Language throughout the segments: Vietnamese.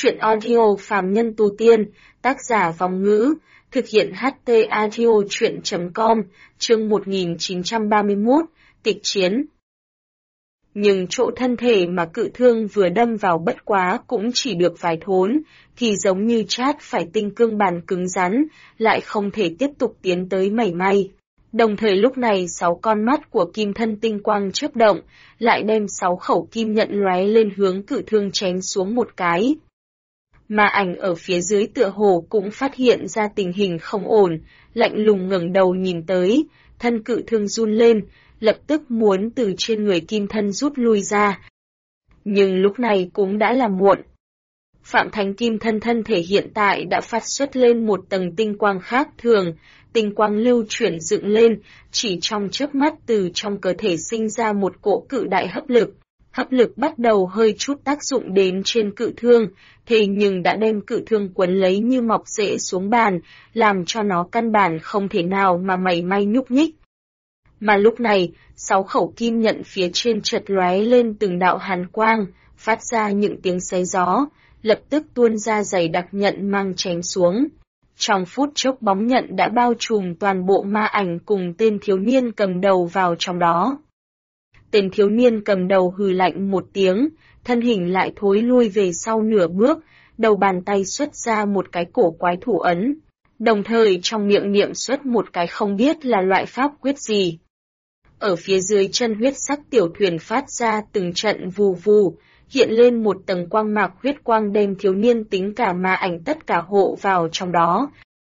Truyện audio phàm nhân tu tiên, tác giả Vong Ngữ, thực hiện HT audio truyện.com, chương 1931, kịch chiến. Nhưng chỗ thân thể mà cự thương vừa đâm vào bất quá cũng chỉ được vài thốn, thì giống như chát phải tinh cương bàn cứng rắn, lại không thể tiếp tục tiến tới mảy may. Đồng thời lúc này 6 con mắt của kim thân tinh quang chớp động, lại đem 6 khẩu kim nhận lóe lên hướng cự thương chém xuống một cái. Mà ảnh ở phía dưới tựa hồ cũng phát hiện ra tình hình không ổn, lạnh lùng ngẩng đầu nhìn tới, thân cự thương run lên, lập tức muốn từ trên người kim thân rút lui ra. Nhưng lúc này cũng đã là muộn. Phạm Thánh Kim thân thân thể hiện tại đã phát xuất lên một tầng tinh quang khác thường, tinh quang lưu chuyển dựng lên, chỉ trong chớp mắt từ trong cơ thể sinh ra một cỗ cự đại hấp lực bắt đầu hơi chút tác dụng đến trên cự thương, thế nhưng đã đem cự thương quấn lấy như mọc rễ xuống bàn, làm cho nó căn bản không thể nào mà mảy may nhúc nhích. Mà lúc này, 6 khẩu kim nhận phía trên chợt lóe lên từng đạo hàn quang, phát ra những tiếng xé gió, lập tức tuôn ra dày đặc nhận mang chém xuống. Trong phút chốc bóng nhận đã bao trùm toàn bộ ma ảnh cùng tên thiếu niên cầm đầu vào trong đó. Tên thiếu niên cầm đầu hừ lạnh một tiếng, thân hình lại thối lui về sau nửa bước, đầu bàn tay xuất ra một cái cổ quái thủ ấn, đồng thời trong miệng niệm xuất một cái không biết là loại pháp quyết gì. Ở phía dưới chân huyết sắc tiểu thuyền phát ra từng trận vù vù, hiện lên một tầng quang mạc huyết quang đem thiếu niên tính cả ma ảnh tất cả hộ vào trong đó.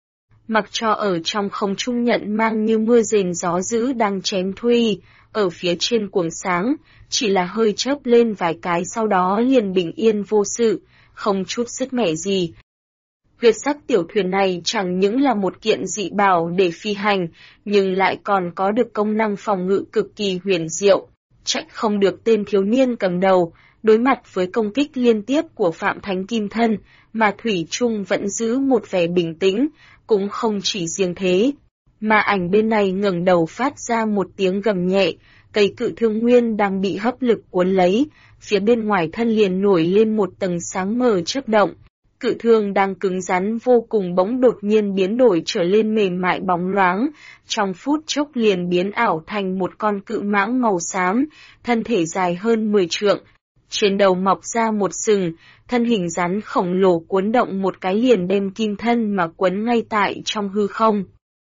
Mặc cho ở trong không trung nhận mang như mưa rền gió dữ đang chém thuy, ở phía trên cuồng sáng, chỉ là hơi chớp lên vài cái sau đó liền bình yên vô sự, không chút sứt mẻ gì. Huyết sắc tiểu thuyền này chẳng những là một kiện dị bảo để phi hành, nhưng lại còn có được công năng phòng ngự cực kỳ huyền diệu. Trách không được tên thiếu niên cầm đầu, đối mặt với công kích liên tiếp của Phạm Thánh Kim thân, mà Thủy Trung vẫn giữ một vẻ bình tĩnh, cũng không chỉ riêng thế. Mà ảnh bên này ngẩng đầu phát ra một tiếng gầm nhẹ, cây cự thương nguyên đang bị hấp lực cuốn lấy, phía bên ngoài thân liền nổi lên một tầng sáng mờ chớp động. Cự thương đang cứng rắn vô cùng bỗng đột nhiên biến đổi trở lên mềm mại bóng loáng, trong phút chốc liền biến ảo thành một con cự mãng màu xám, thân thể dài hơn 10 trượng. Trên đầu mọc ra một sừng, thân hình rắn khổng lồ cuốn động một cái liền đem kim thân mà quấn ngay tại trong hư không.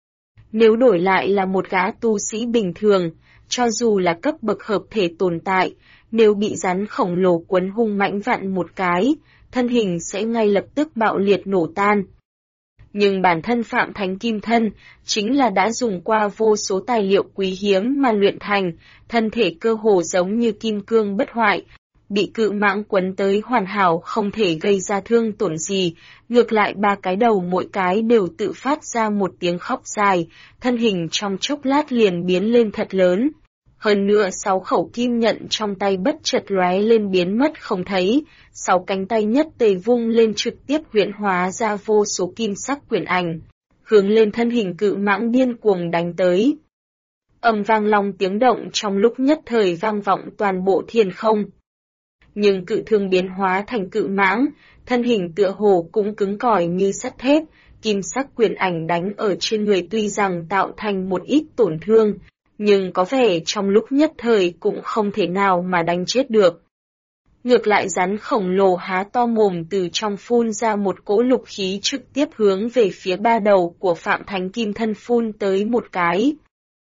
Nếu đổi lại là một gã tu sĩ bình thường, cho dù là cấp bậc hợp thể tồn tại, nếu bị rắn khổng lồ quấn hung mãnh vặn một cái, thân hình sẽ ngay lập tức bạo liệt nổ tan. Nhưng bản thân Phạm Thánh Kim thân chính là đã dùng qua vô số tài liệu quý hiếm mà luyện thành, thân thể cơ hồ giống như kim cương bất hoại, bị cự mãng quấn tới hoàn hảo không thể gây ra thương tổn gì, ngược lại 3 cái đầu mỗi cái đều tự phát ra một tiếng khóc dài, thân hình trong chốc lát liền biến lên thật lớn. Hơn nữa 6 khẩu kim nhận trong tay bất chợt lóe lên biến mất không thấy, 6 cánh tay nhất tề vung lên trực tiếp huyễn hóa ra vô số kim sắc quyển ảnh, hướng lên thân hình cự mãng điên cuồng đánh tới. Âm vang long tiếng động trong lúc nhất thời vang vọng toàn bộ thiên không. Nhưng cự thương biến hóa thành cự mãng, thân hình tựa hồ cũng cứng cỏi như sắt thép, kim sắc quyền ảnh đánh ở trên người tuy rằng tạo thành một ít tổn thương, nhưng có vẻ trong lúc nhất thời cũng không thể nào mà đánh chết được. Ngược lại rắn khổng lồ há to mồm từ trong phun ra một cỗ lục khí trực tiếp hướng về phía 3 đầu của Phạm Thánh Kim thân phun tới một cái.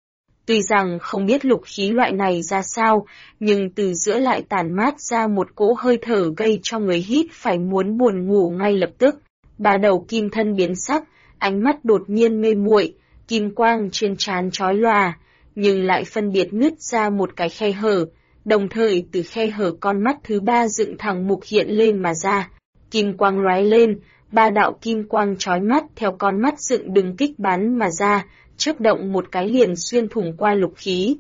Tuy rằng không biết lục khí loại này ra sao, nhưng từ giữa lại tản mát ra một cỗ hơi thở gây cho người hít phải muốn buồn ngủ ngay lập tức. 3 đầu kim thân biến sắc, ánh mắt đột nhiên mê muội, kim quang trên trán chói lòa, nhưng lại phân biệt nứt ra một cái khe hở, đồng thời từ khe hở con mắt thứ 3 dựng thẳng mục hiện lên mà ra. Kim quang lóe lên, 3 đạo kim quang chói mắt theo con mắt dựng đứng kích bắn mà ra, chớp động một cái liền xuyên thủng qua lục khí.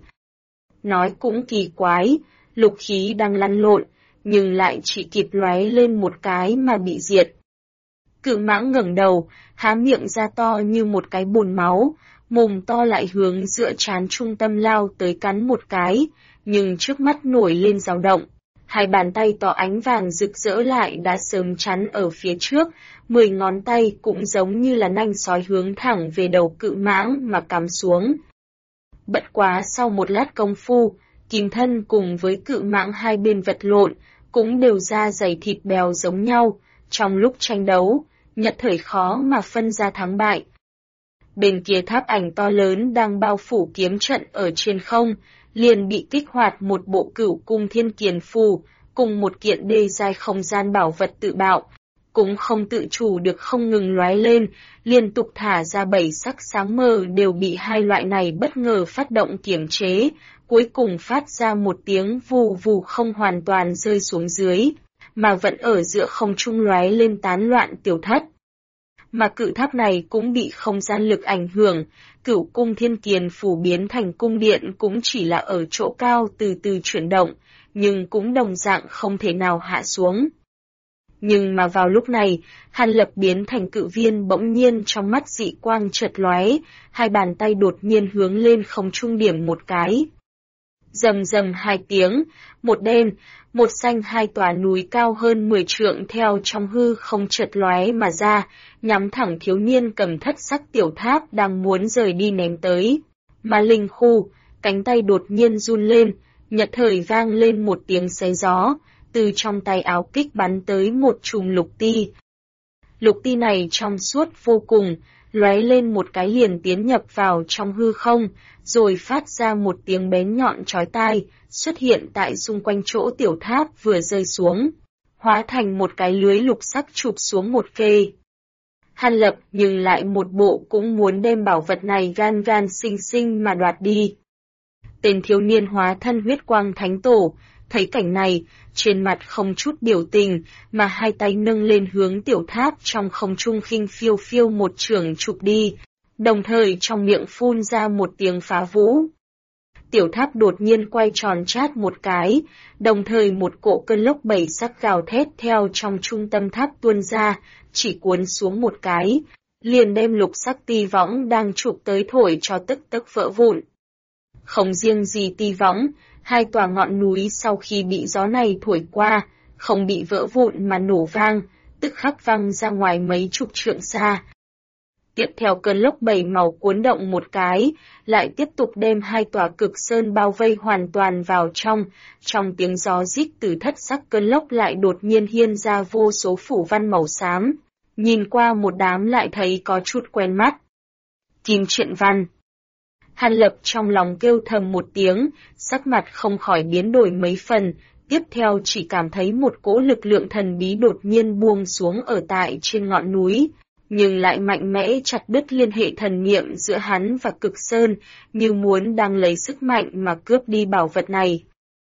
Nói cũng kỳ quái, lục khí đang lăn lộn, nhưng lại chỉ kịp lóe lên một cái mà bị diệt. Cự mãng ngẩng đầu, há miệng ra to như một cái bồn máu, mồm to lại hướng giữa trán trung tâm lao tới cắn một cái, nhưng trước mắt nổi lên dao động. Hai bàn tay tỏ ánh vàng rực rỡ lại đã sớm chắn ở phía trước, 10 ngón tay cũng giống như là nanh sói hướng thẳng về đầu cự mãng mà cắm xuống. Bất quá sau một lát công phu, Kim Thân cùng với cự mãng hai bên vật lộn, cũng đều ra dày thịt bèo giống nhau, trong lúc tranh đấu, nhất thời khó mà phân ra thắng bại. Bên kia tháp ảnh to lớn đang bao phủ kiếm trận ở trên không, liền bị kích hoạt một bộ Cửu Cung Thiên Kiền phù, cùng một kiện đê giai không gian bảo vật tự bạo, cũng không tự chủ được không ngừng lóe lên, liên tục thả ra 7 sắc sáng mờ đều bị hai loại này bất ngờ phát động kiềm chế, cuối cùng phát ra một tiếng vù vù không hoàn toàn rơi xuống dưới, mà vẫn ở giữa không trung lóe lên tán loạn tiểu thất. Mà cự tháp này cũng bị không gian lực ảnh hưởng, Cửu Cung Thiên Kiền phù biến thành cung điện cũng chỉ là ở chỗ cao từ từ chuyển động, nhưng cũng đồng dạng không thể nào hạ xuống. Nhưng mà vào lúc này, Hàn Lập biến thành cự viên bỗng nhiên trong mắt dị quang chợt lóe, hai bàn tay đột nhiên hướng lên không trung điểm một cái. Rầm rầm hai tiếng, một đen, một xanh hai tòa núi cao hơn 10 trượng theo trong hư không chợt lóe mà ra, nhắm thẳng thiếu niên cầm thất sắc tiểu tháp đang muốn rời đi ném tới. Mà Linh Khu, cánh tay đột nhiên run lên, nhật thời vang lên một tiếng xé gió, từ trong tay áo kích bắn tới một chùm lục ti. Lục ti này trong suốt vô cùng, lóe lên một cái liền tiến nhập vào trong hư không, rồi phát ra một tiếng bén nhọn chói tai, xuất hiện tại xung quanh chỗ tiểu tháp vừa rơi xuống, hóa thành một cái lưới lục sắc chụp xuống một kê. Hàn Lập nhưng lại một bộ cũng muốn đem bảo vật này gan gan xinh xinh mà đoạt đi. Tên thiếu niên hóa thân huyết quang thánh tổ, thấy cảnh này, trên mặt không chút biểu tình, mà hai tay nâng lên hướng tiểu tháp trong không trung khinh phiêu phiêu một chưởng chụp đi, đồng thời trong miệng phun ra một tiếng phá vũ. Tiểu tháp đột nhiên quay tròn chát một cái, đồng thời một cỗ cơn lốc bảy sắc gào thét theo trong trung tâm tháp tuôn ra, chỉ cuốn xuống một cái, liền đem lục sắc ti võng đang chụp tới thổi cho tức tức vỡ vụn. Không riêng gì ti võng, hai tòa ngọn núi sau khi bị gió này thổi qua, không bị vỡ vụn mà nổ vang, tức khắc văng ra ngoài mấy chục trượng xa. Tiếp theo cơn lốc bảy màu cuốn động một cái, lại tiếp tục đem hai tòa cực sơn bao vây hoàn toàn vào trong tiếng gió rít từ thất sắc cơn lốc lại đột nhiên hiên ra vô số phủ văn màu xám, nhìn qua một đám lại thấy có chút quen mắt. Kim Truyện Văn. Hàn Lập trong lòng kêu thầm một tiếng, sắc mặt không khỏi biến đổi mấy phần, tiếp theo chỉ cảm thấy một cỗ lực lượng thần bí đột nhiên buông xuống ở tại trên ngọn núi, nhưng lại mạnh mẽ chặt đứt liên hệ thần niệm giữa hắn và Cực Sơn, như muốn đang lấy sức mạnh mà cướp đi bảo vật này.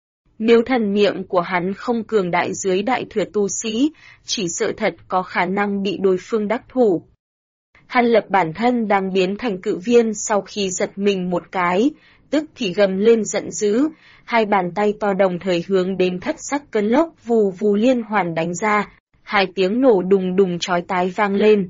Nếu thần niệm của hắn không cường đại dưới đại thừa tu sĩ, chỉ sợ thật có khả năng bị đối phương đắc thủ. Hàn Lập bản thân đang biến thành cự viên sau khi giật mình một cái, tức thì gầm lên giận dữ, hai bàn tay to đồng thời hướng đến thất sắc cơn lốc vù vù liên hoàn đánh ra, hai tiếng nổ đùng đùng chói tai vang lên.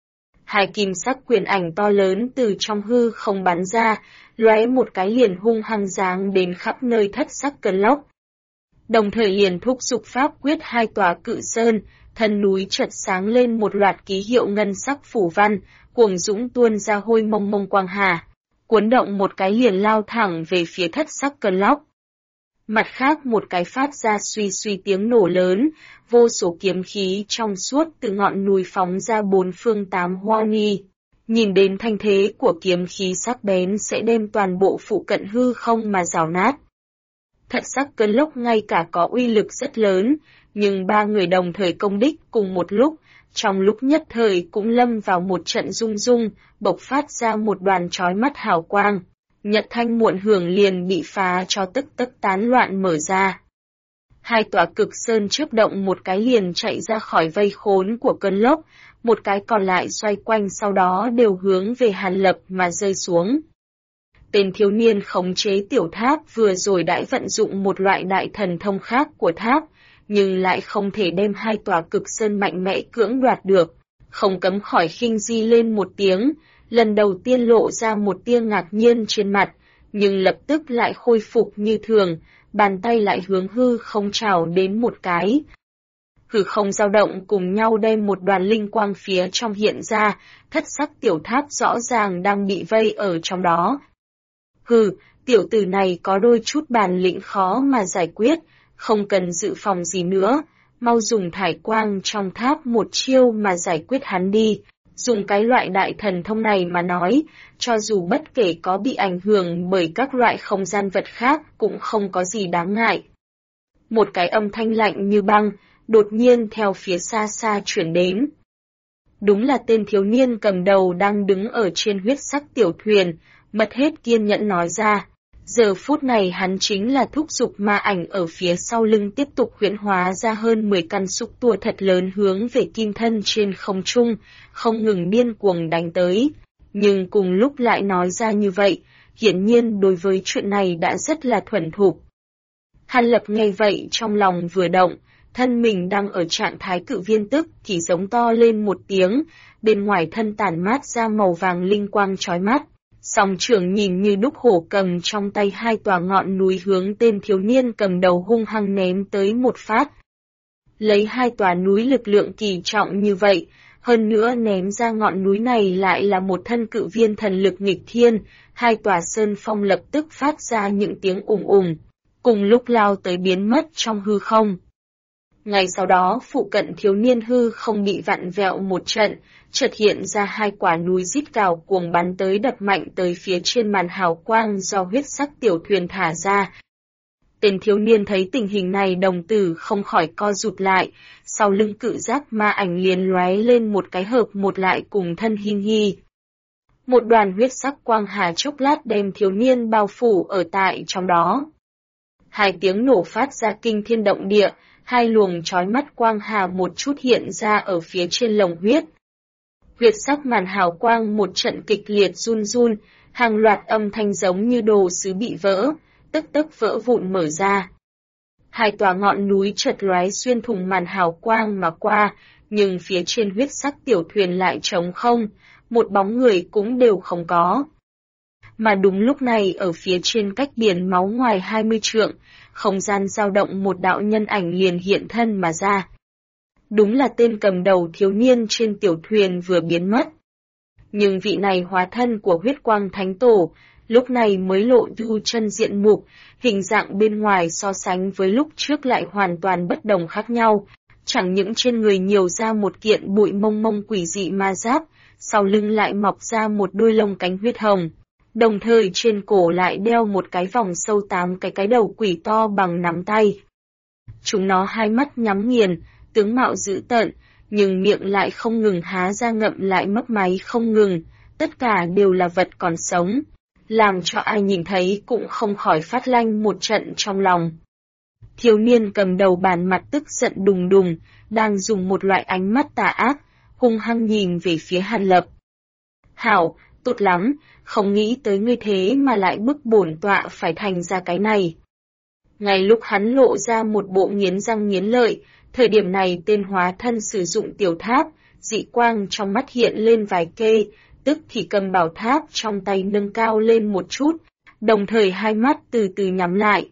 Hai kim sắc quyền ảnh to lớn từ trong hư không bắn ra, lóe một cái liền hung hăng giáng đến khắp nơi thất sắc cơn lốc. Đồng thời liền thúc giục pháp quyết hai tòa cự sơn, thân núi chợt sáng lên một loạt ký hiệu ngân sắc phủ văn, cuồng dũng tuôn ra hôi mông mông quang hà, cuốn động một cái liền lao thẳng về phía thất sắc cơn lốc. Mặt khác một cái phát ra suy suy tiếng nổ lớn, vô số kiếm khí trong suốt từ ngọn núi phóng ra bốn phương tám hoa nghi. Nhìn đến thanh thế của kiếm khí sắc bén sẽ đem toàn bộ phụ cận hư không mà rào nát. Thật sắc cơn lốc ngay cả có uy lực rất lớn, nhưng ba người đồng thời công đích cùng một lúc, trong lúc nhất thời cũng lâm vào một trận rung rung, bộc phát ra một đoàn chói mắt hào quang. Nhật thanh muộn hưởng liền bị phá cho tức tức tán loạn mở ra. Hai tòa cực sơn chớp động một cái liền chạy ra khỏi vây khốn của cơn lốc, một cái còn lại xoay quanh sau đó đều hướng về Hàn Lập mà rơi xuống. Tên thiếu niên khống chế tiểu tháp vừa rồi đã vận dụng một loại đại thần thông khác của tháp, nhưng lại không thể đem hai tòa cực sơn mạnh mẽ cưỡng đoạt được, không cấm khỏi khinh di lên một tiếng, lần đầu tiên lộ ra một tia ngạc nhiên trên mặt, nhưng lập tức lại khôi phục như thường, bàn tay lại hướng hư không trào đến một cái. Hư không dao động cùng nhau đem một đoàn linh quang phía trong hiện ra, thất sắc tiểu tháp rõ ràng đang bị vây ở trong đó. Tiểu tử này có đôi chút bản lĩnh khó mà giải quyết, không cần dự phòng gì nữa, mau dùng thải quang trong tháp một chiêu mà giải quyết hắn đi. Dùng cái loại đại thần thông này mà nói, cho dù bất kể có bị ảnh hưởng bởi các loại không gian vật khác cũng không có gì đáng ngại. Một cái âm thanh lạnh như băng, đột nhiên theo phía xa xa chuyển đến. Đúng là tên thiếu niên cầm đầu đang đứng ở trên huyết sắc tiểu thuyền, mất hết kiên nhẫn nói ra. Giờ phút này hắn chính là thúc giục ma ảnh ở phía sau lưng tiếp tục huyễn hóa ra hơn 10 căn xúc tua thật lớn hướng về kim thân trên không trung, không ngừng điên cuồng đánh tới. Nhưng cùng lúc lại nói ra như vậy, hiển nhiên đối với chuyện này đã rất là thuần thục. Hàn Lập nghe vậy trong lòng vừa động, thân mình đang ở trạng thái cự viên tức thì giống to lên một tiếng, bên ngoài thân tản mát ra màu vàng linh quang chói mắt. Song trưởng nhìn như đúc hổ cầm trong tay hai tòa ngọn núi hướng tên thiếu niên cầm đầu hung hăng ném tới một phát. Lấy hai tòa núi lực lượng kỳ trọng như vậy, hơn nữa ném ra ngọn núi này lại là một thân cự viên thần lực nghịch thiên, hai tòa sơn phong lập tức phát ra những tiếng ùng ùng, cùng lúc lao tới biến mất trong hư không. Ngay sau đó phụ cận thiếu niên hư không bị vặn vẹo một trận, chợt hiện ra hai quả núi rít gào cuồng bắn tới đập mạnh tới phía trên màn hào quang do huyết sắc tiểu thuyền thả ra. Tên thiếu niên thấy tình hình này đồng tử không khỏi co rụt lại, sau lưng cự giác ma ảnh liền lóe lên một cái hợp một lại cùng thân Hinh Hy. Một đoàn huyết sắc quang hà chốc lát đem thiếu niên bao phủ ở tại trong đó. Hai tiếng nổ phát ra kinh thiên động địa, hai luồng chói mắt quang hà một chút hiện ra ở phía trên lồng huyết. Huyết sắc màn hào quang một trận kịch liệt run run, hàng loạt âm thanh giống như đồ sứ bị vỡ, tức tức vỡ vụn mở ra. Hai tòa ngọn núi chợt lóe xuyên thủng màn hào quang mà qua, nhưng phía trên huyết sắc tiểu thuyền lại trống không, một bóng người cũng đều không có. Mà đúng lúc này ở phía trên cách biển máu ngoài 20 trượng, không gian dao động một đạo nhân ảnh liền hiện thân mà ra. Đúng là tên cầm đầu thiếu niên trên tiểu thuyền vừa biến mất. Nhưng vị này hóa thân của huyết quang thánh tổ, lúc này mới lộ thu chân diện mục, hình dạng bên ngoài so sánh với lúc trước lại hoàn toàn bất đồng khác nhau. Chẳng những trên người nhiều ra một kiện bụi mông mông quỷ dị ma giáp, sau lưng lại mọc ra một đôi lông cánh huyết hồng. Đồng thời trên cổ lại đeo một cái vòng sâu 8 cái đầu quỷ to bằng nắm tay. Chúng nó hai mắt nhắm nghiền, tướng mạo dữ tợn, nhưng miệng lại không ngừng há ra ngậm lại mấp máy không ngừng, tất cả đều là vật còn sống, làm cho ai nhìn thấy cũng không khỏi phát lanh một trận trong lòng. Thiếu niên cầm đầu bàn mặt tức giận đùng đùng, đang dùng một loại ánh mắt tà ác, hung hăng nhìn về phía Hàn Lập. Hảo, tốt lắm, không nghĩ tới ngươi thế mà lại bức bổn tọa phải thành ra cái này. Ngay lúc hắn lộ ra một bộ nghiến răng nghiến lợi, thời điểm này tên hóa thân sử dụng tiểu tháp, dị quang trong mắt hiện lên vài kê, tức thì cầm bảo tháp trong tay nâng cao lên một chút, đồng thời hai mắt từ từ nhắm lại.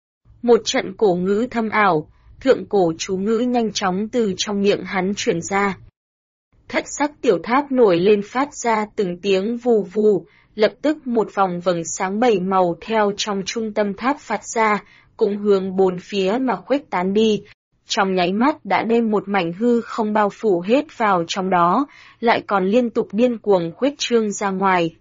Một trận cổ ngữ thâm ảo, thượng cổ chú ngữ nhanh chóng từ trong miệng hắn truyền ra. Thất sắc tiểu tháp nổi lên phát ra từng tiếng vù vù, lập tức một vòng vầng sáng 7 màu theo trong trung tâm tháp phát ra, cũng hướng bốn phía mà khuếch tán đi. Trong nháy mắt đã đem một mảnh hư không bao phủ hết vào trong đó, lại còn liên tục điên cuồng khuếch trương ra ngoài.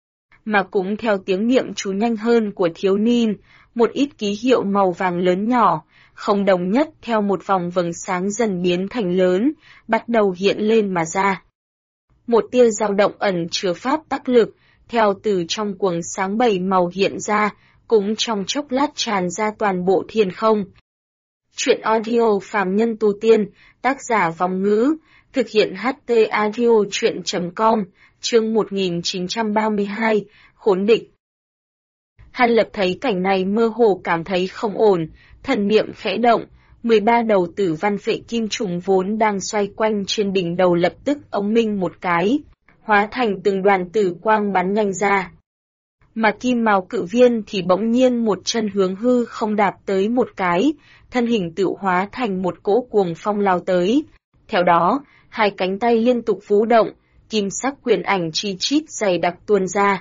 Mà cũng theo tiếng niệm chú nhanh hơn của thiếu niên, một ít ký hiệu màu vàng lớn nhỏ, không đồng nhất theo một vòng vầng sáng dần biến thành lớn, bắt đầu hiện lên mà ra. Một tia dao động ẩn chứa pháp tắc lực, theo từ trong quầng sáng 7 màu hiện ra, cũng trong chốc lát tràn ra toàn bộ thiên không. Chuyện audio phàm nhân tu tiên, tác giả Vong Ngữ, thực hiện HT audio chuyện.com, chương 1932, khốn địch. Hàn Lập thấy cảnh này mơ hồ cảm thấy không ổn, thần niệm khẽ động, 13 đầu tử văn phệ kim trùng vốn đang xoay quanh trên đỉnh đầu lập tức ống minh một cái, hóa thành từng đoàn tử quang bắn nhanh ra. Mà kim mào cự viên thì bỗng nhiên một chân hướng hư không đạp tới một cái, thân hình tựu hóa thành một cỗ cuồng phong lao tới. Theo đó, hai cánh tay liên tục vũ động, kim sắc quyền ảnh chi chít dày đặc tuôn ra.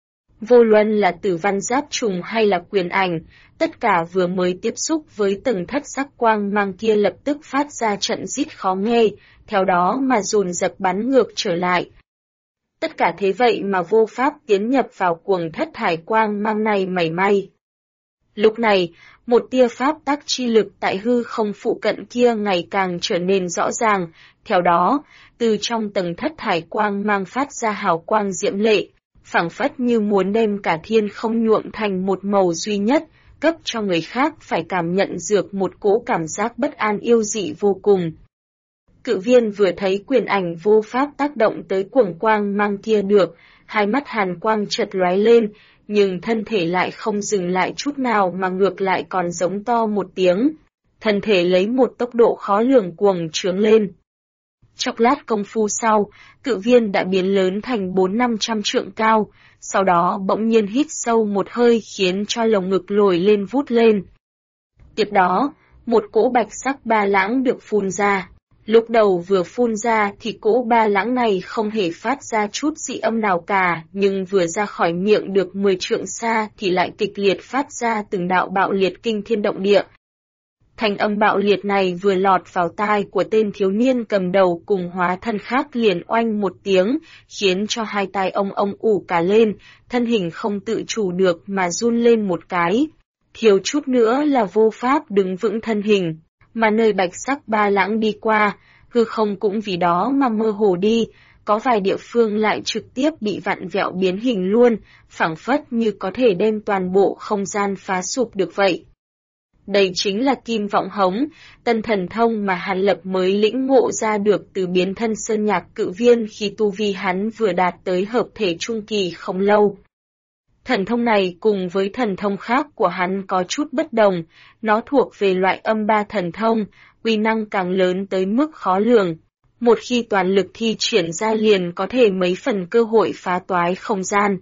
Vô luận là tử văn giáp trùng hay là quyền ảnh, tất cả vừa mới tiếp xúc với tầng thất sắc quang mang kia lập tức phát ra trận rít khó nghe, theo đó mà dồn dập bắn ngược trở lại. Tất cả thế vậy mà vô pháp tiến nhập vào cuồng thất thải quang mang này mảy may. Lúc này, một tia pháp tắc chi lực tại hư không phụ cận kia ngày càng trở nên rõ ràng, theo đó, từ trong tầng thất thải quang mang phát ra hào quang diễm lệ, phảng phất như muốn đem cả thiên không nhuộm thành một màu duy nhất, cấp cho người khác phải cảm nhận dược một cỗ cảm giác bất an yêu dị vô cùng. Cự viên vừa thấy quyền ảnh vô pháp tác động tới cuồng quang mang kia được, hai mắt hàn quang chợt lóe lên, nhưng thân thể lại không dừng lại chút nào mà ngược lại còn giống to một tiếng. Thân thể lấy một tốc độ khó lường cuồng trướng lên. Chốc lát công phu sau, cự viên đã biến lớn thành 400-500 trượng cao, sau đó bỗng nhiên hít sâu một hơi khiến cho lồng ngực nổi lên vút lên. Tiếp đó, một cỗ bạch sắc ba lãng được phun ra. Lúc đầu vừa phun ra thì cỗ ba lãng này không hề phát ra chút dị âm nào cả, nhưng vừa ra khỏi miệng được 10 trượng xa thì lại kịch liệt phát ra từng đạo bạo liệt kinh thiên động địa. Thanh âm bạo liệt này vừa lọt vào tai của tên thiếu niên cầm đầu cùng hóa thân khác liền oanh một tiếng, khiến cho hai tai ông ù cả lên, thân hình không tự chủ được mà run lên một cái. Thiếu chút nữa là vô pháp đứng vững thân hình, mà nơi bạch sắc ba lãng đi qua, hư không cũng vì đó mà mơ hồ đi, có vài địa phương lại trực tiếp bị vặn vẹo biến hình luôn, phảng phất như có thể đem toàn bộ không gian phá sụp được vậy. Đây chính là Kim Vọng Hống, tân thần thông mà Hàn Lập mới lĩnh ngộ ra được từ biến thân sơn nhạc cự viên khi tu vi hắn vừa đạt tới hợp thể trung kỳ không lâu. Thần thông này cùng với thần thông khác của hắn có chút bất đồng, nó thuộc về loại âm ba thần thông, uy năng càng lớn tới mức khó lường. Một khi toàn lực thi triển ra liền có thể mấy phần cơ hội phá toái không gian.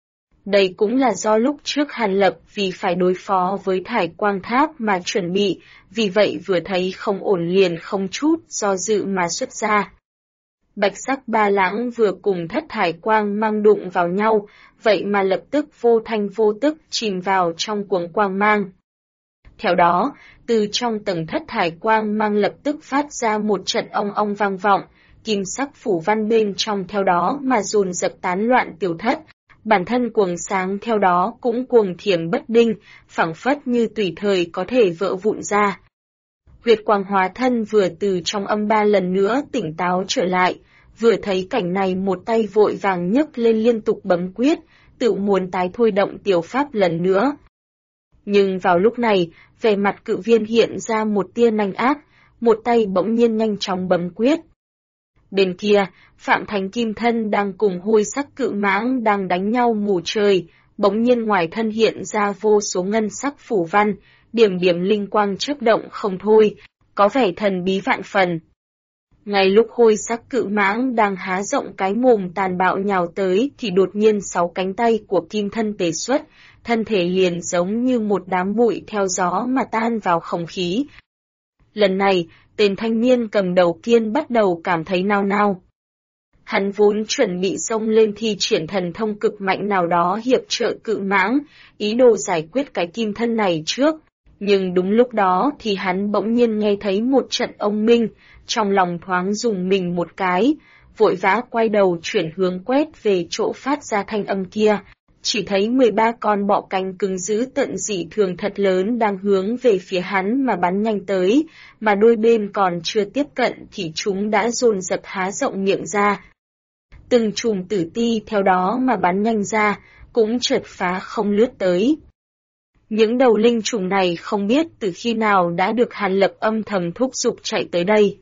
Đây cũng là do lúc trước Hàn Lập vì phải đối phó với thải quang tháp mà chuẩn bị, vì vậy vừa thấy không ổn liền không chút do dự mà xuất ra. Bạch sắc ba lãng vừa cùng thất thải quang mang đụng vào nhau, vậy mà lập tức vô thanh vô tức chìm vào trong cuồng quang mang. Theo đó, từ trong tầng thất thải quang mang lập tức phát ra một trận ong vang vọng, kim sắc phủ văn bên trong theo đó mà dồn dập tán loạn tiểu thất. Bản thân cuồng sáng theo đó cũng cuồng thiểm bất định, phảng phất như tùy thời có thể vỡ vụn ra. Huyệt quang hóa thân vừa từ trong âm ba lần nữa tỉnh táo trở lại, vừa thấy cảnh này một tay vội vàng nhấc lên liên tục bấm quyết, tự muốn tái thôi động tiểu pháp lần nữa. Nhưng vào lúc này, vẻ mặt cự viên hiện ra một tia nanh ác, một tay bỗng nhiên nhanh chóng bấm quyết. Bên kia, Phạm Thánh Kim Thân đang cùng hôi sắc cự mãng đang đánh nhau mù trời, bỗng nhiên ngoài thân hiện ra vô số ngân sắc phủ văn, điểm điểm linh quang chớp động không thôi, có vẻ thần bí vạn phần. Ngay lúc hôi sắc cự mãng đang há rộng cái mồm tàn bạo nhào tới thì đột nhiên 6 cánh tay của Kim Thân tề xuất, thân thể liền giống như một đám bụi theo gió mà tan vào không khí. Lần này, tên thanh niên cầm đầu kiên bắt đầu cảm thấy nao nao. Hắn vốn chuẩn bị xông lên thi triển thần thông cực mạnh nào đó hiệp trợ cự mãng, ý đồ giải quyết cái kim thân này trước. Nhưng đúng lúc đó thì hắn bỗng nhiên nghe thấy một trận ông minh, trong lòng thoáng dùng mình một cái, vội vã quay đầu chuyển hướng quét về chỗ phát ra thanh âm kia. Chỉ thấy 13 con bọ cánh cứng dữ tận dị thường thật lớn đang hướng về phía hắn mà bắn nhanh tới, mà đôi bên còn chưa tiếp cận thì chúng đã dồn dập há rộng miệng ra. Từng chùm tử ti theo đó mà bắn nhanh ra, cũng chợt phá không lướt tới. Những đầu linh trùng này không biết từ khi nào đã được Hàn Lập âm thầm thúc giục chạy tới đây.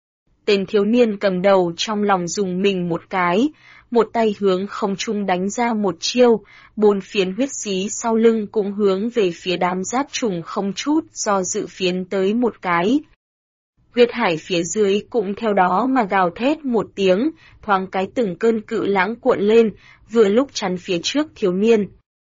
Tên thiếu niên cầm đầu trong lòng dùng mình một cái, một tay hướng không trung đánh ra một chiêu, 4 phiến huyết xí sau lưng cũng hướng về phía đám giáp trùng không chút do dự phiến tới một cái. Huyết hải phía dưới cũng theo đó mà gào thét một tiếng, thoáng cái từng cơn cự lãng cuộn lên, vừa lúc chắn phía trước thiếu niên.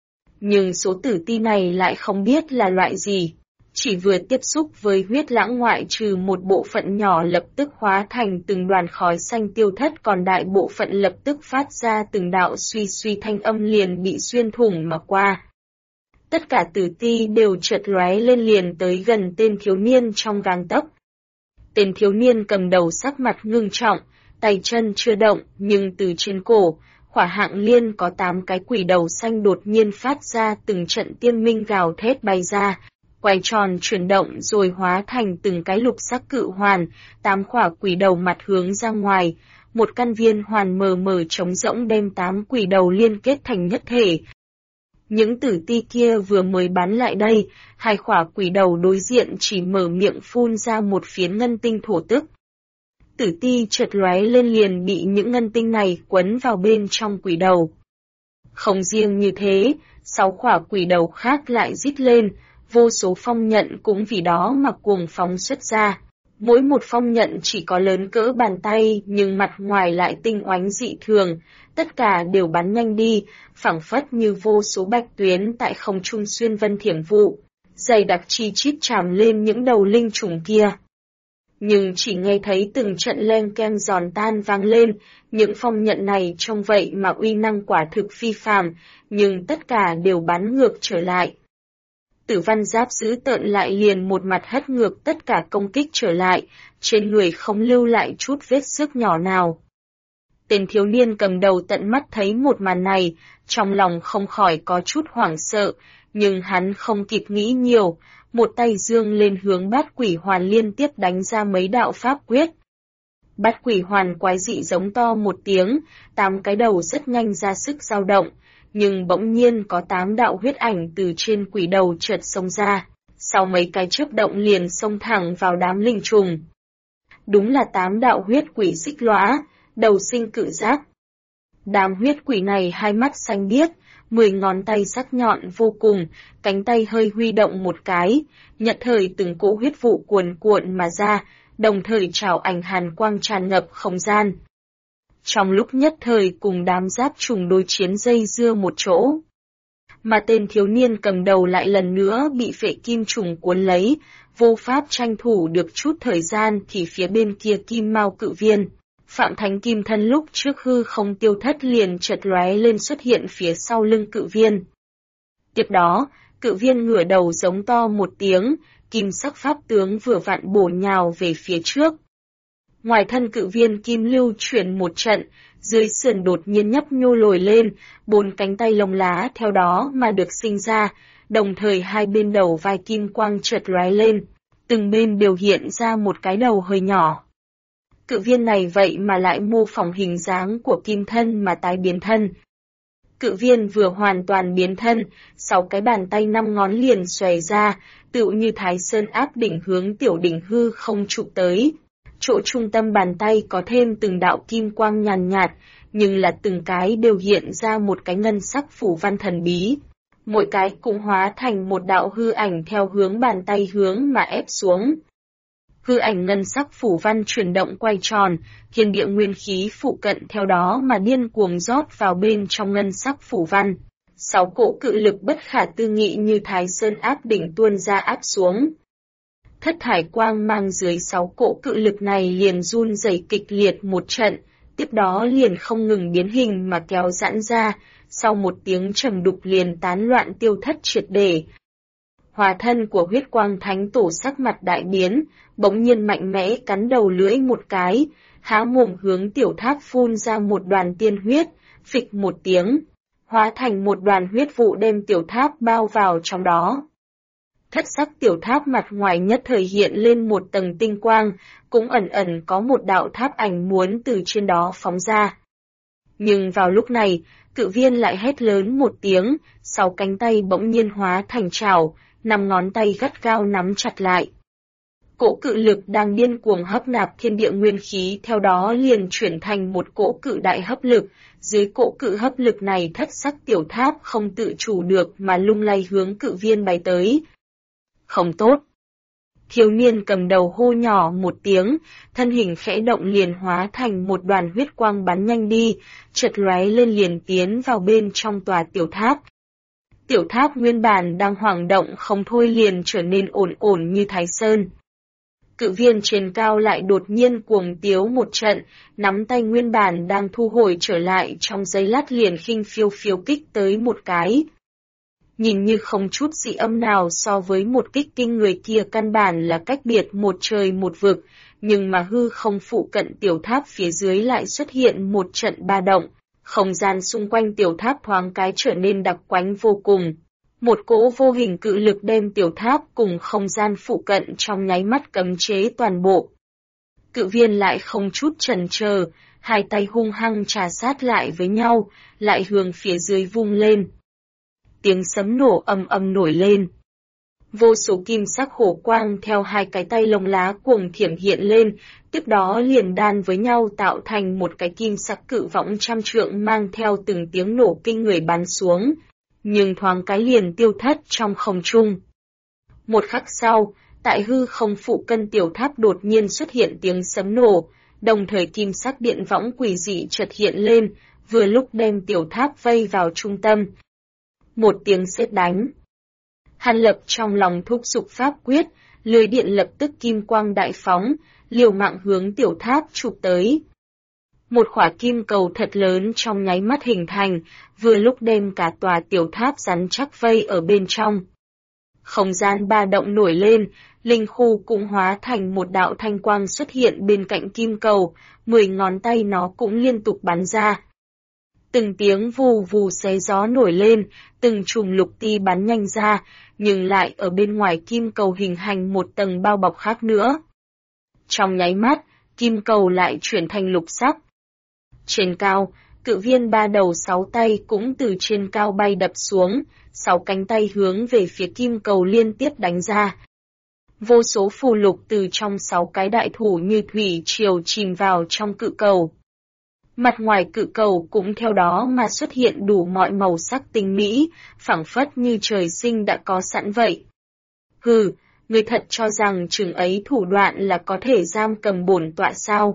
Nhưng số tử ti này lại không biết là loại gì. Chỉ vừa tiếp xúc với huyết lãng ngoại trừ một bộ phận nhỏ lập tức hóa thành từng đoàn khói xanh tiêu thất, còn đại bộ phận lập tức phát ra từng đạo suy suy thanh âm liền bị xuyên thủng mà qua. Tất cả tử ti đều chợt lóe lên liền tới gần tên thiếu niên trong gang tấc. Tên thiếu niên cầm đầu sắc mặt ngưng trọng, tay chân chưa động, nhưng từ trên cổ, khỏa hạng liên có 8 cái quỷ đầu xanh đột nhiên phát ra từng trận tiên minh gào thét bay ra, quay tròn chuyển động rồi hóa thành từng cái lục sắc cự hoàn, 8 khỏa quỷ đầu mặt hướng ra ngoài, một căn viên hoàn mờ mờ trống rỗng đem 8 quỷ đầu liên kết thành nhất thể. Những tử ti kia vừa mới bắn lại đây, 2 khỏa quỷ đầu đối diện chỉ mở miệng phun ra một phiến ngân tinh thổ tức. Tử ti chợt lóe lên liền bị những ngân tinh này quấn vào bên trong quỷ đầu. Không riêng như thế, 6 khỏa quỷ đầu khác lại rít lên, vô số phong nhận cũng vì đó mà cuồng phóng xuất ra. Mỗi một phong nhận chỉ có lớn cỡ bàn tay nhưng mặt ngoài lại tinh oánh dị thường, tất cả đều bắn nhanh đi, phảng phất như vô số bạch tuyến tại không trung xuyên vân thiểm vụ, dày đặc chi chít chạm lên những đầu linh trùng kia. Nhưng chỉ nghe thấy từng trận leng keng giòn tan vang lên, những phong nhận này trông vậy mà uy năng quả thực phi phàm, nhưng tất cả đều bắn ngược trở lại. Tử Văn Giáp giữ tợn lại liền một mặt hất ngược tất cả công kích trở lại, trên người không lưu lại chút vết xước nhỏ nào. Tên thiếu niên cầm đầu tận mắt thấy một màn này, trong lòng không khỏi có chút hoảng sợ, nhưng hắn không kịp nghĩ nhiều, một tay giương lên hướng bát quỷ hoàn liên tiếp đánh ra mấy đạo pháp quyết. Bát quỷ hoàn quái dị giống to một tiếng, 8 cái đầu rất nhanh ra sức dao động, nhưng bỗng nhiên có 8 đạo huyết ảnh từ trên quỷ đầu chợt xông ra, sau mấy cái chớp động liền xông thẳng vào đám linh trùng. Đúng là 8 đạo huyết quỷ xích lõa, đầu sinh cự giác. Đám huyết quỷ này hai mắt xanh biếc, 10 ngón tay sắc nhọn vô cùng, cánh tay hơi huy động một cái, nhận thời từng cỗ huyết vụ cuồn cuộn mà ra, đồng thời trào ảnh hàn quang tràn ngập không gian. Trong lúc nhất thời cùng đám giáp trùng đối chiến dây dưa một chỗ. Mà tên thiếu niên cầm đầu lại lần nữa bị phệ kim trùng cuốn lấy, vô pháp tranh thủ được chút thời gian thì phía bên kia kim mao cự viên. Phạm Thánh Kim Thân lúc trước hư không tiêu thất liền chợt lóe lên xuất hiện phía sau lưng cự viên. Tiếp đó, cự viên ngửa đầu giống to một tiếng, kim sắc pháp tướng vừa vặn bổ nhào về phía trước. Ngoài thân cự viên kim lưu chuyển một trận, dưới sườn đột nhiên nhấp nhô lồi lên, 4 cánh tay lông lá theo đó mà được sinh ra, đồng thời hai bên đầu vai kim quang chợt lóe lên, từng bên đều hiện ra một cái đầu hơi nhỏ. Cự viên này vậy mà lại mô phỏng hình dáng của kim thân mà tái biến thân. Cự viên vừa hoàn toàn biến thân, 6 cái bàn tay 5 ngón liền xòe ra, tựu như Thái Sơn áp đỉnh hướng tiểu đỉnh hư không chụp tới. Chỗ trung tâm bàn tay có thêm từng đạo kim quang nhàn nhạt, nhưng là từng cái đều hiện ra một cái ngân sắc phủ văn thần bí. Mỗi cái cũng hóa thành một đạo hư ảnh theo hướng bàn tay hướng mà ép xuống. Hư ảnh ngân sắc phủ văn chuyển động quay tròn, thiên địa nguyên khí phụ cận theo đó mà điên cuồng rót vào bên trong ngân sắc phủ văn. 6 cỗ cự lực bất khả tư nghị như Thái Sơn áp đỉnh tuôn ra áp xuống. Thất thải quang mang dưới 6 cỗ cự lực này liền run rẩy kịch liệt một trận, tiếp đó liền không ngừng biến hình mà kéo giãn ra, sau một tiếng trầm đục liền tán loạn tiêu thất triệt để. Hóa thân của huyết quang thánh tổ sắc mặt đại biến, bỗng nhiên mạnh mẽ cắn đầu lưỡi một cái, há mồm hướng tiểu tháp phun ra một đoàn tiên huyết, phịch một tiếng, hóa thành một đoàn huyết vụ đem tiểu tháp bao vào trong đó. Thất sắc tiểu tháp mặt ngoài nhất thời hiện lên một tầng tinh quang, cũng ẩn ẩn có một đạo tháp ảnh muốn từ trên đó phóng ra. Nhưng vào lúc này, cự viên lại hét lớn một tiếng, 6 cánh tay bỗng nhiên hóa thành trảo, 5 ngón tay gắt gao nắm chặt lại. Cỗ cự lực đang điên cuồng hấp nạp thiên địa nguyên khí theo đó liền chuyển thành một cỗ cự đại hấp lực, dưới cỗ cự hấp lực này thất sắc tiểu tháp không tự chủ được mà lung lay hướng cự viên bay tới. Không tốt. Thiếu niên cầm đầu hô nhỏ một tiếng, thân hình khẽ động liền hóa thành một đoàn huyết quang bắn nhanh đi, chợt lóe lên liền tiến vào bên trong tòa tiểu tháp. Tiểu tháp nguyên bản đang hoảng động không thôi liền trở nên ổn ổn như Thái Sơn. Cự viên trên cao lại đột nhiên cuồng tiếu một trận, nắm tay nguyên bản đang thu hồi trở lại trong giây lát liền khinh phiêu phiêu kích tới một cái. Nhìn như không chút dị âm nào so với một kích kinh người kia, căn bản là cách biệt một trời một vực, nhưng mà hư không phụ cận tiểu tháp phía dưới lại xuất hiện một trận ba động, không gian xung quanh tiểu tháp thoáng cái trở nên đặc quánh vô cùng. Một cỗ vô hình cự lực đem tiểu tháp cùng không gian phụ cận trong nháy mắt cấm chế toàn bộ. Cự viên lại không chút chần chờ, hai tay hung hăng trà sát lại với nhau, lại hướng phía dưới vung lên. Tiếng sấm nổ ầm ầm nổi lên. Vô số kim sắc hổ quang theo hai cái tay lông lá cuồng thiểm hiện lên, tiếp đó liền đan với nhau tạo thành một cái kim sắc cự võng trăm trượng mang theo từng tiếng nổ kinh người bắn xuống, nhưng thoáng cái liền tiêu thất trong không trung. Một khắc sau, tại hư không phụ cân tiểu tháp đột nhiên xuất hiện tiếng sấm nổ, đồng thời kim sắc điện võng quỷ dị chợt hiện lên, vừa lúc đem tiểu tháp vây vào trung tâm. Một tiếng sét đánh. Hàn Lập trong lòng thúc giục pháp quyết, lưới điện lập tức kim quang đại phóng, liều mạng hướng tiểu tháp chụp tới. Một khỏa kim cầu thật lớn trong nháy mắt hình thành, vừa lúc đem cả tòa tiểu tháp rắn chắc vây ở bên trong. Không gian ba động nổi lên, linh khu cũng hóa thành một đạo thanh quang xuất hiện bên cạnh kim cầu, 10 ngón tay nó cũng liên tục bắn ra. Từng tiếng vù vù xé gió nổi lên, từng chùm lục ti bắn nhanh ra, nhưng lại ở bên ngoài kim cầu hình thành một tầng bao bọc khác nữa. Trong nháy mắt, kim cầu lại chuyển thành lục sắc. Trên cao, cự viên ba đầu 6 tay cũng từ trên cao bay đập xuống, 6 cánh tay hướng về phía kim cầu liên tiếp đánh ra. Vô số phù lục từ trong 6 cái đại thủ như thủy triều chìm vào trong cự cầu. Mặt ngoài cự cầu cũng theo đó mà xuất hiện đủ mọi màu sắc tinh mỹ, phảng phất như trời sinh đã có sẵn vậy. Hừ, người thật cho rằng chừng ấy thủ đoạn là có thể giam cầm bổn tọa sao?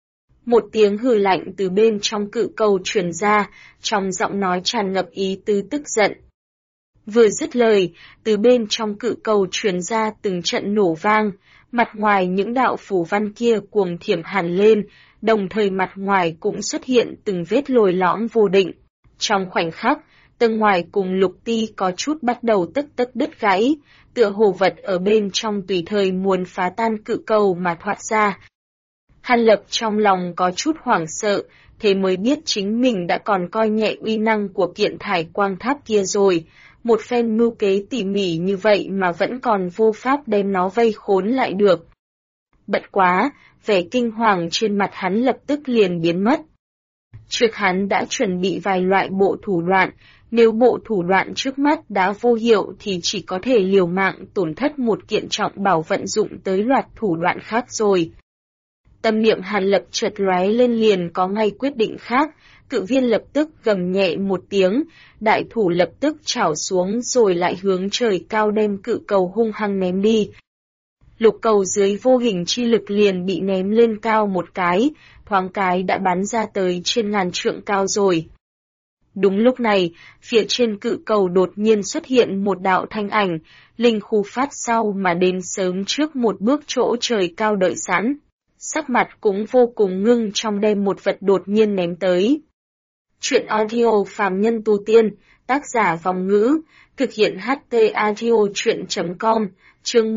Một tiếng hừ lạnh từ bên trong cự cầu truyền ra, trong giọng nói tràn ngập ý tứ tức giận. Vừa dứt lời, từ bên trong cự cầu truyền ra từng trận nổ vang, mặt ngoài những đạo phù văn kia cuồng thiểm hẳn lên, đồng thời mặt ngoài cũng xuất hiện từng vết lồi lõm vô định. Trong khoảnh khắc, tầng ngoài cùng lục ti có chút bắt đầu tức đứt gãy, tựa hồ vật ở bên trong tùy thời muốn phá tan cự cầu mà thoát ra. Hàn Lập trong lòng có chút hoảng sợ, thế mới biết chính mình đã còn coi nhẹ uy năng của kiện thải quang tháp kia rồi. Một phen mưu kế tỉ mỉ như vậy mà vẫn còn vô pháp đem nó vây khốn lại được. Bất quá, vẻ kinh hoàng trên mặt hắn lập tức liền biến mất. Trước hắn đã chuẩn bị vài loại bộ thủ đoạn, nếu bộ thủ đoạn trước mắt đã vô hiệu thì chỉ có thể liều mạng tổn thất một kiện trọng bảo vận dụng tới loạt thủ đoạn khác rồi. Tâm niệm Hàn Lập chợt lóe lên liền có ngay quyết định khác, cự viên lập tức gầm nhẹ một tiếng, đại thủ lập tức chảo xuống rồi lại hướng trời cao đem cự cầu hung hăng ném đi. Lục cầu dưới vô hình chi lực liền bị ném lên cao một cái, thoáng cái đã bắn ra tới trên ngàn trượng cao rồi. Đúng lúc này, phía trên cự cầu đột nhiên xuất hiện một đạo thanh ảnh, linh khu phát sau mà đến sớm trước một bước chỗ trời cao đợi sẵn. Sắc mặt cũng vô cùng ngưng trong đem một vật đột nhiên ném tới. Chuyện audio phàm nhân tu tiên, tác giả Vòng Ngữ, thực hiện HT audio chuyện.com, chương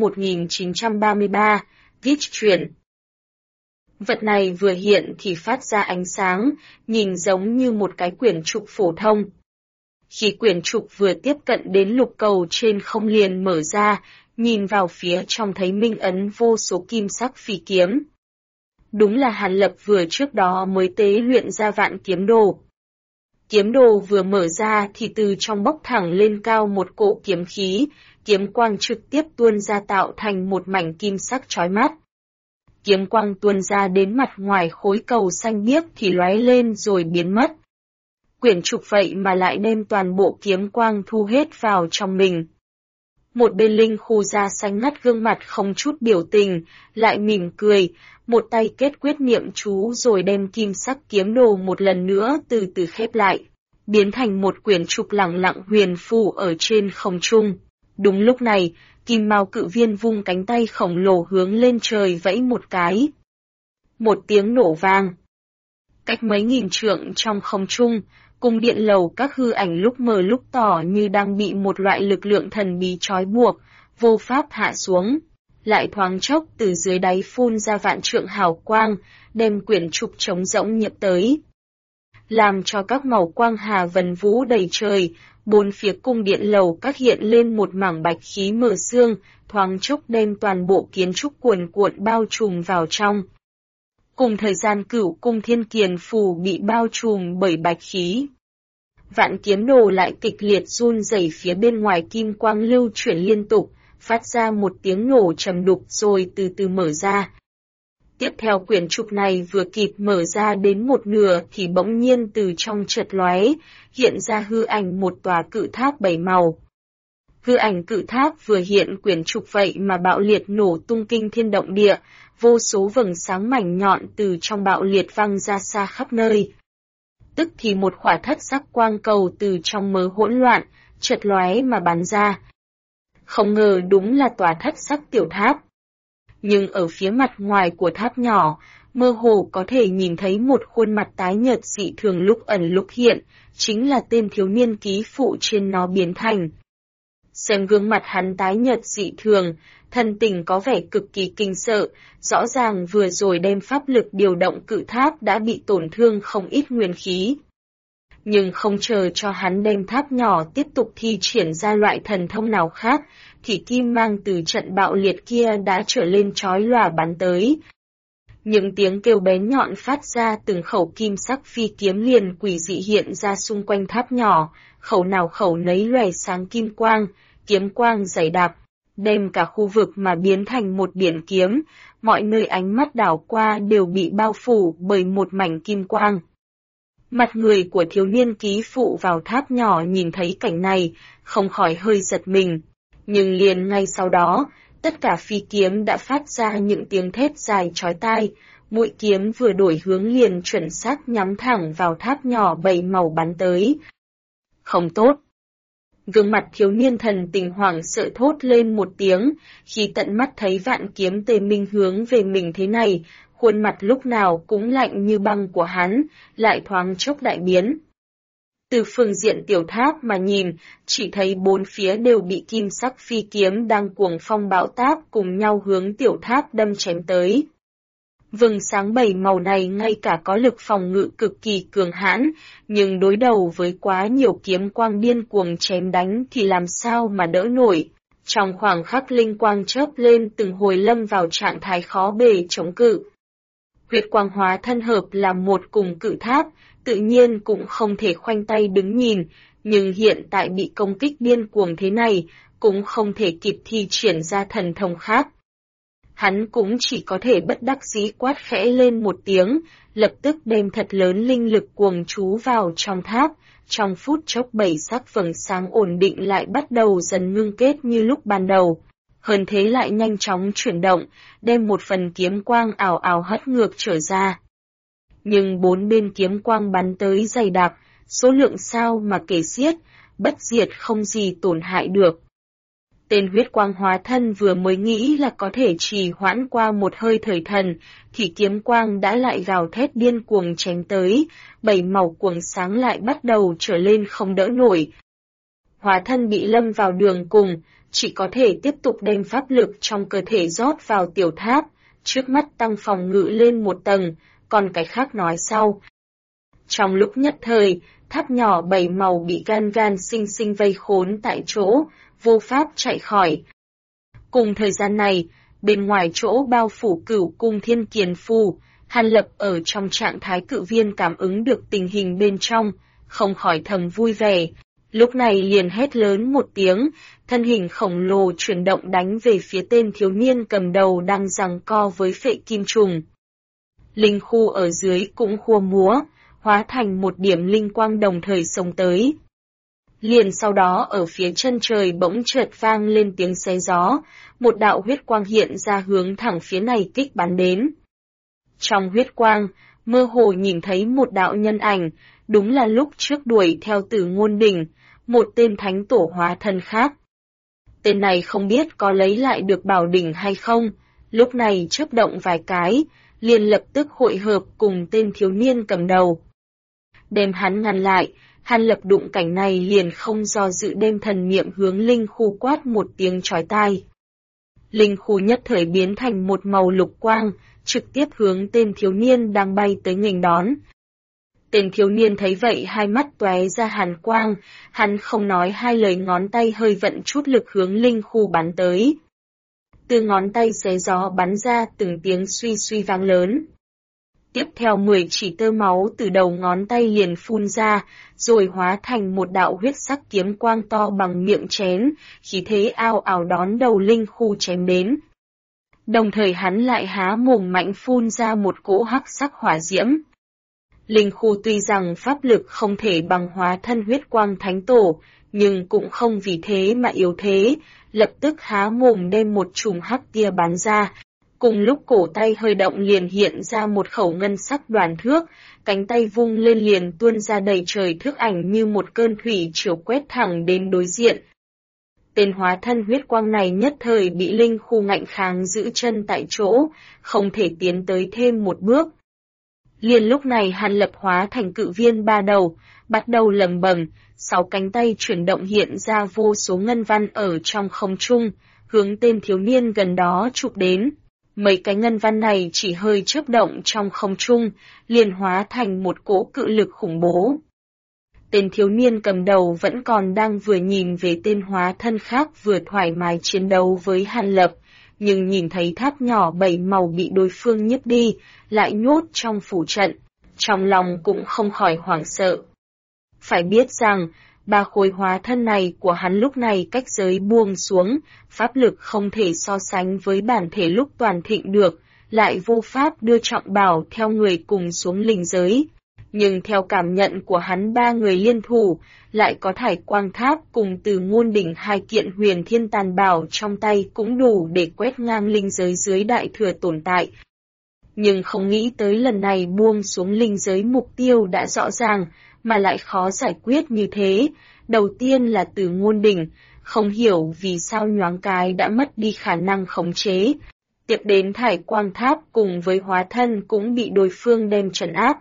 1933, viết truyện. Vật này vừa hiện thì phát ra ánh sáng, nhìn giống như một cái quyển trục phổ thông. Khi quyển trục vừa tiếp cận đến lục cầu trên không liền mở ra, nhìn vào phía trong thấy minh ấn vô số kim sắc phi kiếm. Đúng là Hàn Lập vừa trước đó mới tế luyện ra vạn kiếm đồ. Kiếm đồ vừa mở ra thì từ trong bốc thẳng lên cao một cỗ kiếm khí, kiếm quang trực tiếp tuôn ra tạo thành một mảnh kim sắc chói mắt. Kiếm quang tuôn ra đến mặt ngoài khối cầu xanh biếc thì lóe lên rồi biến mất. Quyển trục vậy mà lại đem toàn bộ kiếm quang thu hết vào trong mình. Một bên linh khu da xanh ngắt gương mặt không chút biểu tình, lại mỉm cười, một tay kết quyết niệm chú rồi đem kim sắc kiếm đồ một lần nữa từ từ khép lại. biến thành một quyển trục lẳng lặng huyền phù ở trên không trung. Đúng lúc này, Kim Mao cự viên vung cánh tay khổng lồ hướng lên trời vẫy một cái. Một tiếng nổ vang. Cách mấy nghìn trượng trong không trung, cung điện lầu các hư ảnh lúc mờ lúc tỏ như đang bị một loại lực lượng thần bí trói buộc, vô pháp hạ xuống. Lại thoáng chốc từ dưới đáy phun ra vạn trượng hào quang, đem quyển trục trống rỗng nhiễm tới. Làm cho các màu quang hà vần vũ đầy trời, bốn phía cung điện lầu các hiện lên một mảng bạch khí mờ sương, thoáng chốc đem toàn bộ kiến trúc cuồn cuộn bao trùm vào trong. Cùng thời gian Cửu cung Thiên Kiền phù bị bao trùm bởi bạch khí. Vạn kiếm đồ lại kịch liệt run rẩy phía bên ngoài kim quang lưu chuyển liên tục, phát ra một tiếng nổ trầm đục rồi từ từ mở ra. Tiếp theo quyển trục này vừa kịp mở ra đến một nửa thì bỗng nhiên từ trong chợt lóe, hiện ra hư ảnh một tòa cự tháp bảy màu. Hư ảnh cự tháp vừa hiện quyển trục vậy mà bạo liệt nổ tung kinh thiên động địa, vô số vầng sáng mảnh nhọn từ trong bạo liệt văng ra xa khắp nơi. Tức thì một khỏa thất sắc quang cầu từ trong mớ hỗn loạn, chợt lóe mà bắn ra. Không ngờ đúng là tòa thất sắc tiểu tháp. Nhưng ở phía mặt ngoài của tháp nhỏ, mơ hồ có thể nhìn thấy một khuôn mặt tái nhợt dị thường lúc ẩn lúc hiện, chính là tên thiếu niên ký phụ trên nó biến thành. Xem gương mặt hắn tái nhợt dị thường, thân tình có vẻ cực kỳ kinh sợ, rõ ràng vừa rồi đem pháp lực điều động cự tháp đã bị tổn thương không ít nguyên khí. Nhưng không chờ cho hắn đem tháp nhỏ tiếp tục thi triển ra loại thần thông nào khác, thì kim mang từ trận bạo liệt kia đã trở lên chói lòa bắn tới. Những tiếng kêu bén nhọn phát ra từng khẩu kim sắc phi kiếm liền quỷ dị hiện ra xung quanh tháp nhỏ, khẩu nào khẩu nấy lòe sáng kim quang, kiếm quang dày đặc, đem cả khu vực mà biến thành một biển kiếm, mọi nơi ánh mắt đảo qua đều bị bao phủ bởi một mảnh kim quang. Mặt người của thiếu niên ký phụ vào tháp nhỏ nhìn thấy cảnh này, không khỏi hơi giật mình. Nhưng liền ngay sau đó, tất cả phi kiếm đã phát ra những tiếng thét dài chói tai, mũi kiếm vừa đổi hướng liền chuẩn xác nhắm thẳng vào tháp nhỏ bảy màu bắn tới. Không tốt! Gương mặt thiếu niên thần tình hoảng sợ thốt lên một tiếng, khi tận mắt thấy vạn kiếm tề minh hướng về mình thế này, khuôn mặt lúc nào cũng lạnh như băng của hắn, lại thoáng chốc đại biến. Từ phương diện tiểu tháp mà nhìn, chỉ thấy bốn phía đều bị kim sắc phi kiếm đang cuồng phong bão táp cùng nhau hướng tiểu tháp đâm chém tới. Vầng sáng bảy màu này ngay cả có lực phòng ngự cực kỳ cường hãn, nhưng đối đầu với quá nhiều kiếm quang điên cuồng chém đánh thì làm sao mà đỡ nổi. Trong khoảng khắc linh quang chớp lên từng hồi lâm vào trạng thái khó bề chống cự. Huyết quang hóa thân hợp làm một cùng cự tháp, tự nhiên cũng không thể khoanh tay đứng nhìn, nhưng hiện tại bị công kích điên cuồng thế này, cũng không thể kịp thi triển ra thần thông khác. Hắn cũng chỉ có thể bất đắc dĩ quát khẽ lên một tiếng, lập tức đem thật lớn linh lực cuồng trú vào trong tháp, trong phút chốc bảy sắc vầng sáng ổn định lại bắt đầu dần ngưng kết như lúc ban đầu. Hơn thế lại nhanh chóng chuyển động, đem một phần kiếm quang ảo ảo hất ngược trở ra. Nhưng bốn bên kiếm quang bắn tới dày đặc, số lượng sao mà kể xiết, bất diệt không gì tổn hại được. Tên huyết quang hóa thân vừa mới nghĩ là có thể trì hoãn qua một hơi thời thần, thì kiếm quang đã lại gào thét điên cuồng chém tới, bảy màu cuồng sáng lại bắt đầu trở lên không đỡ nổi. Hóa thân bị lâm vào đường cùng, chỉ có thể tiếp tục đem pháp lực trong cơ thể rót vào tiểu tháp, trước mắt tăng phòng ngự lên một tầng, còn cái khác nói sau. Trong lúc nhất thời, tháp nhỏ bảy màu bị gan sinh sinh vây khốn tại chỗ, vô pháp chạy khỏi. Cùng thời gian này, bên ngoài chỗ bao phủ Cửu cung Thiên Kiền phù, Hàn Lập ở trong trạng thái cự viên cảm ứng được tình hình bên trong, không khỏi thầm vui vẻ. Lúc này liền hét lớn một tiếng, thân hình khổng lồ chuyển động đánh về phía tên thiếu niên cầm đầu đang giằng co với phệ kim trùng. Linh khu ở dưới cũng khua múa, hóa thành một điểm linh quang đồng thời xông tới. Liền sau đó ở phía chân trời bỗng chợt vang lên tiếng xé gió, một đạo huyết quang hiện ra hướng thẳng phía này kích bắn đến. Trong huyết quang, mơ hồ nhìn thấy một đạo nhân ảnh, đúng là lúc trước đuổi theo Tử Ngôn Đỉnh, một tên thánh tổ hóa thân khác. Tên này không biết có lấy lại được bảo đỉnh hay không, lúc này chớp động vài cái, liền lập tức hội hợp cùng tên thiếu niên cầm đầu. Đem hắn ngăn lại, Hàn Lập đụng cảnh này liền không do dự đem thần niệm hướng linh khu quát một tiếng chói tai. Linh khu nhất thời biến thành một màu lục quang, trực tiếp hướng tên thiếu niên đang bay tới nghênh đón. Tên thiếu niên thấy vậy hai mắt tóe ra hàn quang, hắn không nói hai lời ngón tay hơi vận chút lực hướng linh khu bắn tới. Từ ngón tay xé gió bắn ra từng tiếng suy suy vang lớn. Tiếp theo 10 chỉ tơ máu từ đầu ngón tay liền phun ra, rồi hóa thành một đạo huyết sắc kiếm quang to bằng miệng chén, khí thế ao ào đón đầu linh khu chém đến. Đồng thời hắn lại há mồm mạnh phun ra một cỗ hắc sắc hỏa diễm. Linh khu tuy rằng pháp lực không thể bằng hóa thân huyết quang thánh tổ, nhưng cũng không vì thế mà yếu thế, lập tức há mồm đem một chùm hắc tia bắn ra. Cùng lúc cổ tay hơi động liền hiện ra một khẩu ngân sắc đoàn thước, cánh tay vung lên liền tuôn ra đầy trời thước ảnh như một cơn thủy triều quét thẳng đến đối diện. Tên hóa thân huyết quang này nhất thời bị linh khu ngạnh kháng giữ chân tại chỗ, không thể tiến tới thêm một bước. Liền lúc này Hàn Lập hóa thành cự viên ba đầu, bắt đầu lầm bầm, 6 cánh tay chuyển động hiện ra vô số ngân văn ở trong không trung, hướng tên thiếu niên gần đó chụp đến. Mấy cái ngân văn này chỉ hơi chớp động trong không trung, liền hóa thành một cỗ cự lực khủng bố. Tên thiếu niên cầm đầu vẫn còn đang vừa nhìn về tên hóa thân khác vừa thoải mái chiến đấu với Hàn Lập, nhưng nhìn thấy tháp nhỏ 7 màu bị đối phương nhiếp đi, lại nhốt trong phủ trận, trong lòng cũng không khỏi hoảng sợ. Phải biết rằng, 3 khối hóa thân này của hắn lúc này cách giới buông xuống, pháp lực không thể so sánh với bản thể lúc toàn thịnh được, lại vô pháp đưa trọng bảo theo người cùng xuống linh giới. Nhưng theo cảm nhận của hắn 3 người liên thủ, lại có thải quang tháp cùng Từ Ngôn Đỉnh 2 kiện huyền thiên tàn bảo trong tay cũng đủ để quét ngang linh giới dưới đại thừa tồn tại. Nhưng không nghĩ tới lần này buông xuống linh giới mục tiêu đã rõ ràng, mà lại khó giải quyết như thế. Đầu tiên là Từ Ngôn Đỉnh, không hiểu vì sao nhoáng cái đã mất đi khả năng khống chế. Tiếp đến thải quang tháp cùng với hóa thân cũng bị đối phương đem trấn áp.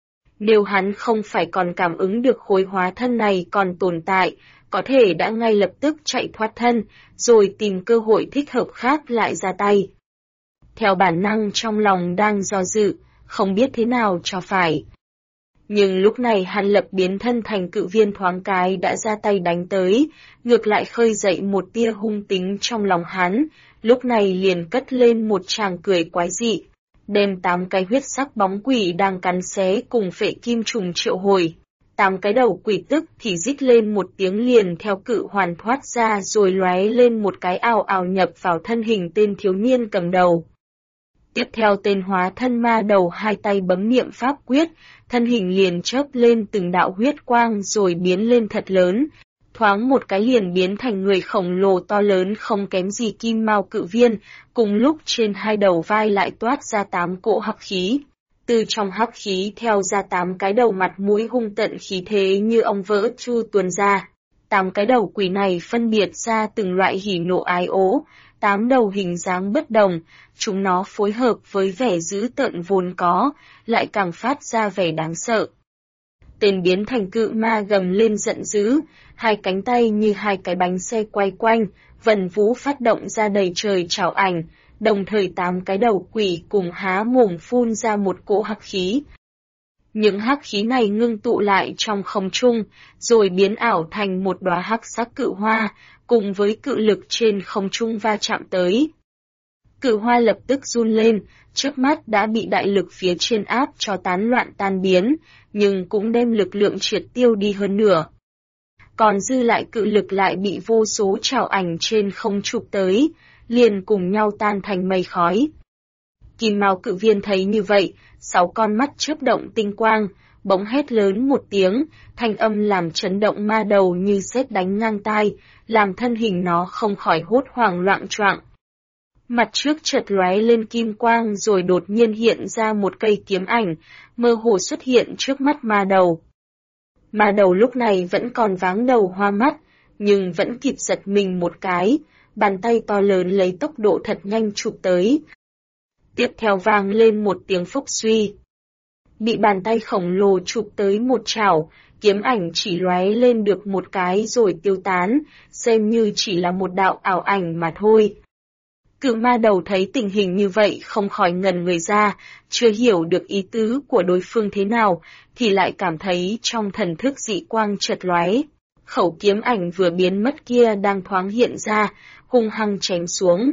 Nếu hắn không phải còn cảm ứng được khối hóa thân này còn tồn tại, có thể đã ngay lập tức chạy thoát thân, rồi tìm cơ hội thích hợp khác lại ra tay. Theo bản năng trong lòng đang do dự, không biết thế nào cho phải. Nhưng lúc này Hàn Lập biến thân thành cự viên thoáng cái đã ra tay đánh tới, ngược lại khơi dậy một tia hung tính trong lòng hắn, lúc này liền cất lên một tràng cười quái dị, đem 8 cái huyết sắc bóng quỷ đang cắn xé cùng phệ kim trùng triệu hồi. 8 cái đầu quỷ tức thì rít lên một tiếng liền theo cự hoàn thoát ra rồi lóe lên một cái ào ào nhập vào thân hình tên thiếu niên cầm đầu. Tiếp theo tên hóa thân ma đầu 2 tay bấm niệm pháp quyết, thân hình liền chớp lên từng đạo huyết quang rồi biến lên thật lớn, thoáng một cái liền biến thành người khổng lồ to lớn không kém gì kim mao cự viên, cùng lúc trên 2 đầu vai lại toát ra 8 cỗ hắc khí. Từ trong hắc khí theo ra 8 cái đầu mặt mũi hung tận khí thế như ong vỡ chu tuôn ra. 8 cái đầu quỷ này phân biệt ra từng loại hỉ nộ ái ố, 8 đầu hình dáng bất đồng, chúng nó phối hợp với vẻ dữ tợn vốn có, lại càng phát ra vẻ đáng sợ. Tên biến thành cự ma gầm lên giận dữ, 2 cánh tay như 2 cái bánh xe quay quanh, vần vũ phát động ra đầy trời trảo ảnh, đồng thời 8 cái đầu quỷ cùng há mồm phun ra một cỗ hắc khí. Những hắc khí này ngưng tụ lại trong không trung, rồi biến ảo thành một đóa hắc sắc cự hoa, cùng với cự lực trên không trung va chạm tới. Cự hoa lập tức run lên, trước mắt đã bị đại lực phía trên áp cho tán loạn tan biến, nhưng cũng đem lực lượng triệt tiêu đi hơn nửa. Còn dư lại cự lực lại bị vô số trảo ảnh trên không chụp tới, liền cùng nhau tan thành mây khói. Kim mao cự viên thấy như vậy, 6 con mắt chớp động tinh quang, bỗng hét lớn một tiếng, thanh âm làm chấn động ma đầu như sét đánh ngang tai, làm thân hình nó không khỏi hốt hoảng loạng choạng. Mặt trước chợt lóe lên kim quang rồi đột nhiên hiện ra một cây kiếm ảnh, mơ hồ xuất hiện trước mắt ma đầu. Ma đầu lúc này vẫn còn váng đầu hoa mắt, nhưng vẫn kịp giật mình một cái, bàn tay to lớn lấy tốc độ thật nhanh chụp tới. Tiếp theo vang lên một tiếng phốc suy. Bị bàn tay khổng lồ chụp tới một chảo, kiếm ảnh chỉ lóe lên được một cái rồi tiêu tán, xem như chỉ là một đạo ảo ảnh mà thôi. Cự ma đầu thấy tình hình như vậy không khỏi ngần người ra, chưa hiểu được ý tứ của đối phương thế nào, thì lại cảm thấy trong thần thức dị quang chợt lóe. Khẩu kiếm ảnh vừa biến mất kia đang thoáng hiện ra, hung hăng chém xuống.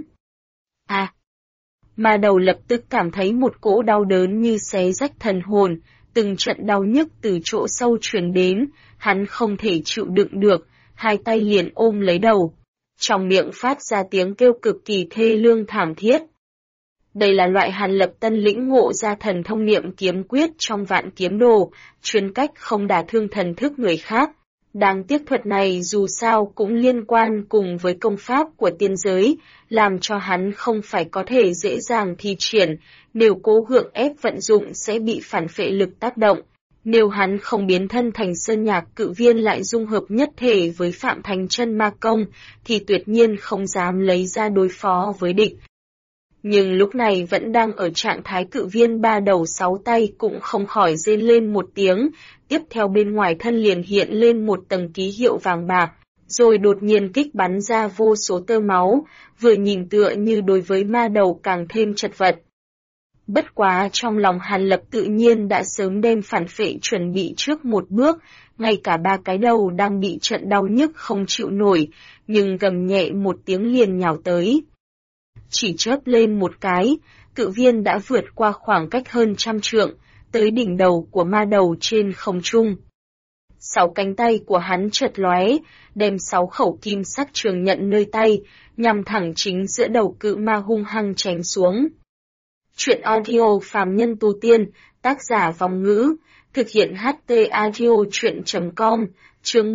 Ma đầu lập tức cảm thấy một cỗ đau đớn như xé rách thần hồn, từng trận đau nhức từ chỗ sâu truyền đến, hắn không thể chịu đựng được, hai tay liền ôm lấy đầu. Trong miệng phát ra tiếng kêu cực kỳ thê lương thảm thiết. Đây là loại Hàn Lập Tân lĩnh ngộ ra thần thông niệm kiếm quyết trong Vạn Kiếm Đồ, chuyên cách không đả thương thần thức người khác. Đáng tiếc thuật này dù sao cũng liên quan cùng với công pháp của tiên giới, làm cho hắn không phải có thể dễ dàng thi triển, nếu cố gượng ép vận dụng sẽ bị phản phệ lực tác động. Nếu hắn không biến thân thành Sơn Nhạc Cự Viên lại dung hợp nhất thể với Phạm Thành Chân Ma Công, thì tuyệt nhiên không dám lấy ra đối phó với địch. Nhưng lúc này vẫn đang ở trạng thái cự viên ba đầu sáu tay cũng không khỏi rên lên một tiếng, tiếp theo bên ngoài thân liền hiện lên một tầng ký hiệu vàng bạc, rồi đột nhiên kích bắn ra vô số tơ máu, vừa nhìn tựa như đối với ma đầu càng thêm chật vật. Bất quá trong lòng Hàn Lập tự nhiên đã sớm đem phản phệ chuẩn bị trước một bước, ngay cả ba cái đầu đang bị trận đau nhức không chịu nổi, nhưng gầm nhẹ một tiếng liền nhào tới. Chỉ chớp lên một cái, cự viên đã vượt qua khoảng cách hơn 100 trượng, tới đỉnh đầu của ma đầu trên không trung. 6 cánh tay của hắn chợt lóe, đem 6 khẩu kim sắc trường nhận nơi tay, nhằm thẳng chính giữa đầu cự ma hung hăng chém xuống. Chuyện audio phàm nhân tu tiên, tác giả Vong Ngữ, thực hiện HT audio chuyện.com, chương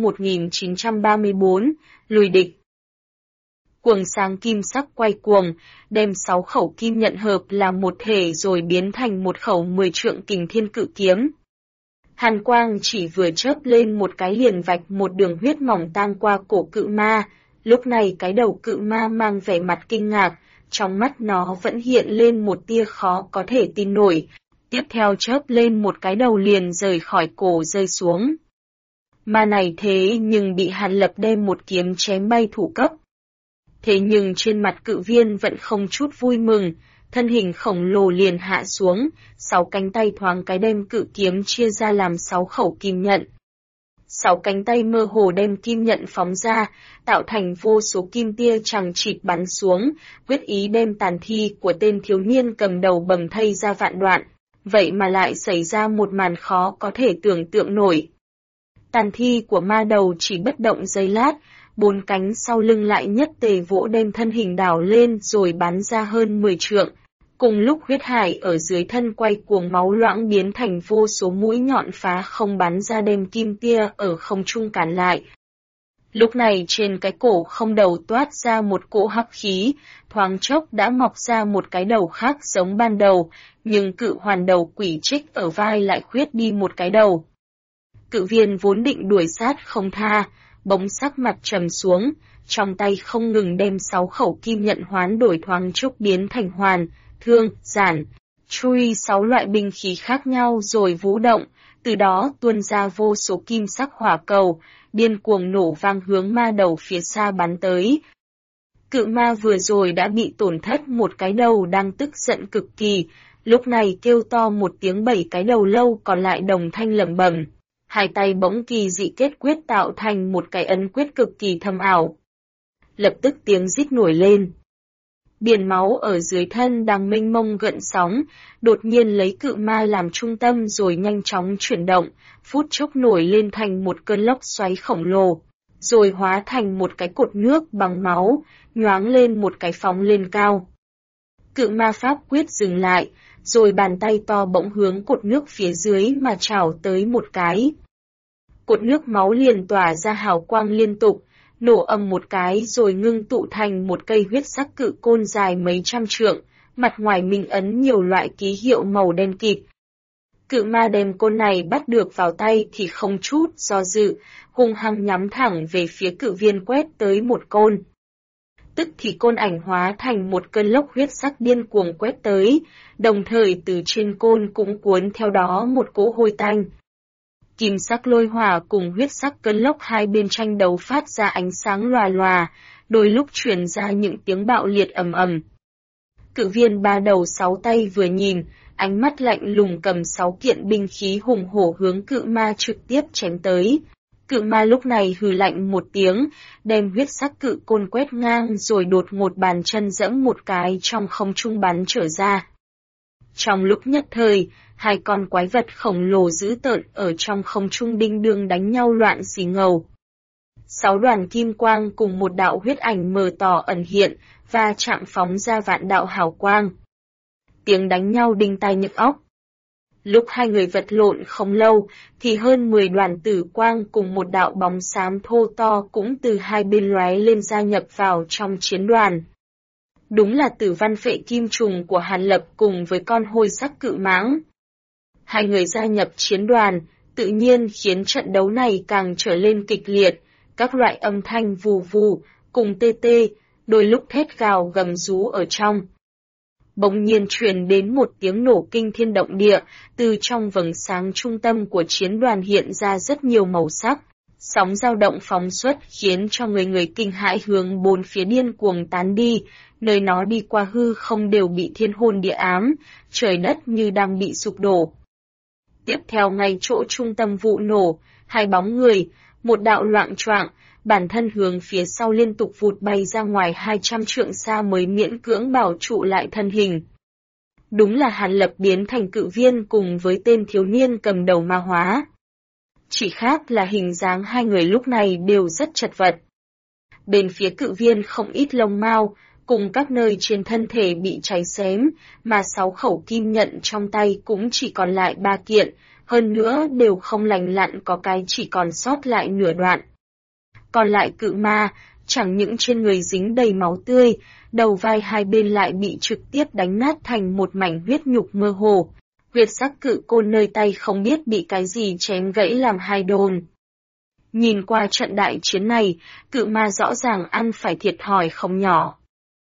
1934, lùi địch. Cuồng sáng kim sắc quay cuồng, đem 6 khẩu kim nhận hợp làm một thể rồi biến thành một khẩu 10 trượng kình thiên cự kiếm. Hàn quang chỉ vừa chớp lên một cái liền vạch một đường huyết mỏng tang qua cổ cự ma, lúc này cái đầu cự ma mang vẻ mặt kinh ngạc, trong mắt nó vẫn hiện lên một tia khó có thể tin nổi, tiếp theo chớp lên một cái đầu liền rời khỏi cổ rơi xuống. Ma này thế nhưng bị Hàn Lập đem một kiếm chém bay thủ cấp. Thế nhưng trên mặt cự viên vẫn không chút vui mừng, thân hình khổng lồ liền hạ xuống, 6 cánh tay thoáng cái đem cự kiếm chia ra làm 6 khẩu kim nhận. 6 cánh tay mơ hồ đem kim nhận phóng ra, tạo thành vô số kim tia chằng chịt bắn xuống, quyết ý đem tàn thi của tên thiếu niên cầm đầu bầm thây ra vạn đoạn. Vậy mà lại xảy ra một màn khó có thể tưởng tượng nổi. Tàn thi của ma đầu chỉ bất động giây lát, 4 cánh sau lưng lại nhất tề vỗ đem thân hình đảo lên rồi bắn ra hơn 10 trượng. Cùng lúc huyết hải ở dưới thân quay cuồng máu loãng biến thành vô số mũi nhọn phá không bắn ra đem kim tia ở không trung cản lại. Lúc này trên cái cổ không đầu toát ra một cỗ hắc khí, thoáng chốc đã mọc ra một cái đầu khác giống ban đầu, nhưng cự hoàn đầu quỷ trích ở vai lại khuyết đi một cái đầu. Cự viên vốn định đuổi sát không tha, bỗng sắc mặt trầm xuống, trong tay không ngừng đem 6 khẩu kim nhận hoán đổi thoáng chốc biến thành hoàn, thương, giản, chui 6 loại binh khí khác nhau rồi vũ động, từ đó tuôn ra vô số kim sắc hỏa cầu, điên cuồng nổ vang hướng ma đầu phía xa bắn tới. Cự ma vừa rồi đã bị tổn thất một cái đầu đang tức giận cực kỳ, lúc này kêu to một tiếng 7 cái đầu lâu còn lại đồng thanh lẩm bẩm. Hai tay bỗng kỳ dị kết quyết tạo thành một cái ấn quyết cực kỳ thâm ảo. Lập tức tiếng rít nổi lên. Biển máu ở dưới thân đang mênh mông gợn sóng, đột nhiên lấy cự ma làm trung tâm rồi nhanh chóng chuyển động, phút chốc nổi lên thành một cơn lốc xoáy khổng lồ, rồi hóa thành một cái cột nước bằng máu, nhoáng lên một cái phóng lên cao. Cự ma pháp quyết dừng lại, rồi bàn tay to bỗng hướng cột nước phía dưới mà chảo tới một cái. Cột nước máu liền tỏa ra hào quang liên tục, nổ ầm một cái rồi ngưng tụ thành một cây huyết sắc cự côn dài mấy trăm trượng, mặt ngoài minh ấn nhiều loại ký hiệu màu đen kịt. Cự ma đem côn này bắt được vào tay thì không chút do dự, hung hăng nhắm thẳng về phía cự viên quét tới một côn. Tức thì côn ảnh hóa thành một cơn lốc huyết sắc điên cuồng quét tới, đồng thời từ trên côn cũng cuốn theo đó một cỗ hôi tanh. Kim sắc lôi hỏa cùng huyết sắc cơn lốc hai bên tranh đấu phát ra ánh sáng lòa lòa, đôi lúc truyền ra những tiếng bạo liệt ầm ầm. Cự viên ba đầu sáu tay vừa nhìn, ánh mắt lạnh lùng cầm 6 kiện binh khí hùng hổ hướng cự ma trực tiếp chém tới. Cự ma lúc này hừ lạnh một tiếng, đem huyết sắc cự côn quét ngang rồi đột ngột bàn chân giẫm một cái trong không trung bắn trở ra. Trong lúc nhất thời, hai con quái vật khổng lồ dữ tợn ở trong không trung đinh đương đánh nhau loạn xì ngầu. 6 đoàn kim quang cùng một đạo huyết ảnh mờ tỏ ẩn hiện, và chạm phóng ra vạn đạo hào quang. Tiếng đánh nhau đinh tai nhức óc. Lúc hai người vật lộn không lâu, thì hơn 10 đoàn tử quang cùng một đạo bóng xám thô to cũng từ hai bên lóe lên gia nhập vào trong chiến đoàn. Đúng là tử văn phệ kim trùng của Hàn Lập cùng với con hôi sắc cự mãng. Hai người gia nhập chiến đoàn, tự nhiên khiến trận đấu này càng trở lên kịch liệt, các loại âm thanh vù vù, cùng tê tê, đôi lúc thét gào gầm rú ở trong. Bỗng nhiên truyền đến một tiếng nổ kinh thiên động địa, từ trong vầng sáng trung tâm của chiến đoàn hiện ra rất nhiều màu sắc. Sóng dao động phóng xuất khiến cho người kinh hãi hướng bốn phía điên cuồng tán đi, nơi nó đi qua hư không đều bị thiên hôn địa ám, trời đất như đang bị sụp đổ. Tiếp theo ngay chỗ trung tâm vụ nổ, hai bóng người, một đạo loạng choạng, bản thân hướng phía sau liên tục vụt bay ra ngoài 200 trượng xa mới miễn cưỡng bảo trụ lại thân hình. Đúng là Hàn Lập biến thành cự viên cùng với tên thiếu niên cầm đầu ma hóa. Chỉ khác là hình dáng hai người lúc này đều rất chật vật. Bên phía cự viên không ít lông mao, cùng các nơi trên thân thể bị cháy xém, mà 6 khẩu kim nhận trong tay cũng chỉ còn lại 3 kiện, hơn nữa đều không lành lặn, có cái chỉ còn sót lại nửa đoạn. Còn lại cự ma, chẳng những trên người dính đầy máu tươi, đầu vai hai bên lại bị trực tiếp đánh nát thành một mảnh huyết nhục mơ hồ. Huyết sắc cự côn nơi tay không biết bị cái gì chém gãy làm hai đồn. Nhìn qua trận đại chiến này, cự ma rõ ràng ăn phải thiệt thòi không nhỏ.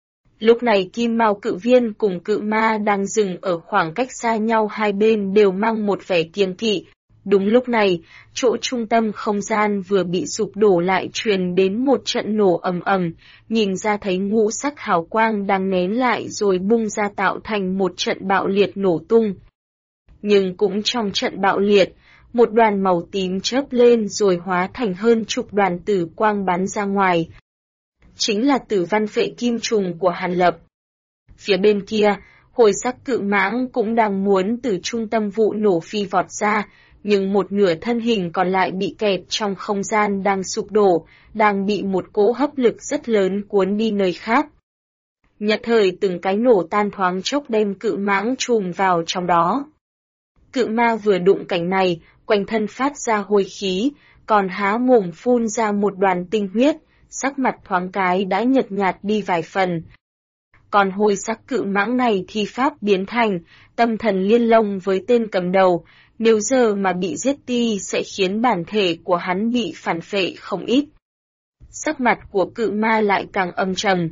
Lúc này kim mao cự viên cùng cự ma đang dừng ở khoảng cách xa nhau, hai bên đều mang một vẻ kiêng kỵ. Đúng lúc này, chỗ trung tâm không gian vừa bị sụp đổ lại truyền đến một trận nổ ầm ầm, nhìn ra thấy ngũ sắc hào quang đang nén lại rồi bung ra tạo thành một trận bạo liệt nổ tung. Nhưng cũng trong trận bạo liệt, một đoàn màu tím chớp lên rồi hóa thành hơn chục đoàn tử quang bắn ra ngoài. Chính là tử văn phệ kim trùng của Hàn Lập. Phía bên kia, hồi sắc cự mãng cũng đang muốn từ trung tâm vụ nổ phi vọt ra, nhưng một nửa thân hình còn lại bị kẹt trong không gian đang sụp đổ, đang bị một cỗ hấp lực rất lớn cuốn đi nơi khác. Nhất thời từng cái nổ tan thoáng chốc đem cự mãng chùm vào trong đó. Cự ma vừa đụng cảnh này, quanh thân phát ra hôi khí, còn há mồm phun ra một đoàn tinh huyết, sắc mặt thoáng cái đã nhợt nhạt đi vài phần. Còn hôi sắc cự mãng này thì pháp biến thành, tâm thần liên lông với tên cầm đầu, nếu giờ mà bị giết đi sẽ khiến bản thể của hắn bị phản phệ không ít. Sắc mặt của cự ma lại càng âm trầm.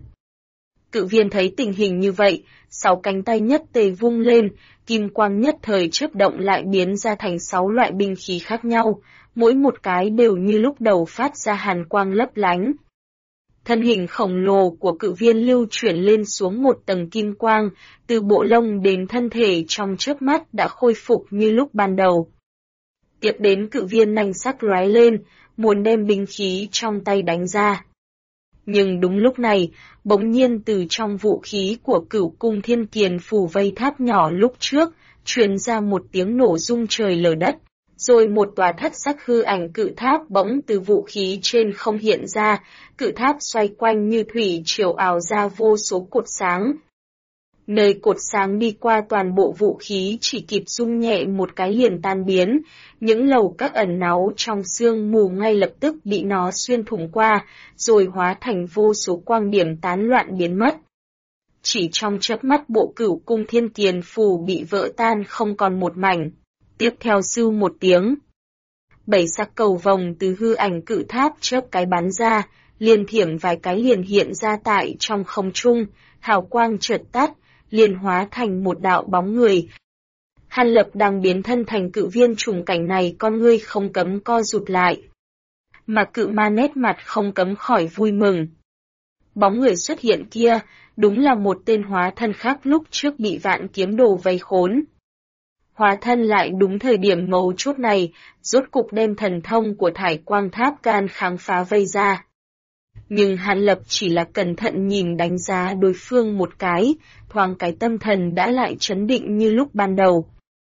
Cự viên thấy tình hình như vậy, 6 cánh tay nhất tề vung lên, kim quang nhất thời chớp động lại biến ra thành 6 loại binh khí khác nhau, mỗi một cái đều như lúc đầu phát ra hàn quang lấp lánh. Thân hình khổng lồ của cự viên lưu chuyển lên xuống một tầng kim quang, từ bộ lông đến thân thể trong chớp mắt đã khôi phục như lúc ban đầu. Tiếp đến cự viên nanh sắc lóe lên, muốn đem binh khí trong tay đánh ra. Nhưng đúng lúc này, bỗng nhiên từ trong vũ khí của Cửu Cung Thiên Kiền phủ vây tháp nhỏ lúc trước, truyền ra một tiếng nổ rung trời lở đất, rồi một tòa thất sắc hư ảnh cự tháp bỗng từ vũ khí trên không hiện ra, cự tháp xoay quanh như thủy triều ào ra vô số cột sáng. Nơi cột sáng đi qua toàn bộ vũ khí chỉ kịp rung nhẹ một cái liền tan biến, những lầu các ẩn náu trong sương mù ngay lập tức bị nó xuyên thủng qua, rồi hóa thành vô số quang điểm tán loạn biến mất. Chỉ trong chớp mắt bộ Cửu Cung Thiên Kiền phù bị vỡ tan không còn một mảnh. Tiếp theo sưu một tiếng. 7 sắc cầu vồng từ hư ảnh cự tháp chớp cái bắn ra, liền thiểm vài cái liền hiện ra tại trong không trung, hào quang chợt tắt, liền hóa thành một đạo bóng người. Hàn Lập đang biến thân thành cự viên trùng cảnh này, con ngươi không cấm co rụt lại. Mà Cự Ma nét mặt không cấm khỏi vui mừng. Bóng người xuất hiện kia, đúng là một tên hóa thân khác lúc trước bị Vạn Kiếm Đồ vây khốn. Hóa thân lại đúng thời điểm mấu chốt này, rốt cục đem thần thông của Thải Quang Tháp can kháng phá vây ra. Nhưng Hàn Lập chỉ là cẩn thận nhìn đánh giá đối phương một cái, thoáng cái tâm thần đã lại chấn định như lúc ban đầu.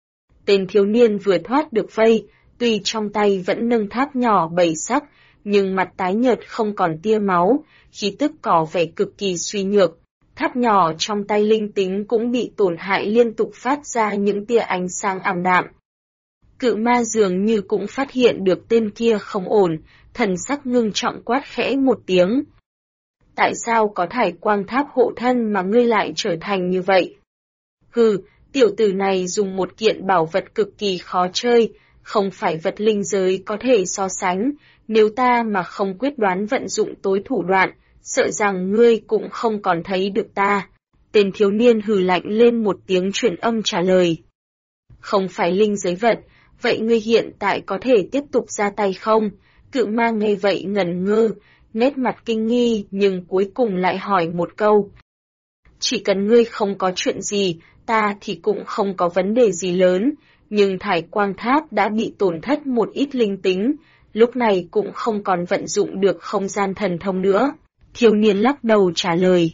Tên thiếu niên vừa thoát được vây, tuy trong tay vẫn nâng tháp nhỏ 7 sắc, nhưng mặt tái nhợt không còn tia máu, khí tức có vẻ cực kỳ suy nhược. Tháp nhỏ trong tay linh tính cũng bị tổn hại liên tục phát ra những tia ánh sáng ảm đạm. Cự Ma dường như cũng phát hiện được tên kia không ổn, thần sắc ngưng trọng quát khẽ một tiếng. Tại sao có Thải Quang Tháp hộ thân mà ngươi lại trở thành như vậy? Hừ, tiểu tử này dùng một kiện bảo vật cực kỳ khó chơi, không phải vật linh giới có thể so sánh, nếu ta mà không quyết đoán vận dụng tối thủ đoạn, sợ rằng ngươi cũng không còn thấy được ta. Tên thiếu niên hừ lạnh lên một tiếng truyền âm trả lời. Không phải linh giới vật, vậy ngươi hiện tại có thể tiếp tục ra tay không? Cự Ma nghe vậy ngẩn ngơ, nét mặt kinh nghi nhưng cuối cùng lại hỏi một câu. Chỉ cần ngươi không có chuyện gì, ta thì cũng không có vấn đề gì lớn, nhưng Thải Quang Tháp đã bị tổn thất một ít linh tính, lúc này cũng không còn vận dụng được không gian thần thông nữa. Thiếu niên lắc đầu trả lời.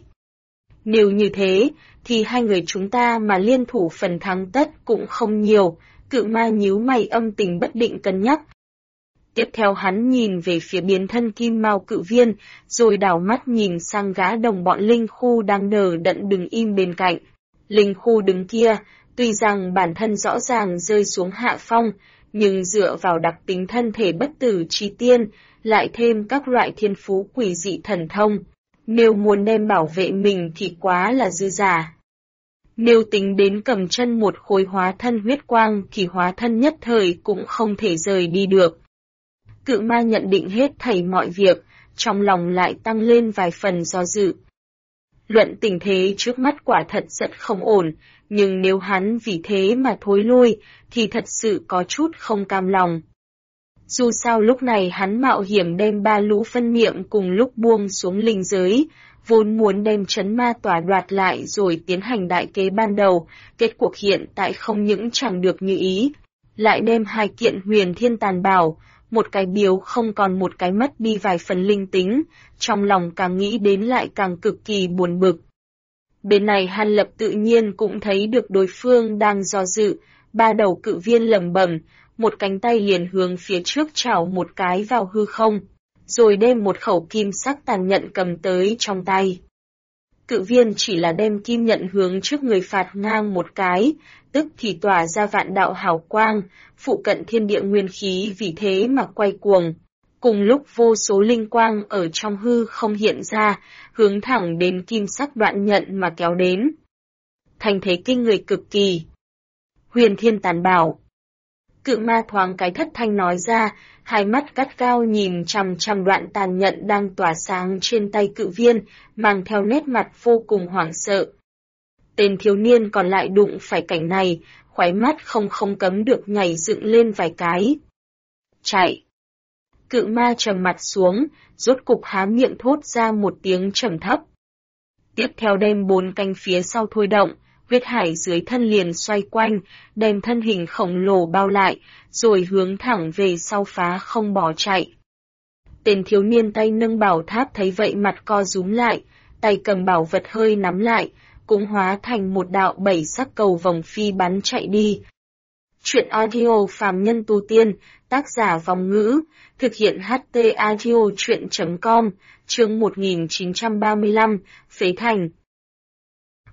Nếu như thế, thì hai người chúng ta mà liên thủ phần thắng tất cũng không nhiều, Cự Ma nhíu mày âm tình bất định cân nhắc. Tiếp theo hắn nhìn về phía biến thân kim mao cự viên, rồi đảo mắt nhìn sang gã đồng bọn Linh Khu đang nở đận đứng im bên cạnh. Linh Khu đứng kia, tuy rằng bản thân rõ ràng rơi xuống hạ phong, nhưng dựa vào đặc tính thân thể bất tử chi tiên, lại thêm các loại thiên phú quỷ dị thần thông. Nếu muốn đem bảo vệ mình thì quá là dư giả. Nếu tính đến cầm chân một khối hóa thân huyết quang thì hóa thân nhất thời cũng không thể rời đi được. Cự Ma nhận định hết thảy mọi việc, trong lòng lại tăng lên vài phần do dự. Luận tình thế trước mắt quả thật rất không ổn, nhưng nếu hắn vì thế mà thối lui, thì thật sự có chút không cam lòng. Dù sao lúc này hắn mạo hiểm đem 3 lũ phân niệm cùng lúc buông xuống linh giới, vốn muốn đem trấn ma tỏa đoạt lại rồi tiến hành đại kế ban đầu, kết cuộc hiện tại không những chẳng được như ý, lại đem 2 kiện huyền thiên tàn bảo, một cái biếu không còn một cái mất đi vài phần linh tính, trong lòng càng nghĩ đến lại càng cực kỳ buồn bực. Bên này Hàn Lập tự nhiên cũng thấy được đối phương đang do dự, 3 đầu cự viên lẩm bẩm, một cánh tay liền hướng phía trước chảo một cái vào hư không, rồi đem một khẩu kim sắc tàn nhận cầm tới trong tay. Cự viên chỉ là đem kim nhận hướng trước người phạt ngang một cái, tức thì tỏa ra vạn đạo hào quang, phụ cận thiên địa nguyên khí vì thế mà quay cuồng. Cùng lúc vô số linh quang ở trong hư không hiện ra, hướng thẳng đến kim sắc đoạn nhận mà kéo đến. Thành thế kinh người cực kỳ. Huyền thiên tàn bảo. Cự Ma thoáng cái thất thanh nói ra, hai mắt gắt gao nhìn chằm chằm đoạn tàn nhận đang tỏa sáng trên tay cự viên, mang theo nét mặt vô cùng hoảng sợ. Tên thiếu niên còn lại đụng phải cảnh này, khóe mắt không cấm được nhảy dựng lên vài cái. Chạy! Cự Ma trầm mặt xuống, rốt cục há miệng thốt ra một tiếng trầm thấp. Tiếp theo đem 4 cánh phía sau thôi động, huyết hải dưới thân liền xoay quanh, đem thân hình khổng lồ bao lại, rồi hướng thẳng về sau phá không bỏ chạy. Tên thiếu niên tay nâng bảo tháp thấy vậy mặt co rúm lại, tay cầm bảo vật hơi nắm lại, cũng hóa thành một đạo 7 sắc cầu vòng phi bắn chạy đi. Chuyện audio phàm nhân tu tiên, tác giả Vong Ngữ, thực hiện HT audio chuyện.com, chương 1935, Phế Thành.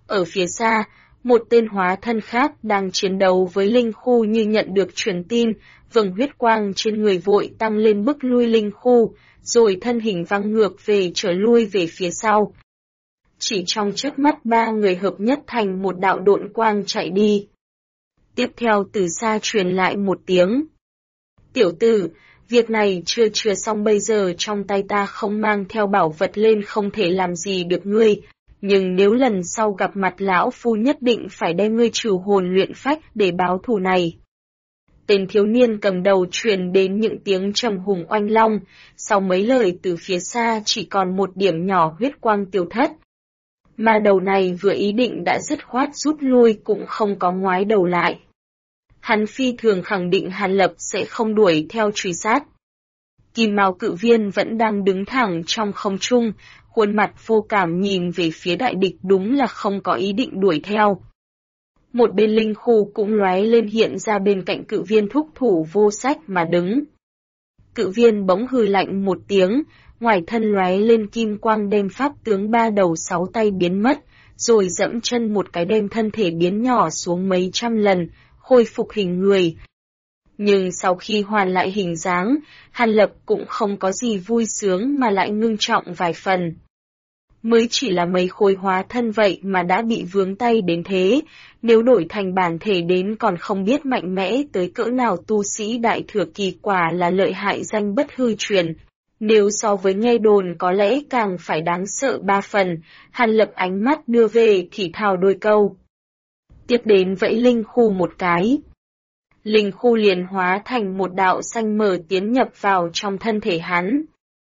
Ở phía xa, một tên hóa thân khác đang chiến đấu với linh khu như nhận được truyền tin, vầng huyết quang trên người vội tăng lên bức lui linh khu, rồi thân hình văng ngược về trở lui về phía sau. Chỉ trong chớp mắt ba người hợp nhất thành một đạo độn quang chạy đi. Tiếp theo từ xa truyền lại một tiếng. Tiểu tử, việc này chưa xong, bây giờ trong tay ta không mang theo bảo vật lên không thể làm gì được ngươi, nhưng nếu lần sau gặp mặt lão phu nhất định phải đem ngươi trừ hồn luyện phách để báo thù này. Tên thiếu niên cầm đầu truyền đến những tiếng trầm hùng oanh long, sau mấy lời từ phía xa chỉ còn một điểm nhỏ huyết quang tiêu thất. Mà đầu này vừa ý định đã dứt khoát rút lui cũng không có ngoái đầu lại. Hắn phi thường khẳng định Hàn Lập sẽ không đuổi theo truy sát. Kim Mao cự viên vẫn đang đứng thẳng trong không trung, khuôn mặt vô cảm nhìn về phía đại địch, đúng là không có ý định đuổi theo. Một bên linh khu cũng lóe lên hiện ra bên cạnh cự viên thúc thủ vô sách mà đứng. Cự viên bỗng hừ lạnh một tiếng, ngoài thân lóe lên kim quang đem pháp tướng ba đầu sáu tay biến mất, rồi dẫm chân một cái đem thân thể biến nhỏ xuống mấy trăm lần, khôi phục hình người. Nhưng sau khi hoàn lại hình dáng, Hàn Lập cũng không có gì vui sướng mà lại ngưng trọng vài phần. Mới chỉ là mấy khối hóa thân vậy mà đã bị vướng tay đến thế, nếu đổi thành bản thể đến còn không biết mạnh mẽ tới cỡ nào. Tu sĩ đại thừa kỳ quả là lợi hại danh bất hư truyền. Nếu so với nghe đồn có lẽ càng phải đáng sợ ba phần. Hàn Lập ánh mắt đưa về thì thào đôi câu. Tiếp đến vẫy linh khu một cái. Linh khu liền hóa thành một đạo xanh mờ tiến nhập vào trong thân thể hắn.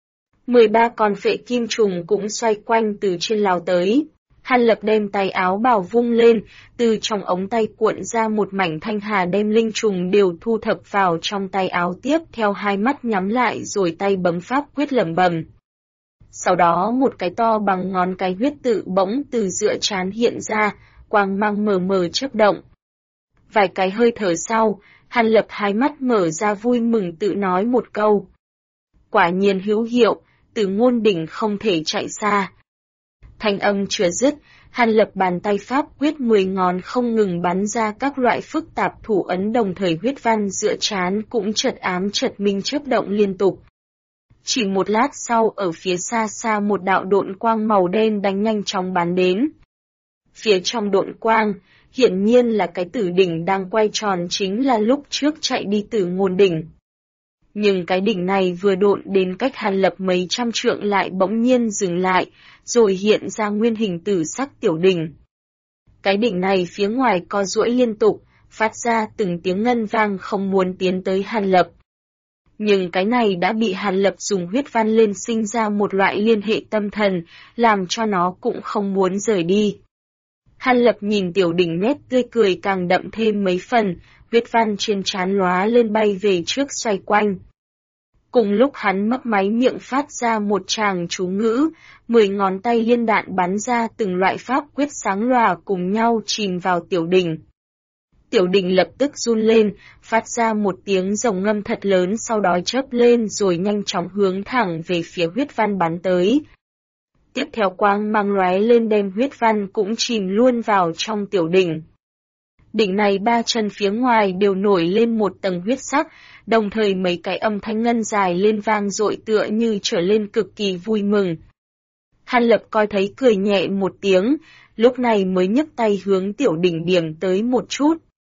13 con phệ kim trùng cũng xoay quanh từ trên lao tới. Hàn Lập đem tay áo bào vung lên, từ trong ống tay cuộn ra một mảnh thanh hà đem linh trùng đều thu thập vào trong tay áo, tiếp theo hai mắt nhắm lại rồi tay bấm pháp quyết lẩm bẩm. Sau đó một cái to bằng ngón cái huyết tự bỗng từ giữa trán hiện ra, quang mang mờ mờ chớp động. Vài cái hơi thở sau, Hàn Lập hai mắt mở ra vui mừng tự nói một câu. Quả nhiên hữu hiệu, Tử Ngôn đỉnh không thể chạy xa. Thanh âm chưa dứt, Hàn Lập bàn tay pháp quyết 10 ngón không ngừng bắn ra các loại phức tạp thủ ấn, đồng thời huyết văn giữa trán cũng chợt ám chợt minh chớp động liên tục. Chỉ một lát sau, ở phía xa xa một đạo độn quang màu đen đánh nhanh chóng bắn đến. Phía trong độn quang, hiển nhiên là cái tử đỉnh đang quay tròn, chính là lúc trước chạy đi Tử Ngôn đỉnh. Nhưng cái đỉnh này vừa độn đến cách Hàn Lập mấy trăm trượng lại bỗng nhiên dừng lại, rồi hiện ra nguyên hình tử sắc tiểu đỉnh. Cái đỉnh này phía ngoài co duỗi liên tục, phát ra từng tiếng ngân vang không muốn tiến tới Hàn Lập. Nhưng cái này đã bị Hàn Lập dùng huyết văn lên sinh ra một loại liên hệ tâm thần, làm cho nó cũng không muốn rời đi. Hàn Lập nhìn tiểu đỉnh, nét tươi cười càng đậm thêm mấy phần, huyết văn trên trán lóa lên bay về trước xoay quanh. Cùng lúc hắn mấp máy miệng phát ra một tràng chú ngữ, 10 ngón tay liên đạn bắn ra từng loại pháp quyết sáng lòa cùng nhau chìm vào tiểu đỉnh. Tiểu đỉnh lập tức run lên, phát ra một tiếng rồng ngâm thật lớn, sau đó chớp lên rồi nhanh chóng hướng thẳng về phía huyết văn bắn tới. Tiếp theo quang mang lóe lên đem huyết văn cũng chìm luôn vào trong tiểu đỉnh. Đỉnh này ba chân phía ngoài đều nổi lên một tầng huyết sắc, đồng thời mấy cái âm thanh ngân dài lên vang dội tựa như trở lên cực kỳ vui mừng. Hàn Lập coi thấy cười nhẹ một tiếng, lúc này mới nhấc tay hướng tiểu đỉnh điểm tới một chút.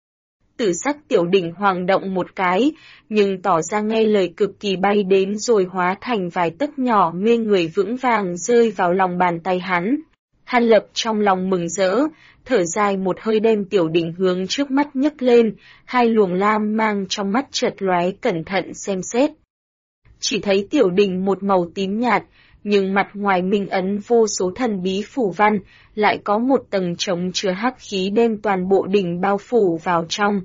Tử sắc tiểu đỉnh hoàng động một cái, nhưng tỏ ra nghe lời cực kỳ, bay đến rồi hóa thành vài tấc nhỏ mê người vững vàng rơi vào lòng bàn tay hắn. Hàn Lập trong lòng mừng rỡ, thở dài một hơi đem tiểu đỉnh hướng trước mắt nhấc lên, hai luồng lam mang trong mắt chợt lóe, cẩn thận xem xét. Chỉ thấy tiểu đỉnh một màu tím nhạt, nhưng mặt ngoài minh ấn vô số thần bí phủ văn, lại có một tầng trống chứa hắc khí đem toàn bộ đỉnh bao phủ vào trong.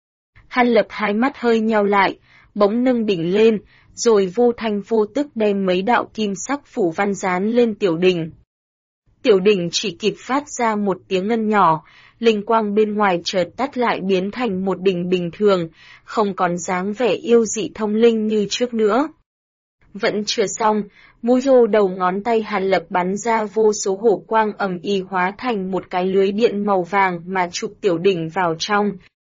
Hàn Lập hai mắt hơi nheo lại, bỗng nâng đỉnh lên, rồi vô thanh vô tức đem mấy đạo kim sắc phủ văn dán lên tiểu đỉnh. Tiểu đỉnh chỉ kịp phát ra một tiếng ngân nhỏ, linh quang bên ngoài chợt tắt lại biến thành một đỉnh bình thường, không còn dáng vẻ yêu dị thông linh như trước nữa. Vẫn chưa xong, mũi rô đầu ngón tay Hàn Lập bắn ra vô số hổ quang ầm ĩ hóa thành một cái lưới điện màu vàng mà chụp Tiểu Đỉnh vào trong.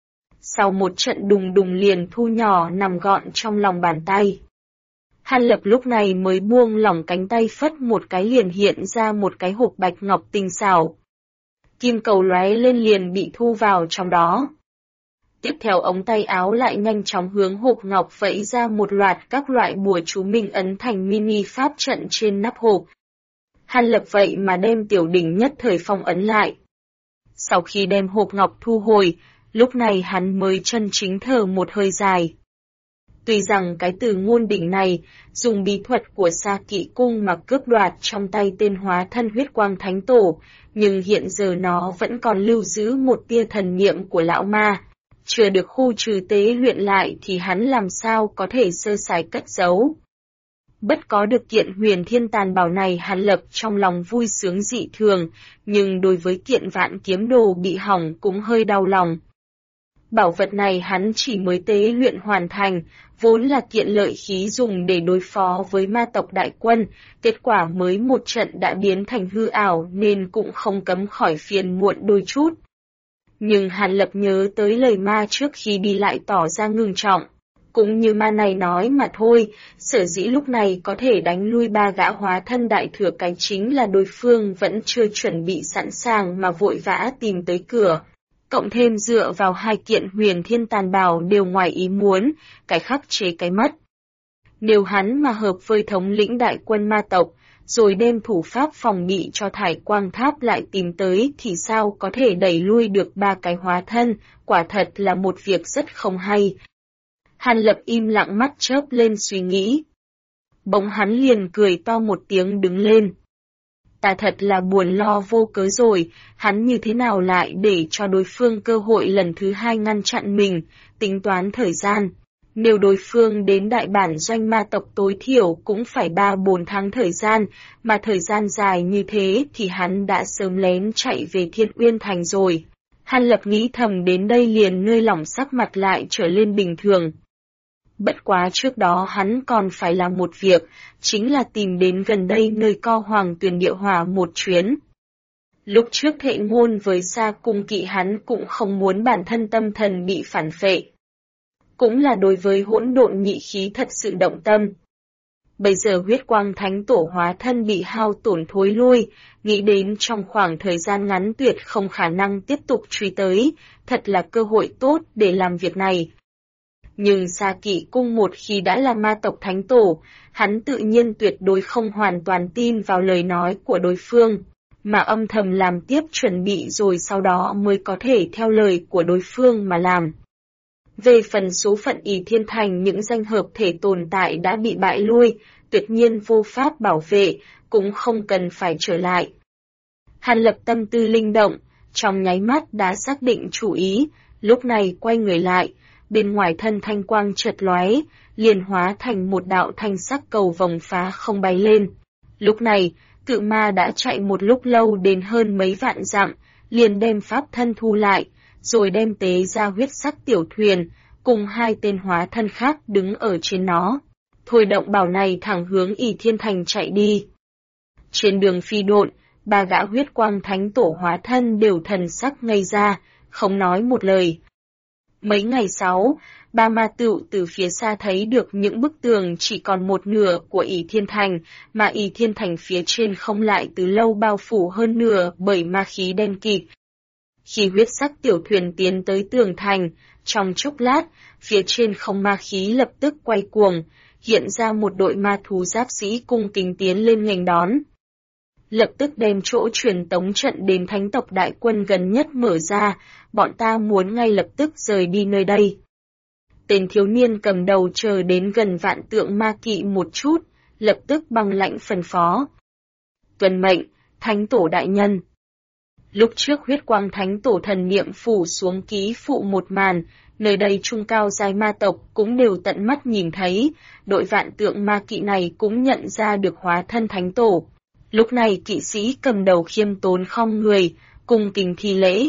Sau một trận đùng đùng liền thu nhỏ nằm gọn trong lòng bàn tay. Hàn Lập lúc này mới buông lỏng cánh tay, phất một cái liền hiện ra một cái hộp bạch ngọc tinh xảo. Kim cầu lóe lên liền bị thu vào trong đó. Tiếp theo ống tay áo lại nhanh chóng hướng hộp ngọc vẫy ra một loạt các loại bùa chú minh ấn thành mini pháp trận trên nắp hộp. Hàn Lập vậy mà đem Tiểu Đỉnh nhất thời phong ấn lại. Sau khi đem hộp ngọc thu hồi, lúc này hắn mới chân chính thở một hơi dài. Tuy rằng cái từ ngôn đỉnh này, dùng bí thuật của Sa Kỵ Cung mà cướp đoạt trong tay tên hóa thân huyết quang thánh tổ, nhưng hiện giờ nó vẫn còn lưu giữ một tia thần niệm của lão ma. Chưa được khu trừ tế luyện lại thì hắn làm sao có thể sơ sài cất giấu. Bất có được kiện huyền thiên tàn bảo này, Hàn Lập trong lòng vui sướng dị thường, nhưng đối với kiện vạn kiếm đồ bị hỏng cũng hơi đau lòng. Bảo vật này hắn chỉ mới tế luyện hoàn thành, vốn là kiện lợi khí dùng để đối phó với ma tộc đại quân, kết quả mới một trận đã biến thành hư ảo nên cũng không cấm khỏi phiền muộn đôi chút. Nhưng Hàn Lập nhớ tới lời ma trước khi đi lại tỏ ra ngưng trọng. Cũng như ma này nói mà thôi, sở dĩ lúc này có thể đánh lui ba gã hóa thân đại thừa cái chính là đối phương vẫn chưa chuẩn bị sẵn sàng mà vội vã tìm tới cửa. Cộng thêm dựa vào hai kiện huyền thiên tàn bào đều ngoài ý muốn, cái khắc chế cái mất. Nếu hắn mà hợp với thống lĩnh đại quân ma tộc, rồi đem thủ pháp phòng bị cho Thải Quang Tháp lại tìm tới thì sao có thể đẩy lui được ba cái hóa thân, quả thật là một việc rất không hay. Hàn Lập im lặng, mắt chớp lên suy nghĩ. Bỗng hắn liền cười to một tiếng đứng lên. Ta thật là buồn lo vô cớ rồi, hắn như thế nào lại để cho đối phương cơ hội lần thứ hai ngăn chặn mình, tính toán thời gian. Nếu đối phương đến đại bản doanh ma tộc tối thiểu cũng phải 3-4 tháng thời gian, mà thời gian dài như thế thì hắn đã sớm lén chạy về Thiên Uyên Thành rồi. Hàn Lập nghĩ thầm đến đây liền ngơi lỏng, sắc mặt lại trở lên bình thường. Bất quá trước đó hắn còn phải làm một việc, chính là tìm đến gần đây nơi co Hoàng Tuyền Địa Hỏa một chuyến. Lúc trước thệ ngôn với Sa Cung Kỵ hắn cũng không muốn bản thân tâm thần bị phản phệ. Cũng là đối với hỗn độn nhị khí thật sự động tâm. Bây giờ huyết quang thánh tổ hóa thân bị hao tổn thối lui, nghĩ đến trong khoảng thời gian ngắn tuyệt không khả năng tiếp tục truy tới, thật là cơ hội tốt để làm việc này. Nhưng Sa Kỵ Cung một khi đã là ma tộc thánh tổ, hắn tự nhiên tuyệt đối không hoàn toàn tin vào lời nói của đối phương, mà âm thầm làm tiếp chuẩn bị rồi sau đó mới có thể theo lời của đối phương mà làm. Về phần số phận Ỷ Thiên Thành, những danh hợp thể tồn tại đã bị bại lui, tuyệt nhiên vô pháp bảo vệ, cũng không cần phải trở lại. Hàn Lập tâm tư linh động, trong nháy mắt đã xác định chủ ý, lúc này quay người lại, bên ngoài thân thanh quang chợt lóe, liền hóa thành một đạo thanh sắc cầu vồng phá không bay lên. Lúc này, cự ma đã chạy một lúc lâu đến hơn mấy vạn dặm, liền đem pháp thân thu lại, rồi đem tế ra huyết sắc tiểu thuyền, cùng hai tên hóa thân khác đứng ở trên nó. Thôi động bảo này thẳng hướng Ỷ Thiên Thành chạy đi. Trên đường phi độn, ba gã huyết quang thánh tổ hóa thân đều thần sắc ngây ra, không nói một lời. Mấy ngày sau, ba ma tựu từ phía xa thấy được những bức tường chỉ còn một nửa của Ỷ Thiên Thành, mà Ỷ Thiên Thành phía trên không lại từ lâu bao phủ hơn nửa bởi ma khí đen kịt. Khi huyết sắc tiểu thuyền tiến tới tường thành, trong chốc lát, phía trên không ma khí lập tức quay cuồng, hiện ra một đội ma thú giáp sĩ cung kính tiến lên nghênh đón. Lập tức đem chỗ truyền tống trận đến thánh tộc đại quân gần nhất mở ra, bọn ta muốn ngay lập tức rời đi nơi đây. Tên thiếu niên cầm đầu chờ đến gần vạn tượng ma kỵ một chút, lập tức băng lãnh phân phó. Tuân mệnh, thánh tổ đại nhân. Lúc trước huyết quang thánh tổ thần niệm phủ xuống ký phụ một màn, nơi đây trung cao giai ma tộc cũng đều tận mắt nhìn thấy, đội vạn tượng ma kỵ này cũng nhận ra được hóa thân thánh tổ. Lúc này kỵ sĩ cầm đầu khiêm tốn khom người, cung kính thi lễ.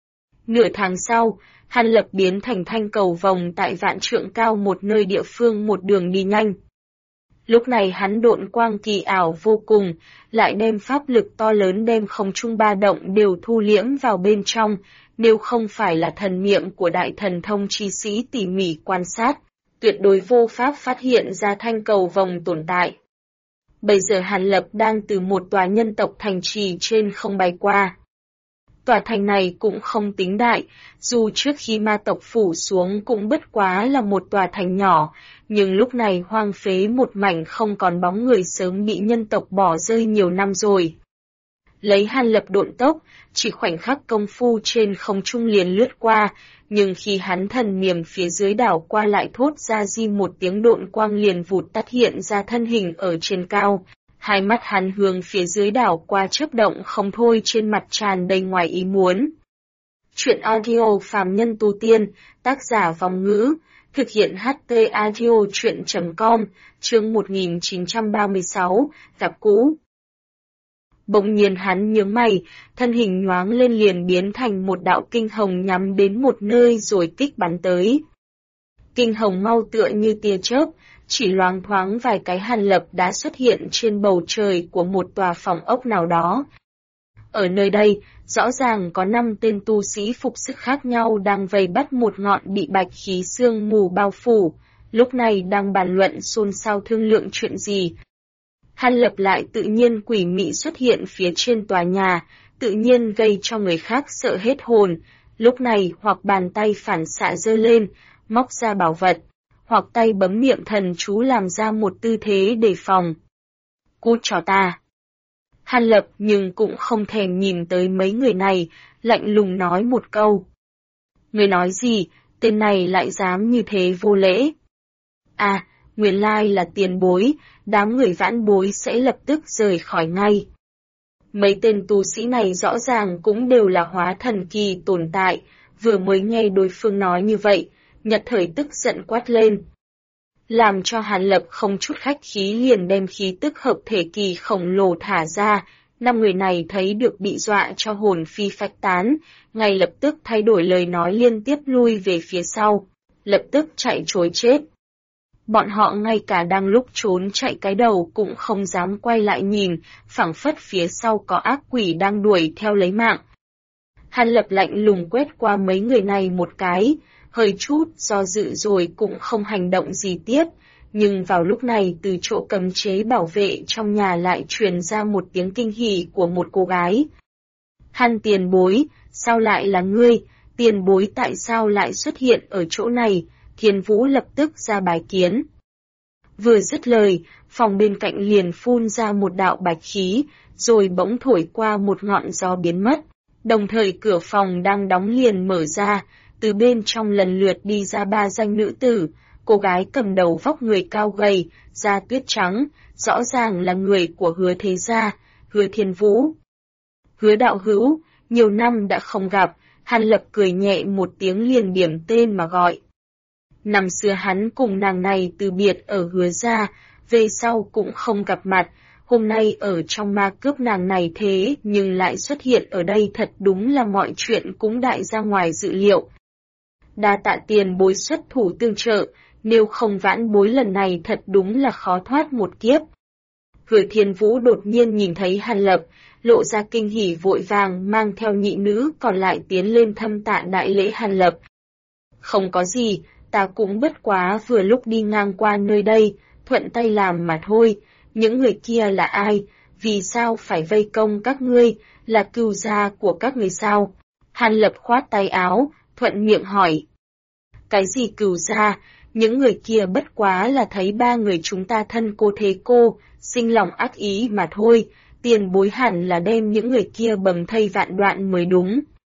Nửa tháng sau, Hàn Lập biến thành thanh cầu vồng tại vạn trượng cao một nơi địa phương một đường đi nhanh. Lúc này hắn độn quang kỳ ảo vô cùng, lại đem pháp lực to lớn đem không trung ba động đều thu liễm vào bên trong, nếu không phải là thần niệm của đại thần thông chi sĩ tỉ mỉ quan sát, tuyệt đối vô pháp phát hiện ra thanh cầu vòng tồn tại. Bây giờ Hàn Lập đang từ một tòa nhân tộc thành trì trên không bay qua. Tòa thành này cũng không tính đại, dù trước khi ma tộc phủ xuống cũng bất quá là một tòa thành nhỏ, nhưng lúc này hoang phế một mảnh không còn bóng người sớm bị nhân tộc bỏ rơi nhiều năm rồi. Lấy Hàn Lập độn tốc, chỉ khoảnh khắc công phu trên không trung liền lướt qua, nhưng khi hắn thần niệm phía dưới đảo qua lại thốt ra di một tiếng độn quang liền vụt tắt hiện ra thân hình ở trên cao. Hai mắt hắn hướng phía dưới đảo qua chớp động không thôi trên mặt tràn đầy ngoài ý muốn. Chuyện audio phàm nhân tu tiên, tác giả Vong Ngữ, thực hiện HT audio chuyện.com, chương 1936, gặp cũ. Bỗng nhiên hắn nhướng mày, thân hình nhoáng lên liền biến thành một đạo kinh hồng nhắm đến một nơi rồi kích bắn tới. Kinh hồng mau tựa như tia chớp, chỉ loáng thoáng vài cái Hàn Lập đã xuất hiện trên bầu trời của một tòa phòng ốc nào đó. Ở nơi đây, rõ ràng có 5 tên tu sĩ phục sức khác nhau đang vây bắt một ngọn bị bạch khí sương mù bao phủ, lúc này đang bàn luận xôn xao thương lượng chuyện gì. Hàn Lập lại tự nhiên quỷ mị xuất hiện phía trên tòa nhà, tự nhiên gây cho người khác sợ hết hồn, lúc này hoặc bàn tay phản xạ giơ lên, móc ra bảo vật, hoặc tay bấm miệng thần chú làm ra một tư thế đề phòng. Cút cho ta! Hàn Lập nhưng cũng không thèm nhìn tới mấy người này, lạnh lùng nói một câu. Người nói gì, tên này lại dám như thế vô lễ. À, nguyên lai là tiền bối, đám người vãn bối sẽ lập tức rời khỏi ngay. Mấy tên tu sĩ này rõ ràng cũng đều là hóa thần kỳ tồn tại, vừa mới nghe đối phương nói như vậy, nhất thời tức giận quát lên. Làm cho Hàn Lập không chút khách khí liền đem khí tức hợp thể kỳ khổng lồ thả ra, 5 người này thấy được bị dọa cho hồn phi phách tán, ngay lập tức thay đổi lời nói liên tiếp lui về phía sau, lập tức chạy trối chết. Bọn họ ngay cả đang lúc trốn chạy cái đầu cũng không dám quay lại nhìn, phảng phất phía sau có ác quỷ đang đuổi theo lấy mạng. Hàn Lập lạnh lùng quét qua mấy người này một cái, hơi chút do dự rồi cũng không hành động gì tiếp, nhưng vào lúc này từ chỗ cấm chế bảo vệ trong nhà lại truyền ra một tiếng kinh hỉ của một cô gái. Hàn tiền bối, sao lại là ngươi, tiền bối tại sao lại xuất hiện ở chỗ này, Thiên Vũ lập tức ra bài kiến. Vừa dứt lời, phòng bên cạnh liền phun ra một đạo bạch khí, rồi bỗng thổi qua một ngọn gió biến mất, đồng thời cửa phòng đang đóng liền mở ra, từ bên trong lần lượt đi ra 3 danh nữ tử, cô gái cầm đầu vóc người cao gầy, da tuyết trắng, rõ ràng là người của Hứa Thế Gia, Hứa Thiên Vũ. Hứa đạo hữu, nhiều năm đã không gặp, Hàn Lập cười nhẹ một tiếng liền điểm tên mà gọi. Năm xưa hắn cùng nàng này từ biệt ở Hứa Gia, về sau cũng không gặp mặt, hôm nay ở trong ma cướp nàng này thế nhưng lại xuất hiện ở đây thật đúng là mọi chuyện cũng đại ra ngoài dự liệu. Đa tạ tiền bối xuất thủ tương trợ, nếu không vãn bối lần này thật đúng là khó thoát một kiếp. Hứa Thiên Vũ đột nhiên nhìn thấy Hàn Lập, lộ ra kinh hỉ vội vàng mang theo nhị nữ còn lại tiến lên thăm tạ đại lễ Hàn Lập. Không có gì, ta cũng bất quá vừa lúc đi ngang qua nơi đây, thuận tay làm mà thôi, những người kia là ai, vì sao phải vây công các ngươi, là cừu gia của các người sao? Hàn Lập khoát tay áo, thuận miệng hỏi. Cái gì cừu gia, những người kia bất quá là thấy 3 người chúng ta thân cô thế cô, sinh lòng ác ý mà thôi, tiền bối hẳn là đem những người kia bầm thây vạn đoạn mới đúng.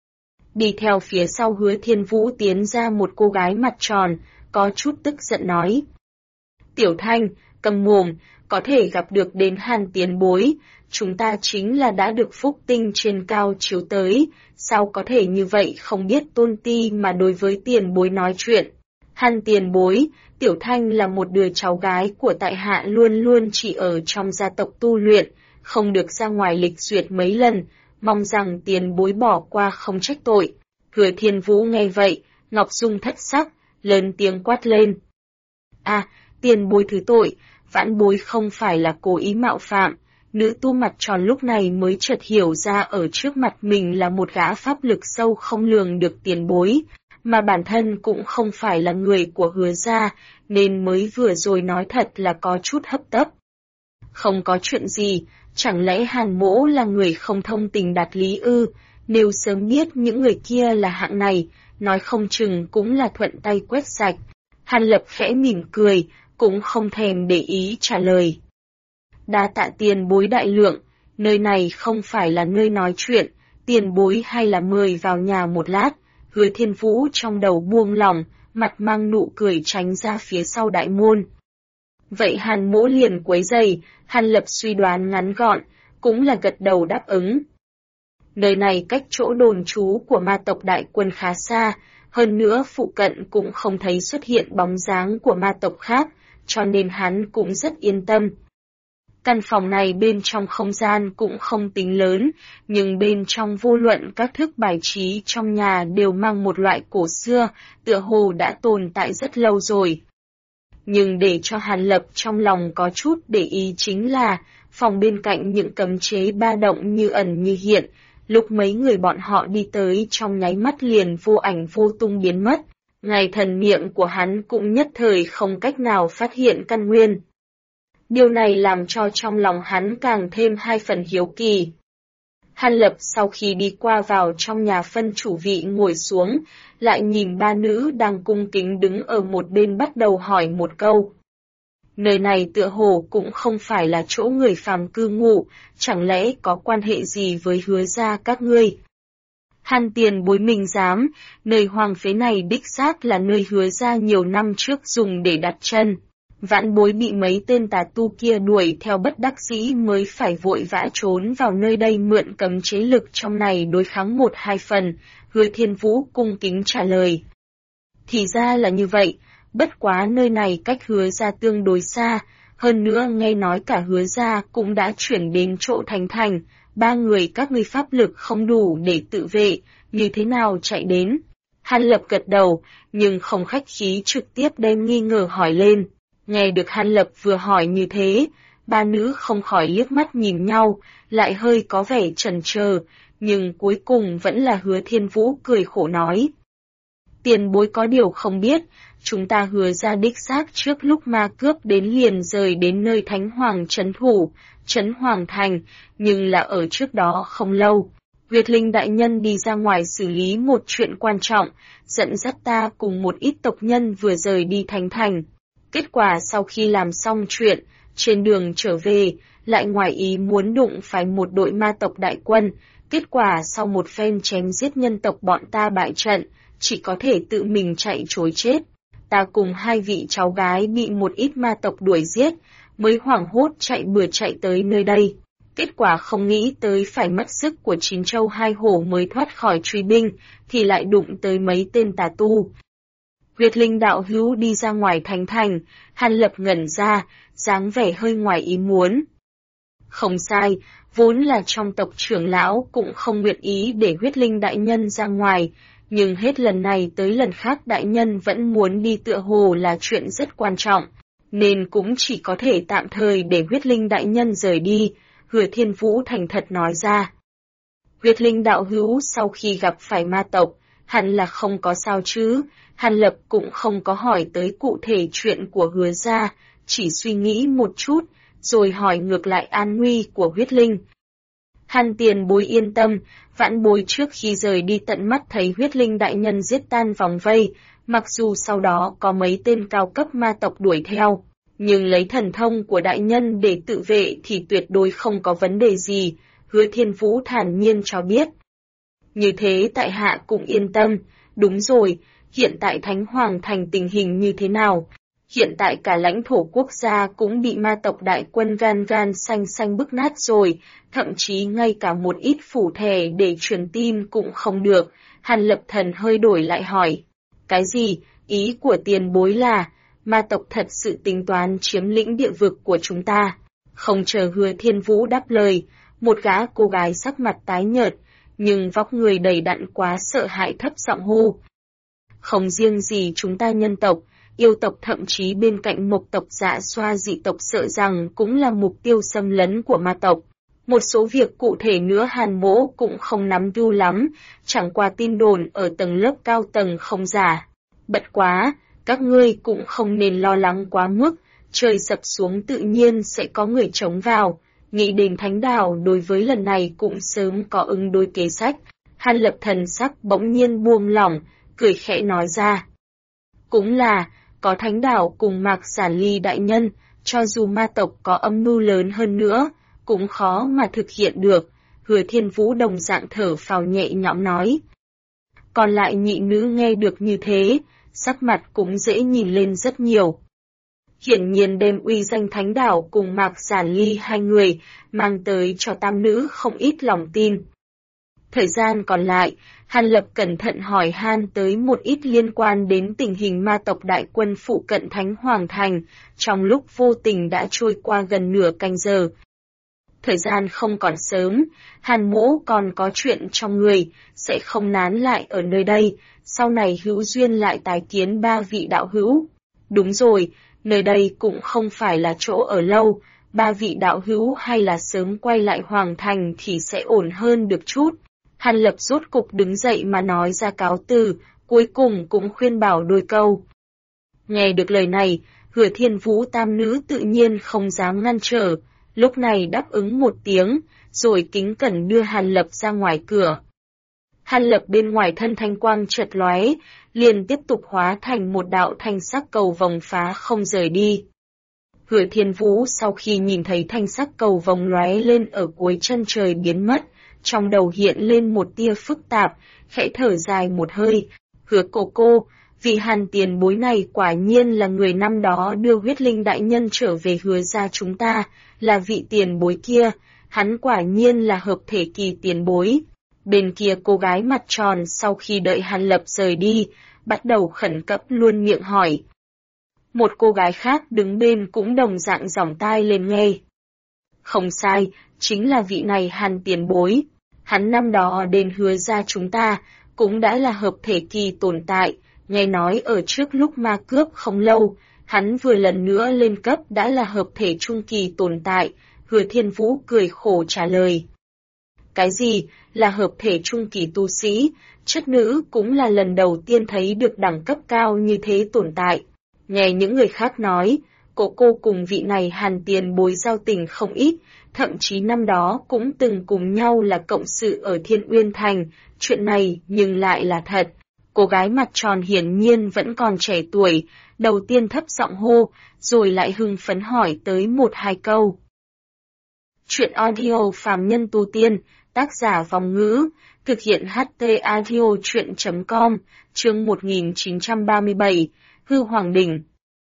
Đi theo phía sau Hứa Thiên Vũ tiến ra một cô gái mặt tròn, có chút tức giận nói. Tiểu Thanh, cầm mồm, có thể gặp được đến Hàn tiền bối, chúng ta chính là đã được phúc tinh trên cao chiếu tới, sao có thể như vậy không biết tôn ti mà đối với tiền bối nói chuyện. Hàn tiền bối, Tiểu Thanh là một đứa cháu gái của tại hạ luôn luôn chỉ ở trong gia tộc tu luyện, không được ra ngoài lịch duyệt mấy lần, mong rằng tiền bối bỏ qua không trách tội. Hứa Thiên Vũ nghe vậy, Ngọc Dung thất sắc, lớn tiếng quát lên. À, tiền bối thứ tội, Vãn Bối không phải là cố ý mạo phạm, nữ tu mặt tròn lúc này mới chợt hiểu ra ở trước mặt mình là một gã pháp lực sâu không lường được tiền bối, mà bản thân cũng không phải là người của Hứa gia, nên mới vừa rồi nói thật là có chút hấp tấp. Không có chuyện gì, chẳng lẽ Hàn Mỗ là người không thông tình đạt lý ư? Nếu sớm biết những người kia là hạng này, nói không chừng cũng là thuận tay quét sạch. Hàn Lập khẽ mỉm cười, cũng không thèm để ý trả lời. Đa tạ tiền bối đại lượng, nơi này không phải là nơi nói chuyện, tiền bối hay là mời vào nhà một lát. Hứa Thiên Vũ trong đầu buông lỏng, mặt mang nụ cười tránh ra phía sau đại môn. Vậy Hàn Mỗ liền quấy giày, Hàn Lập suy đoán ngắn gọn, cũng là gật đầu đáp ứng. Nơi này cách chỗ đồn trú của ma tộc đại quân khá xa, hơn nữa phụ cận cũng không thấy xuất hiện bóng dáng của ma tộc khác, cho nên hắn cũng rất yên tâm. Căn phòng này bên trong không gian cũng không tính lớn, nhưng bên trong vô luận các thức bài trí trong nhà đều mang một loại cổ xưa, tựa hồ đã tồn tại rất lâu rồi. Nhưng để cho Hàn Lập trong lòng có chút để ý chính là, phòng bên cạnh những cấm chế ba động như ẩn như hiện, lúc mấy người bọn họ đi tới trong nháy mắt liền vô ảnh vô tung biến mất, ngay thần miệng của hắn cũng nhất thời không cách nào phát hiện căn nguyên. Điều này làm cho trong lòng hắn càng thêm hai phần hiếu kỳ. Hàn Lập sau khi đi qua vào trong nhà phân chủ vị ngồi xuống, lại nhìn ba nữ đang cung kính đứng ở một bên bắt đầu hỏi một câu. Nơi này tựa hồ cũng không phải là chỗ người phàm cư ngụ, chẳng lẽ có quan hệ gì với Hứa gia các ngươi? Hàn tiền bối mình dám, nơi hoang phế này đích xác là nơi Hứa gia nhiều năm trước dùng để đặt chân. Vãn Bối bị mấy tên tà tu kia đuổi theo bất đắc dĩ mới phải vội vã trốn vào nơi đây mượn cấm chế lực trong này đối kháng 1-2 phần, Hứa Thiên Vũ cung kính trả lời. Thì ra là như vậy, bất quá nơi này cách Hứa gia tương đối xa, hơn nữa nghe nói cả Hứa gia cũng đã chuyển đến chỗ Thánh Thành, ba người các ngươi pháp lực không đủ để tự vệ, như thế nào chạy đến? Hàn Lập gật đầu, nhưng không khách khí trực tiếp đem nghi ngờ hỏi lên. Nghe được Hàn Lập vừa hỏi như thế, ba nữ không khỏi liếc mắt nhìn nhau, lại hơi có vẻ chần chờ, nhưng cuối cùng vẫn là Hứa Thiên Vũ cười khổ nói. Tiền bối có điều không biết, chúng ta Hứa gia đích xác trước lúc ma cướp đến liền rời đến nơi Thánh Hoàng trấn thủ, trấn Hoàng Thành, nhưng là ở trước đó không lâu. Nguyệt Linh đại nhân đi ra ngoài xử lý một chuyện quan trọng, dẫn dắt ta cùng một ít tộc nhân vừa rời đi Thánh Thành. Kết quả sau khi làm xong chuyện, trên đường trở về, lại ngoài ý muốn đụng phải một đội ma tộc đại quân, kết quả sau một phen chém giết nhân tộc bọn ta bại trận, chỉ có thể tự mình chạy trối chết. Ta cùng hai vị cháu gái bị một ít ma tộc đuổi giết, mới hoảng hốt chạy bừa chạy tới nơi đây. Kết quả không nghĩ tới phải mất sức của 9 châu 2 hổ mới thoát khỏi truy binh, thì lại đụng tới mấy tên tà tu. Nguyệt Linh đạo hữu đi ra ngoài Thánh Thành, Hàn Lập ngẩn ra, dáng vẻ hơi ngoài ý muốn. Không sai, vốn là trong tộc trưởng lão cũng không nguyện ý để Huyết Linh đại nhân ra ngoài, nhưng hết lần này tới lần khác đại nhân vẫn muốn đi tựa hồ là chuyện rất quan trọng, nên cũng chỉ có thể tạm thời để Huyết Linh đại nhân rời đi, Hứa Thiên Vũ thành thật nói ra. Huyết Linh đạo hữu sau khi gặp phải ma tộc, hẳn là không có sao chứ, Hàn Lập cũng không có hỏi tới cụ thể chuyện của Hứa gia, chỉ suy nghĩ một chút, rồi hỏi ngược lại an nguy của Huyết Linh. Hàn tiền bối yên tâm, Vãn Bối trước khi rời đi tận mắt thấy Huyết Linh đại nhân giết tan vòng vây, mặc dù sau đó có mấy tên cao cấp ma tộc đuổi theo, nhưng lấy thần thông của đại nhân để tự vệ thì tuyệt đối không có vấn đề gì, Hứa Thiên Vũ thản nhiên cho biết. Như thế tại hạ cũng yên tâm, đúng rồi, hiện tại Thánh Hoàng Thành tình hình như thế nào? Hiện tại cả lãnh thổ quốc gia cũng bị ma tộc đại quân gan xanh bức nát rồi, thậm chí ngay cả một ít phủ thẻ để truyền tin cũng không được. Hàn Lập Thần hơi đổi lại hỏi. Cái gì? Ý của tiền bối là, ma tộc thật sự tính toán chiếm lĩnh địa vực của chúng ta. Không chờ Hứa Thiên Vũ đáp lời, một gã cô gái sắc mặt tái nhợt, nhưng vóc người đầy đặn quá sợ hãi thấp giọng hô. Không riêng gì chúng ta nhân tộc, yêu tộc thậm chí bên cạnh Mộc tộc Dạ Xoa dị tộc sợ rằng cũng là mục tiêu xâm lấn của ma tộc. Một số việc cụ thể nữa Hàn Mỗ cũng không nắm giữ lắm, chẳng qua tin đồn ở tầng lớp cao tầng không giả. Bất quá, các ngươi cũng không nên lo lắng quá mức, trời sập xuống tự nhiên sẽ có người chống vào. Nghĩ đến Thánh Đảo đối với lần này cũng sớm có ứng đối kế sách. Hàn Lập thần sắc bỗng nhiên buông lỏng, cười khẽ nói ra. Cũng là, có Thánh Đảo cùng Mạc Giản Ly đại nhân, cho dù ma tộc có âm mưu lớn hơn nữa, cũng khó mà thực hiện được. Hứa Thiên Vũ đồng dạng thở phào nhẹ nhõm nói. Còn lại nhị nữ nghe được như thế, sắc mặt cũng dễ nhìn lên rất nhiều. Hiển nhiên đem uy danh Thánh Đảo cùng Mạc Giản Ly hai người, mang tới cho tam nữ không ít lòng tin. Thời gian còn lại, Hàn Lập cẩn thận hỏi han tới một ít liên quan đến tình hình ma tộc đại quân phụ cận Thánh Hoàng Thành, trong lúc vô tình đã trôi qua gần nửa canh giờ. Thời gian không còn sớm, Hàn Mỗ còn có chuyện trong người, sẽ không nán lại ở nơi đây, sau này hữu duyên lại tái kiến ba vị đạo hữu. Đúng rồi, nơi đây cũng không phải là chỗ ở lâu, ba vị đạo hữu hay là sớm quay lại Hoàng Thành thì sẽ ổn hơn được chút. Hàn Lập rốt cục đứng dậy mà nói ra cáo từ, cuối cùng cũng khuyên bảo đôi câu. Nghe được lời này, Hứa Thiên Vũ tam nữ tự nhiên không dám ngăn trở, lúc này đáp ứng một tiếng, rồi kính cẩn đưa Hàn Lập ra ngoài cửa. Hàn Lập bên ngoài thân thanh quang chợt lóe, liền tiếp tục hóa thành một đạo thanh sắc cầu vòng phá không rời đi. Hứa Thiên Vũ sau khi nhìn thấy thanh sắc cầu vòng lóe lên ở cuối chân trời biến mất, trong đầu hiện lên một tia phức tạp, khẽ thở dài một hơi. Hứa cô, vị Hàn tiền bối này quả nhiên là người năm đó đưa huyết linh đại nhân trở về Hứa gia chúng ta, là vị tiền bối kia, hắn quả nhiên là hợp thể kỳ tiền bối. Bên kia cô gái mặt tròn sau khi đợi Hàn Lập rời đi, bắt đầu khẩn cấp luôn miệng hỏi. Một cô gái khác đứng bên cũng đồng dạng giỏng tai lên nghe. Không sai, chính là vị này Hàn tiền bối. Hắn năm đó đến Hứa gia chúng ta, cũng đã là hợp thể kỳ tồn tại, nghe nói ở trước lúc ma cướp không lâu, hắn vừa lần nữa lên cấp đã là hợp thể trung kỳ tồn tại. Hứa Thiên Vũ cười khổ trả lời. Cái gì, là hợp thể trung kỳ tu sĩ, chất nữ cũng là lần đầu tiên thấy được đẳng cấp cao như thế tồn tại. Nghe những người khác nói, cô cùng vị này Hàn tiền bối giao tình không ít, thậm chí năm đó cũng từng cùng nhau là cộng sự ở Thiên Uyên Thành, chuyện này nhưng lại là thật. Cô gái mặt tròn hiển nhiên vẫn còn trẻ tuổi, đầu tiên thấp giọng hô, rồi lại hưng phấn hỏi tới một hai câu. Chuyện audio phàm nhân tu tiên, tác giả Vòng Ngữ, thực hiện HT audio chuyện.com, chương 1937, Hư Hoàng Đỉnh.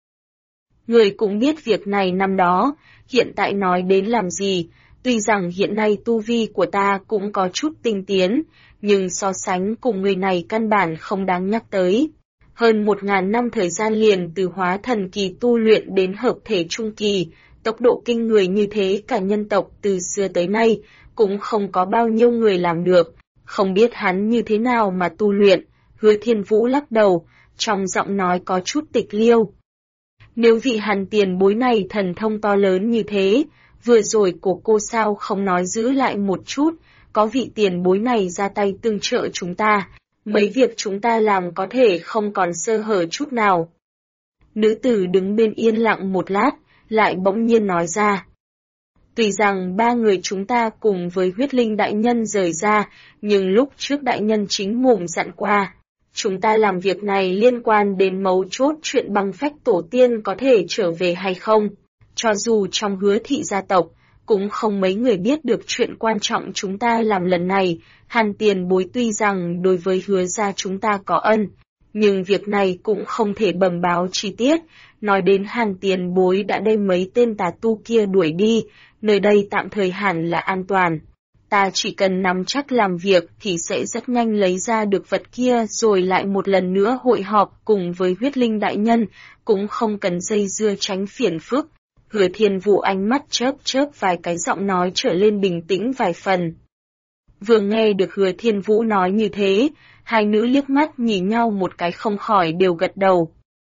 Người cũng biết việc này năm đó, hiện tại nói đến làm gì, tuy rằng hiện nay tu vi của ta cũng có chút tinh tiến, nhưng so sánh cùng người này căn bản không đáng nhắc tới. Hơn 1000 năm thời gian liền từ hóa thần kỳ tu luyện đến hợp thể trung kỳ, tốc độ kinh người như thế cả nhân tộc từ xưa tới nay, cũng không có bao nhiêu người làm được, không biết hắn như thế nào mà tu luyện. Hứa Thiên Vũ lắc đầu, trong giọng nói có chút tịch liêu. Nếu vị Hàn tiền bối này thần thông to lớn như thế, vừa rồi của cô sao không nói giữ lại một chút, có vị tiền bối này ra tay tương trợ chúng ta, mấy việc chúng ta làm có thể không còn sơ hở chút nào. Nữ tử đứng bên yên lặng một lát, lại bỗng nhiên nói ra. Tuy rằng ba người chúng ta cùng với huyết linh đại nhân rời ra, nhưng lúc trước đại nhân chính mồm dặn qua, chúng ta làm việc này liên quan đến mấu chốt chuyện băng phách tổ tiên có thể trở về hay không. Cho dù trong Hứa thị gia tộc, cũng không mấy người biết được chuyện quan trọng chúng ta làm lần này. Hàn tiền bối tuy rằng đối với Hứa gia chúng ta có ân, nhưng việc này cũng không thể bẩm báo chi tiết. Nói đến Hàn tiền bối đã đem mấy tên tà tu kia đuổi đi, nơi đây tạm thời hẳn là an toàn. Ta chỉ cần nắm chắc làm việc thì sẽ rất nhanh lấy ra được vật kia rồi lại một lần nữa hội họp cùng với huyết linh đại nhân, cũng không cần dây dưa tránh phiền phức. Hứa Thiên Vũ ánh mắt chớp chớp vài cái, giọng nói trở lên bình tĩnh vài phần. Vừa nghe được Hứa Thiên Vũ nói như thế, hai nữ liếc mắt nhìn nhau một cái không khỏi đều gật đầu.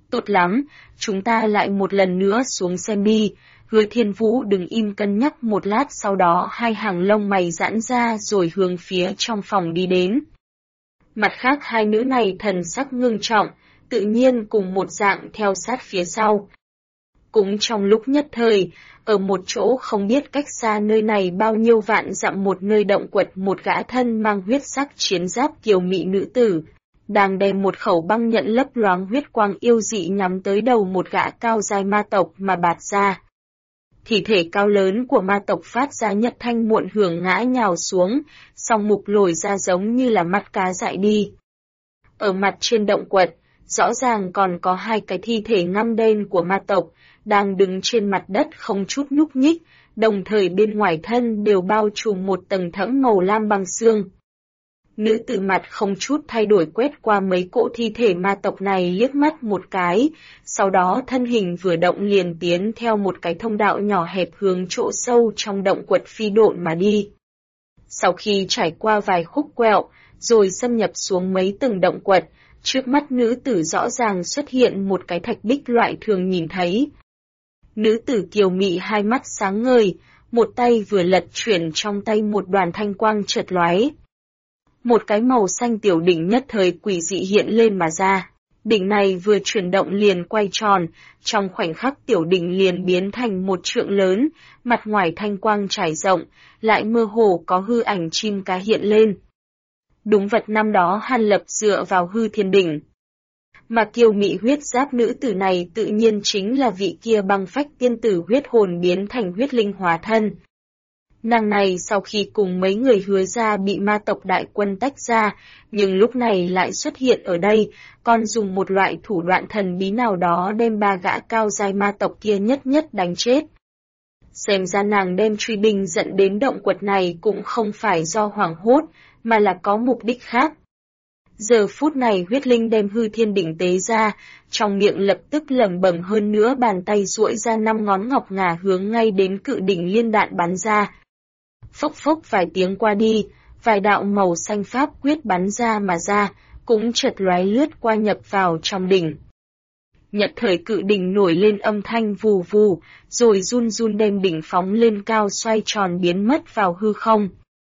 Tốt lắm, chúng ta lại một lần nữa xuống xem đi. Hứa Thiên Vũ đừng im cân nhắc một lát, sau đó hai hàng lông mày giãn ra rồi hướng phía trong phòng đi đến. Mặt khác hai nữ này thần sắc ngưng trọng, tự nhiên cùng một dạng theo sát phía sau. Cũng trong lúc nhất thời, ở một chỗ không biết cách xa nơi này bao nhiêu vạn dặm một nơi động quật, một gã thân mang huyết sắc chiến giáp kiều mị nữ tử, đang đem một khẩu băng nhận lấp loáng huyết quang yêu dị nhắm tới đầu một gã cao dài ma tộc mà bạt ra. Thi thể cao lớn của ma tộc phát ra nhật thanh muộn hưởng ngã nhào xuống, song mục lồi ra giống như là mắt cá dại đi. Ở mặt trên động quật, rõ ràng còn có hai cái thi thể ngăm đen của ma tộc, đang đứng trên mặt đất không chút nhúc nhích, đồng thời bên ngoài thân đều bao trùm một tầng thẫm màu lam băng xương. Nữ tử mặt không chút thay đổi quét qua mấy cỗ thi thể ma tộc này liếc mắt một cái, sau đó thân hình vừa động liền tiến theo một cái thông đạo nhỏ hẹp hướng chỗ sâu trong động quật phi độn mà đi. Sau khi trải qua vài khúc quẹo, rồi xâm nhập xuống mấy tầng động quật, trước mắt nữ tử rõ ràng xuất hiện một cái thạch bích loại thường nhìn thấy. Nữ tử kiều mị hai mắt sáng ngời, một tay vừa lật chuyển trong tay một đoàn thanh quang chợt lóe. Một cái màu xanh tiểu đỉnh nhất thời quỷ dị hiện lên mà ra. Đỉnh này vừa chuyển động liền quay tròn, trong khoảnh khắc tiểu đỉnh liền biến thành một trượng lớn, mặt ngoài thanh quang trải rộng, lại mơ hồ có hư ảnh chim cá hiện lên. Đúng vật năm đó Hàn Lập dựa vào hư thiên đỉnh. Mà kiều mị huyết giáp nữ tử này tự nhiên chính là vị kia băng phách tiên tử huyết hồn biến thành huyết linh hóa thân. Nàng này sau khi cùng mấy người Hứa ra bị ma tộc đại quân tách ra, nhưng lúc này lại xuất hiện ở đây, còn dùng một loại thủ đoạn thần bí nào đó đem ba gã cao giai ma tộc kia nhất nhất đánh chết. Xem ra nàng đem truy binh dẫn đến động quật này cũng không phải do hoảng hốt, mà là có mục đích khác. Giờ phút này huyết linh đem hư thiên đỉnh tế ra, trong miệng lập tức lẩm bẩm, hơn nữa bàn tay duỗi ra 5 ngón ngọc ngà hướng ngay đến cự đỉnh liên đạn bắn ra. Phốc phốc vài tiếng qua đi, vài đạo màu xanh pháp quyết bắn ra mà ra, cũng chợt lóe lướt qua nhập vào trong đỉnh. Nhật thời cự đỉnh nổi lên âm thanh vù vù, rồi run run đem đỉnh phóng lên cao xoay tròn biến mất vào hư không.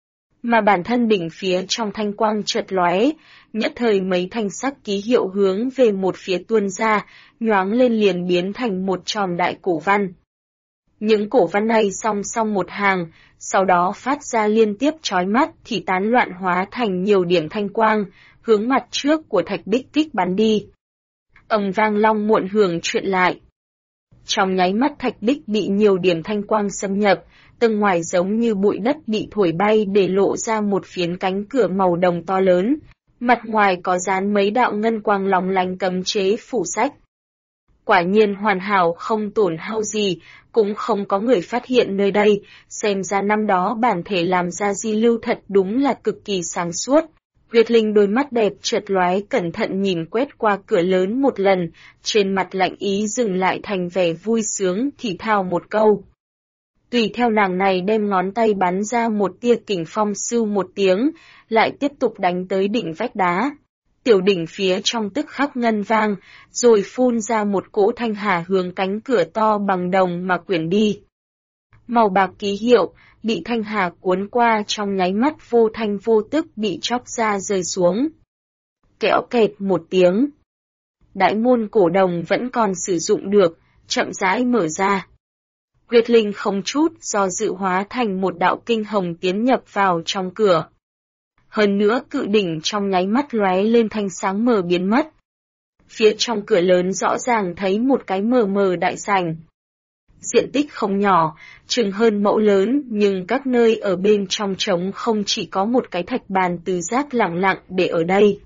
Mà bản thân đỉnh phía trong thanh quang chợt lóe, nhất thời mấy thanh sắc ký hiệu hướng về một phía tuôn ra, nhoáng lên liền biến thành một chòm đại cổ văn. Những cổ văn này song song một hàng, sau đó phát ra liên tiếp chói mắt thì tán loạn hóa thành nhiều điểm thanh quang, hướng mặt trước của thạch bích kích bắn đi. Ầm vang long muộn hưởng chuyện lại. Trong nháy mắt thạch bích bị nhiều điểm thanh quang xâm nhập, tầng ngoài giống như bụi đất bị thổi bay để lộ ra một phiến cánh cửa màu đồng to lớn, mặt ngoài có dán mấy đạo ngân quang lóng lánh cấm chế phủ sách. Quả nhiên hoàn hảo không tổn hao gì, cũng không có người phát hiện nơi đây, xem ra năm đó bản thể làm ra di lưu thật đúng là cực kỳ sáng suốt. Huyết linh đôi mắt đẹp chợt lóe cẩn thận nhìn quét qua cửa lớn một lần, trên mặt lạnh ý dừng lại thành vẻ vui sướng thì thào một câu. Tùy theo nàng này đem ngón tay bắn ra một tia kình phong sưu một tiếng, lại tiếp tục đánh tới đỉnh vách đá. Tiểu đỉnh phía trong tức khắc ngân vang, rồi phun ra một cỗ thanh hà hướng cánh cửa to bằng đồng mà quyển đi. Màu bạc ký hiệu, bị thanh hà cuốn qua trong nháy mắt vô thanh vô tức bị chóc ra rơi xuống. Kẽo kẹt một tiếng. Đại môn cổ đồng vẫn còn sử dụng được, chậm rãi mở ra. Huyết linh không chút do dự hóa thành một đạo kinh hồng tiến nhập vào trong cửa. Hơn nữa cự đỉnh trong nháy mắt lóe lên thanh sáng mờ biến mất. Phía trong cửa lớn rõ ràng thấy một cái mờ mờ đại sảnh. Diện tích không nhỏ, chừng hơn mẫu lớn, nhưng các nơi ở bên trong trống không chỉ có một cái thạch bàn từ giác lẳng lặng để ở đây.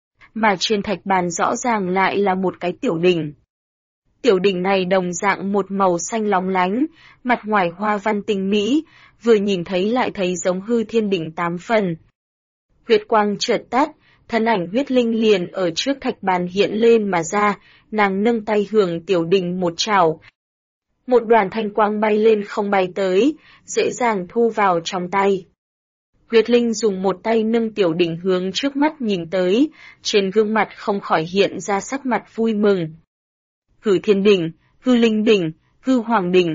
Mà trên thạch bàn rõ ràng lại là một cái tiểu đỉnh. Tiểu đỉnh này đồng dạng một màu xanh lóng lánh, mặt ngoài hoa văn tinh mỹ, vừa nhìn thấy lại thấy giống hư thiên đỉnh 8 phần. Huyết quang chợt tắt, thân ảnh huyết linh liền ở trước thạch bàn hiện lên mà ra, nàng nâng tay hưởng tiểu đỉnh một chảo. Một đoàn thanh quang bay lên không bay tới, dễ dàng thu vào trong tay. Huyết linh dùng một tay nâng tiểu đỉnh hướng trước mắt nhìn tới, trên gương mặt không khỏi hiện ra sắc mặt vui mừng. hư thiên đỉnh, hư linh đỉnh, hư hoàng đỉnh.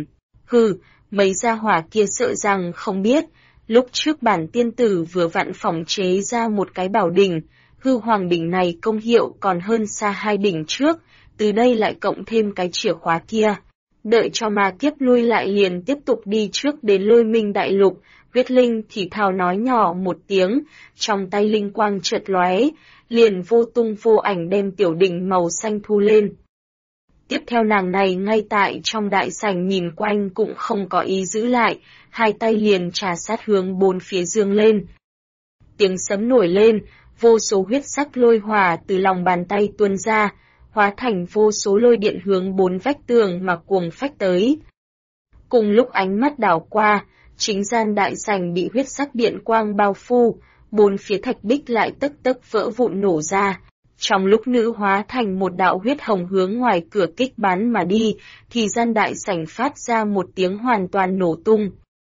Mấy gia hỏa kia sợ rằng không biết, lúc trước bản tiên tử vừa vặn phỏng chế ra một cái bảo đỉnh, hư hoàng đỉnh này công hiệu còn hơn xa hai đỉnh trước, từ đây lại cộng thêm cái chìa khóa kia. Đợi cho ma kiếp lui lại liền tiếp tục đi trước đến Lôi Minh Đại Lục. Huyết Linh thì thào nói nhỏ một tiếng, trong tay linh quang chợt lóe, liền vô tung vô ảnh đem tiểu đỉnh màu xanh thu lên. Tiếp theo nàng này ngay tại trong đại sảnh nhìn quanh cũng không có ý giữ lại, hai tay liền trà sát hướng bốn phía dương lên. Tiếng sấm nổi lên, vô số huyết sắc lôi hỏa từ lòng bàn tay tuôn ra, hóa thành vô số lôi điện hướng bốn vách tường mà cuồng phách tới. Cùng lúc ánh mắt đảo qua, chính gian đại sảnh bị huyết sắc điện quang bao phủ, bốn phía thạch bích lại tấc tấc vỡ vụn nổ ra. Trong lúc nữ hóa thành một đạo huyết hồng hướng ngoài cửa kích bắn mà đi, thì gian đại sảnh phát ra một tiếng hoàn toàn nổ tung.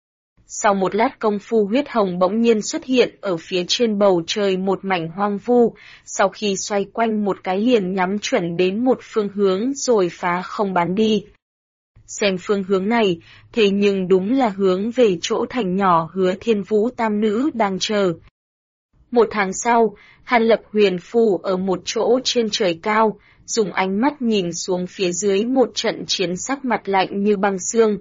Sau một lát công phu huyết hồng bỗng nhiên xuất hiện ở phía trên bầu trời một mảnh hoang vu, sau khi xoay quanh một cái liền nhắm chuẩn đến một phương hướng rồi phá không bắn đi. Xem phương hướng này, thế nhưng đúng là hướng về chỗ thành nhỏ Hứa Thiên Vũ tam nữ đang chờ. Một tháng sau, Hàn Lập huyền phù ở một chỗ trên trời cao, dùng ánh mắt nhìn xuống phía dưới một trận chiến sắc mặt lạnh như băng xương.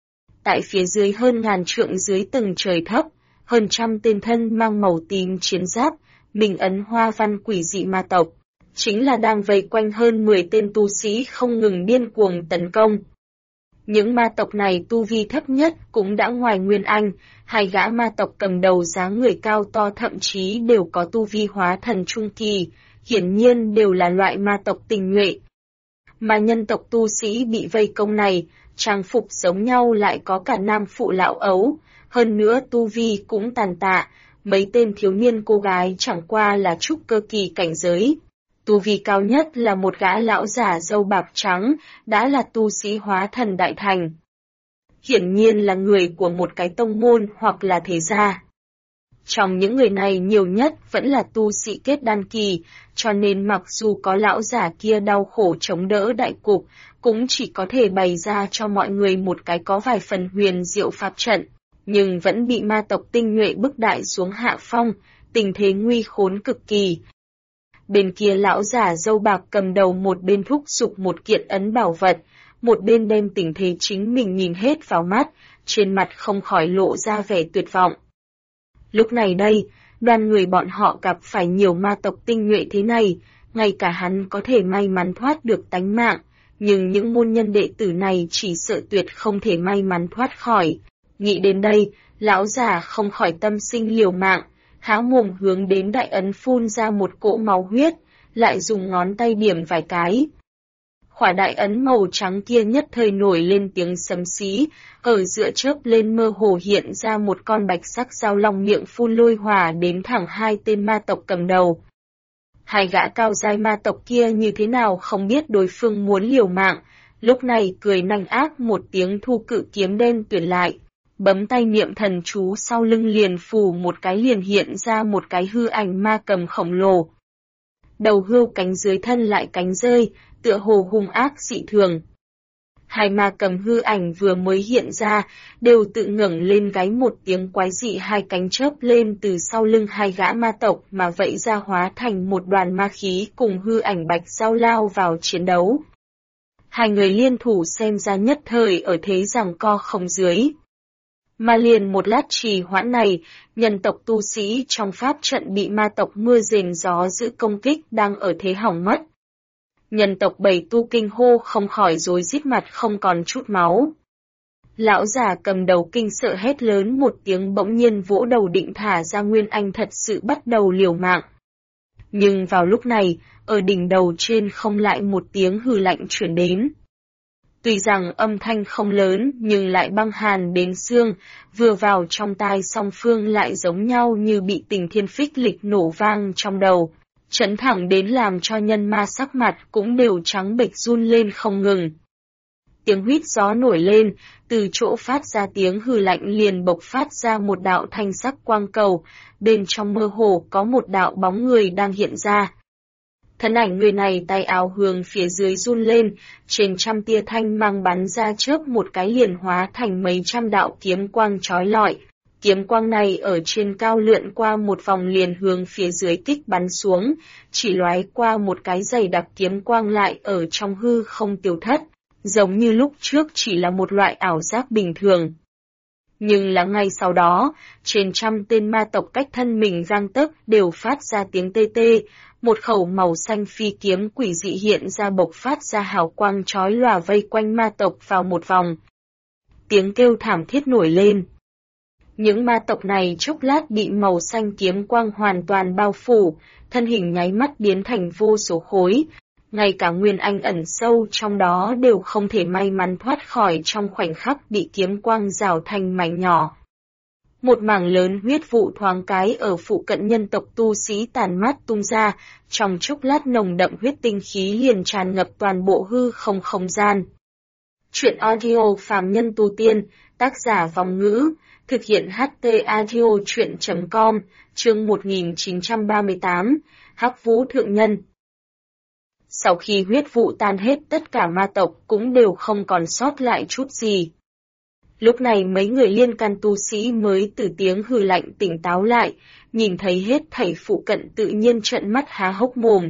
Tại phía dưới hơn ngàn trượng dưới tầng trời thấp, hơn trăm tên thân mang màu tím chiến giáp, mình ấn hoa văn quỷ dị ma tộc, chính là đang vây quanh hơn 10 tên tu sĩ không ngừng điên cuồng tấn công. Những ma tộc này tu vi thấp nhất cũng đã ngoài Nguyên Anh, hai gã ma tộc cầm đầu dáng người cao to thậm chí đều có tu vi hóa thần trung kỳ, hiển nhiên đều là loại ma tộc tinh nhuệ. Mà nhân tộc tu sĩ bị vây công này, trang phục giống nhau lại có cả nam phụ lão ấu, hơn nữa tu vi cũng tàn tạ, mấy tên thiếu niên cô gái chẳng qua là trúc cơ kỳ cảnh giới. Tu vi cao nhất là một gã lão giả râu bạc trắng, đã là tu sĩ hóa thần đại thành. Hiển nhiên là người của một cái tông môn hoặc là thế gia. Trong những người này nhiều nhất vẫn là tu sĩ kết đan kỳ, cho nên mặc dù có lão giả kia đau khổ chống đỡ đại cục, cũng chỉ có thể bày ra cho mọi người một cái có vài phần huyền diệu pháp trận, nhưng vẫn bị ma tộc tinh nhuệ bức đại xuống hạ phong, tình thế nguy khốn cực kỳ. Bên kia lão giả râu bạc cầm đầu một bên thúc giục một kiện ấn bảo vật, một bên đem tình thế chính mình nhìn hết vào mắt, trên mặt không khỏi lộ ra vẻ tuyệt vọng. Lúc này đây, đoàn người bọn họ gặp phải nhiều ma tộc tinh nhuệ thế này, ngay cả hắn có thể may mắn thoát được tánh mạng, nhưng những môn nhân đệ tử này chỉ sợ tuyệt không thể may mắn thoát khỏi. Nghĩ đến đây, lão già không khỏi tâm sinh liều mạng, há mồm hướng đến đại ấn phun ra một cỗ máu huyết, lại dùng ngón tay điểm vài cái. Khỏa đại ấn màu trắng kia nhất thời nổi lên tiếng sấm xí, ở giữa chớp lên mơ hồ hiện ra một con bạch sắc dao long miệng phun lôi hỏa đến thẳng hai tên ma tộc cầm đầu. Hai gã cao giai ma tộc kia như thế nào không biết đối phương muốn liều mạng, lúc này cười nanh ác một tiếng thu cự kiếm đen tuyển lại, bấm tay niệm thần chú sau lưng liền phủ một cái liền hiện ra một cái hư ảnh ma cầm khổng lồ. Đầu hươu cánh dưới thân lại cánh rơi, tựa hồ hung ác dị thường. Hai ma cầm hư ảnh vừa mới hiện ra, đều tự ngẩng lên gáy một tiếng quái dị, hai cánh chớp lên từ sau lưng hai gã ma tộc mà vậy ra hóa thành một đoàn ma khí cùng hư ảnh bạch giao lao vào chiến đấu. Hai người liên thủ xem ra nhất thời ở thế giằng co không dưới. Mà liền một lát trì hoãn này, nhân tộc tu sĩ trong pháp trận bị ma tộc mưa rền gió giữ công kích đang ở thế hỏng mất. Nhân tộc bảy tu kinh hô không khỏi rối rít mặt không còn chút máu. Lão già cầm đầu kinh sợ hét lớn một tiếng bỗng nhiên vỗ đầu định thả ra Nguyên Anh thật sự bắt đầu liều mạng. Nhưng vào lúc này, ở đỉnh đầu trên không lại một tiếng hừ lạnh truyền đến. Tuy rằng âm thanh không lớn nhưng lại băng hàn đến xương, vừa vào trong tai song phương lại giống nhau như bị tình thiên phích lịch nổ vang trong đầu, chấn thẳng đến làm cho nhân ma sắc mặt cũng đều trắng bệch run lên không ngừng. Tiếng huýt gió nổi lên, từ chỗ phát ra tiếng hừ lạnh liền bộc phát ra một đạo thanh sắc quang cầu, bên trong mơ hồ có một đạo bóng người đang hiện ra. Thân ảnh người này tay áo hướng phía dưới run lên, trên trăm tia thanh mang bắn ra chớp một cái liền hóa thành mấy trăm đạo kiếm quang chói lọi. Kiếm quang này ở trên cao lượn qua một vòng liền hướng phía dưới kích bắn xuống, chỉ lóe qua một cái dày đặc kiếm quang lại ở trong hư không tiêu thất, giống như lúc trước chỉ là một loại ảo giác bình thường. Nhưng là ngay sau đó, trên trăm tên ma tộc cách thân mình gang tấc đều phát ra tiếng tê tê, một khẩu màu xanh phi kiếm quỷ dị hiện ra bộc phát ra hào quang chói lòa vây quanh ma tộc vào một vòng. Tiếng kêu thảm thiết nổi lên. Những ma tộc này chốc lát bị màu xanh kiếm quang hoàn toàn bao phủ, thân hình nháy mắt biến thành vô số khối. Ngay cả nguyên anh ẩn sâu trong đó đều không thể may mắn thoát khỏi trong khoảnh khắc bị kiếm quang rào thành mảnh nhỏ. Một mảng lớn huyết vụ thoáng cái ở phụ cận nhân tộc tu sĩ tàn mát tung ra, trong chốc lát nồng đậm huyết tinh khí liền tràn ngập toàn bộ hư không gian. Truyện audio phàm nhân tu tiên, tác giả Vong Ngữ, thực hiện HT audio truyện.com, chương 1938, Hắc Vũ Thượng Nhân. Sau khi huyết vụ tan hết tất cả ma tộc cũng đều không còn sót lại chút gì. Lúc này mấy người liên can tu sĩ mới từ tiếng hừ lạnh tỉnh táo lại, nhìn thấy hết thảy phụ cận tự nhiên trợn mắt há hốc mồm.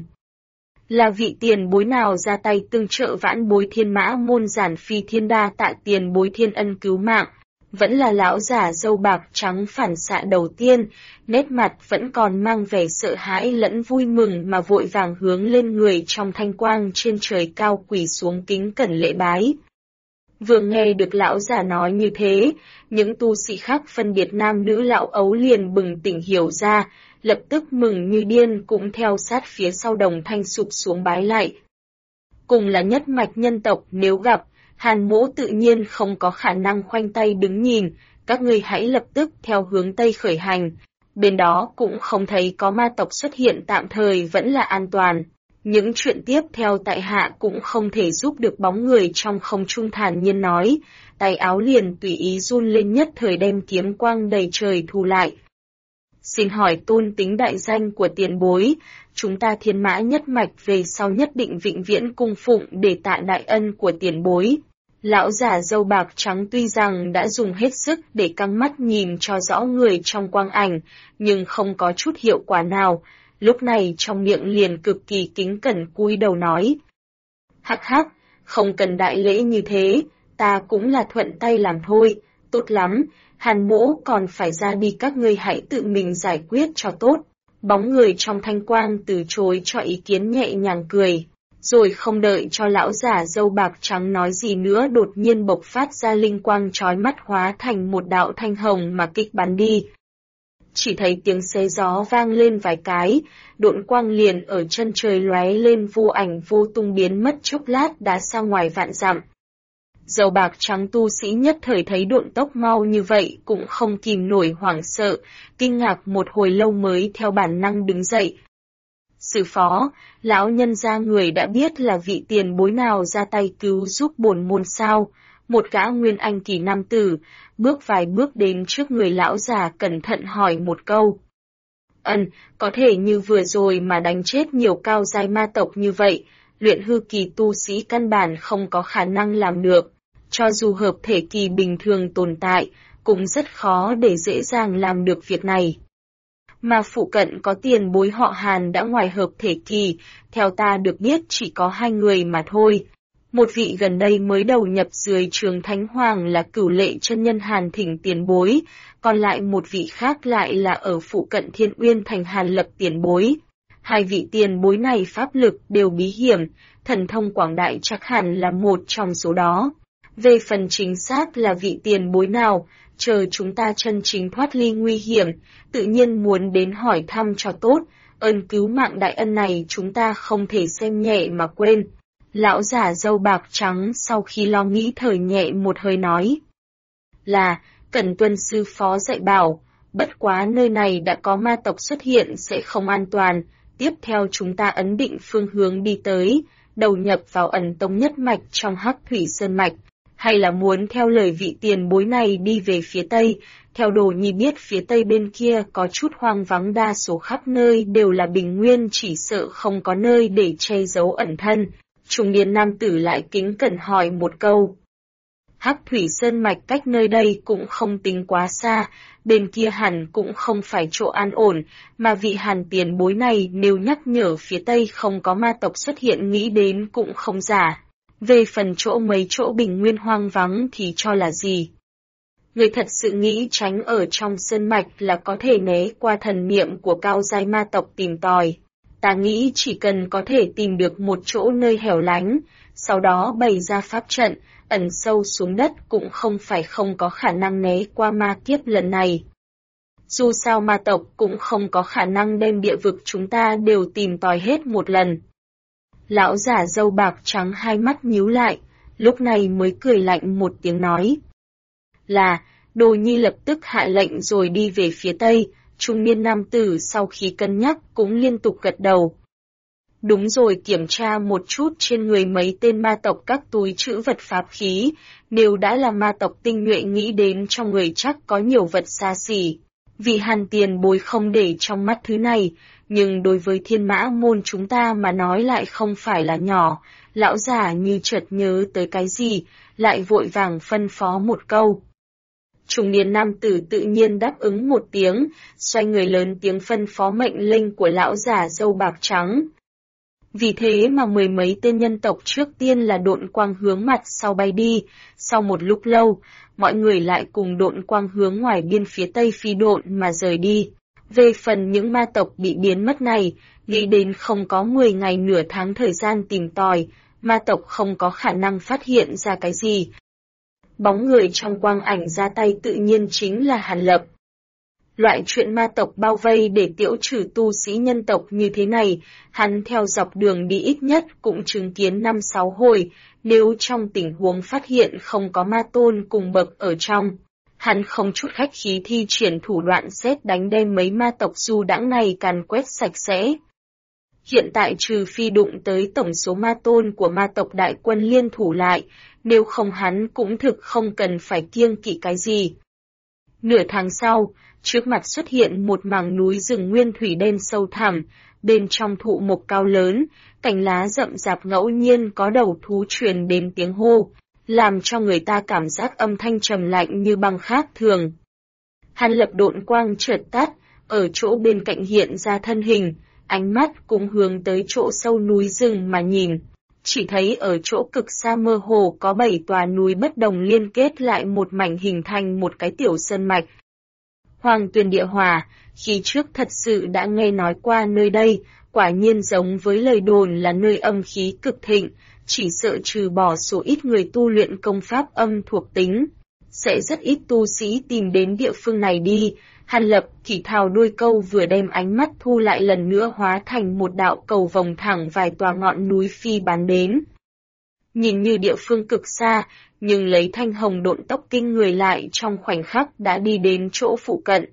Là vị tiền bối nào ra tay tương trợ vãn bối Thiên Mã môn Giản Phi Thiên Đa tạ tiền bối thiên ân cứu mạng, vẫn là lão giả râu bạc trắng phản xạ đầu tiên, nét mặt vẫn còn mang vẻ sợ hãi lẫn vui mừng mà vội vàng hướng lên người trong thanh quang trên trời cao quỳ xuống kính cẩn lễ bái. Vừa nghe được lão giả nói như thế, những tu sĩ khác phân biệt nam nữ lão ấu liền bừng tỉnh hiểu ra, lập tức mừng như điên cũng theo sát phía sau đồng thanh sụp xuống bái lại. Cùng là nhất mạch nhân tộc nếu gặp, Hàn Mỗ tự nhiên không có khả năng khoanh tay đứng nhìn, các ngươi hãy lập tức theo hướng Tây khởi hành. Bên đó cũng không thấy có ma tộc xuất hiện tạm thời vẫn là an toàn. Những chuyện tiếp theo tại hạ cũng không thể giúp được bóng người trong không trung thản nhiên nói, tay áo liền tùy ý run lên nhất thời đem kiếm quang đầy trời thu lại. Xin hỏi tôn tính đại danh của tiền bối, chúng ta Thiên Mã nhất mạch về sau nhất định vĩnh viễn cung phụng để tạ đại ân của tiền bối. Lão giả râu bạc trắng tuy rằng đã dùng hết sức để căng mắt nhìn cho rõ người trong quang ảnh, nhưng không có chút hiệu quả nào, lúc này trong miệng liền cực kỳ kính cẩn cúi đầu nói. Hắc hắc, không cần đại lễ như thế, ta cũng là thuận tay làm thôi, tốt lắm, Hàn Mỗ còn phải ra đi các ngươi hãy tự mình giải quyết cho tốt. Bóng người trong thanh quang từ chối cho ý kiến nhẹ nhàng cười, rồi không đợi cho lão giả râu bạc trắng nói gì nữa đột nhiên bộc phát ra linh quang chói mắt hóa thành một đạo thanh hồng mà kích bắn đi. Chỉ thấy tiếng xé gió vang lên vài cái, độn quang liền ở chân trời lóe lên vô ảnh vô tung biến mất chốc lát đã xa ngoài vạn dặm. Dầu bạc trắng tu sĩ nhất thời thấy độn tốc mau như vậy cũng không kìm nổi hoảng sợ, kinh ngạc một hồi lâu mới theo bản năng đứng dậy. Sư phó, lão nhân gia người đã biết là vị tiền bối nào ra tay cứu giúp bổn môn sao, một gã nguyên anh kỳ nam tử, bước vài bước đến trước người lão già cẩn thận hỏi một câu. Có thể như vừa rồi mà đánh chết nhiều cao giai ma tộc như vậy, luyện hư kỳ tu sĩ căn bản không có khả năng làm được, cho dù hợp thể kỳ bình thường tồn tại, cũng rất khó để dễ dàng làm được việc này. Mà phụ cận có tiền bối họ Hàn đã ngoài hợp thể kỳ, theo ta được biết chỉ có 2 người mà thôi. Một vị gần đây mới đầu nhập dưới trường Thánh Hoàng là Cửu Lệ chân nhân Hàn Thỉnh tiền bối, còn lại một vị khác lại là ở phụ cận Thiên Uyên thành Hàn Lập tiền bối. 2 vị tiền bối này pháp lực đều bí hiểm, thần thông quảng đại chắc hẳn là một trong số đó. Về phần chính xác là vị tiền bối nào, chờ chúng ta chân chính thoát ly nguy hiểm, tự nhiên muốn đến hỏi thăm cho tốt, ơn cứu mạng đại ân này chúng ta không thể xem nhẹ mà quên. Lão giả râu bạc trắng sau khi lo nghĩ thở nhẹ một hơi nói. Là, cần tuân sư phó dạy bảo, bất quá nơi này đã có ma tộc xuất hiện sẽ không an toàn, tiếp theo chúng ta ấn định phương hướng đi tới, đầu nhập vào ẩn tông nhất mạch trong Hắc Thủy Sơn Mạch. hay là muốn theo lời vị tiền bối này đi về phía Tây? Theo Đồ Nhi biết phía Tây bên kia có chút hoang vắng, đa số khắp nơi đều là bình nguyên, chỉ sợ không có nơi để che giấu ẩn thân. Trung niên nam tử lại kính cẩn hỏi một câu. Hắc Thủy Sơn mạch cách nơi đây cũng không tính quá xa, bên kia hẳn cũng không phải chỗ an ổn, mà vị Hàn tiền bối này nếu nhắc nhở phía Tây không có ma tộc xuất hiện nghĩ đến cũng không giả. Về phần mấy chỗ bình nguyên hoang vắng thì cho là gì? Người thật sự nghĩ tránh ở trong sơn mạch là có thể né qua thần niệm của cao giai ma tộc tìm tòi. Ta nghĩ chỉ cần có thể tìm được một chỗ nơi hẻo lánh, sau đó bày ra pháp trận, ẩn sâu xuống đất cũng không phải không có khả năng né qua ma kiếp lần này. Dù sao ma tộc cũng không có khả năng đem địa vực chúng ta đều tìm tòi hết một lần. Lão giả râu bạc trắng hai mắt nhíu lại, lúc này mới cười lạnh một tiếng nói. Đồ Nhi lập tức hạ lệnh rồi đi về phía Tây. Trung niên nam tử sau khi cân nhắc cũng liên tục gật đầu. Đúng rồi, kiểm tra một chút trên người mấy tên ma tộc các túi trữ vật pháp khí, nếu đã là ma tộc tinh nhuệ nghĩ đến trong người chắc có nhiều vật xa xỉ. Vì Hàn tiền bối không để trong mắt thứ này, nhưng đối với Thiên Mã môn chúng ta mà nói lại không phải là nhỏ. Lão giả như chợt nhớ tới cái gì, lại vội vàng phân phó một câu. Trung niên nam tử tự nhiên đáp ứng một tiếng, xoay người lớn tiếng phân phó mệnh lệnh của lão giả râu bạc trắng. Vì thế mà mười mấy tên nhân tộc trước tiên là độn quang hướng mặt sau bay đi, sau một lúc lâu, mọi người lại cùng độn quang hướng ngoài biên phía Tây phi độn mà rời đi. Về phần những ma tộc bị biến mất này, nghĩ đến không có 10 ngày nửa tháng thời gian tìm tòi, ma tộc không có khả năng phát hiện ra cái gì. Bóng người trong quang ảnh ra tay tự nhiên chính là Hàn Lập. Loại chuyện ma tộc bao vây để tiễu trừ tu sĩ nhân tộc như thế này, hắn theo dọc đường đi ít nhất cũng chứng kiến 5-6 hồi, nếu trong tình huống phát hiện không có ma tôn cùng bậc ở trong. Hắn không chút khách khí thi triển thủ đoạn sét đánh đem mấy ma tộc du đãng này càn quét sạch sẽ. Hiện tại trừ phi đụng tới tổng số ma tôn của ma tộc đại quân liên thủ lại, nếu không hắn cũng thực không cần phải kiêng kỵ cái gì. Nửa tháng sau, trước mặt xuất hiện một mảng núi rừng nguyên thủy đen sâu thẳm, bên trong thụ mộc cao lớn, cành lá rậm rạp ngẫu nhiên có đầu thú truyền đến tiếng hô, làm cho người ta cảm giác âm thanh trầm lạnh như băng khác thường. Hàn Lập độn quang chợt tắt, ở chỗ bên cạnh hiện ra thân hình, ánh mắt cũng hướng tới chỗ sâu núi rừng mà nhìn. Chỉ thấy ở chỗ cực xa mơ hồ có 7 tòa núi bất đồng liên kết lại một mảnh hình thành một cái tiểu sơn mạch. Hoàng Tuyền Địa Hỏa, khi trước thật sự đã nghe nói qua nơi đây, quả nhiên giống với lời đồn là nơi âm khí cực thịnh, chỉ sợ trừ bỏ số ít người tu luyện công pháp âm thuộc tính, sẽ rất ít tu sĩ tìm đến địa phương này đi. Hàn Lập thì thào đuôi câu vừa đem ánh mắt thu lại lần nữa hóa thành một đạo cầu vòng thẳng vài tòa ngọn núi phi bắn đến. Nhìn như địa phương cực xa, nhưng lấy thanh hồng độn tốc kinh người lại trong khoảnh khắc đã đi đến chỗ phụ cận.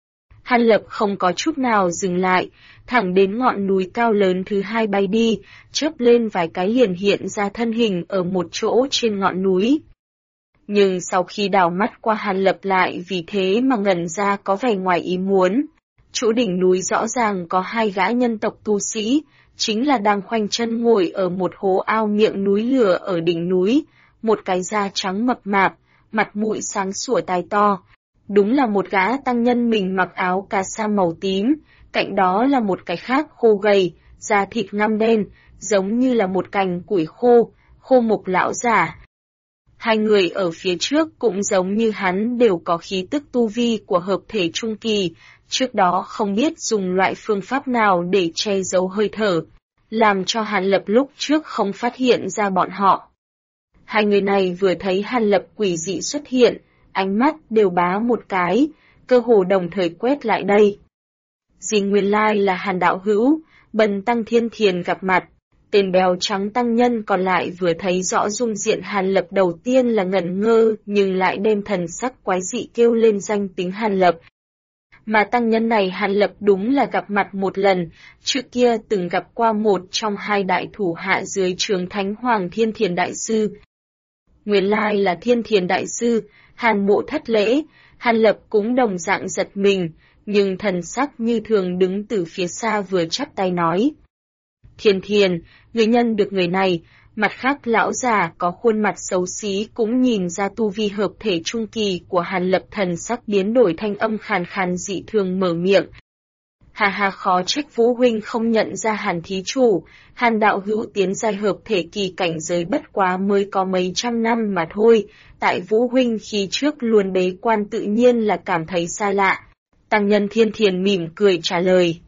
Hàn Lập không có chút nào dừng lại, thẳng đến ngọn núi cao lớn thứ hai bay đi, chớp lên vài cái liền hiện ra thân hình ở một chỗ trên ngọn núi. Nhưng sau khi đảo mắt qua Hàn Lập lại vì thế mà ngẩn ra có vẻ ngoài ý muốn. Chỗ đỉnh núi rõ ràng có 2 gã nhân tộc tu sĩ, chính là đang khoanh chân ngồi ở một hố ao miệng núi lửa ở đỉnh núi, một cái da trắng mập mạp, mặt mũi sáng sủa tai to. Đúng là một gã tăng nhân mình mặc áo cà sa màu tím, cạnh đó là một cái khác khô gầy, da thịt ngăm đen, giống như là một cành củi khô, khô mục lão giả. 2 người ở phía trước cũng giống như hắn đều có khí tức tu vi của hợp thể trung kỳ, trước đó không biết dùng loại phương pháp nào để che giấu hơi thở, làm cho Hàn Lập lúc trước không phát hiện ra bọn họ. 2 người này vừa thấy Hàn Lập quỷ dị xuất hiện, ánh mắt đều bá một cái, cơ hồ đồng thời quét lại đây. Gì nguyên lai là Hàn đạo hữu, Bần tăng Thiên Thiền gặp mặt. Tên béo trắng tăng nhân còn lại vừa thấy rõ dung diện Hàn Lập đầu tiên là ngẩn ngơ nhưng lại đem thần sắc quái dị kêu lên danh tính Hàn Lập. Mà tăng nhân này Hàn Lập đúng là gặp mặt một lần, trước kia từng gặp qua một trong 2 đại thủ hạ dưới trướng Thánh Hoàng Thiên Thiền Đại Sư. Nguyên lai là Thiên Thiền đại sư. Hàn Mộ thất lễ, Hàn Lập cũng đồng dạng giật mình, nhưng thần sắc như thường đứng từ phía xa vừa chắp tay nói. Thiên Thiền, người nhân được người này, mặt khác lão già có khuôn mặt xấu xí cũng nhìn ra tu vi hợp thể trung kỳ của Hàn Lập, thần sắc biến đổi, thanh âm khàn khàn dị thường mở miệng. Hà khó trách Vũ huynh không nhận ra Hàn thí chủ, Hàn đạo hữu tiến giai hợp thể kỳ cảnh giới bất quá mới có mấy trăm năm mà thôi, tại Vũ huynh khi trước luôn bế quan tự nhiên là cảm thấy xa lạ. Tăng nhân Thiên Thiền mỉm cười trả lời.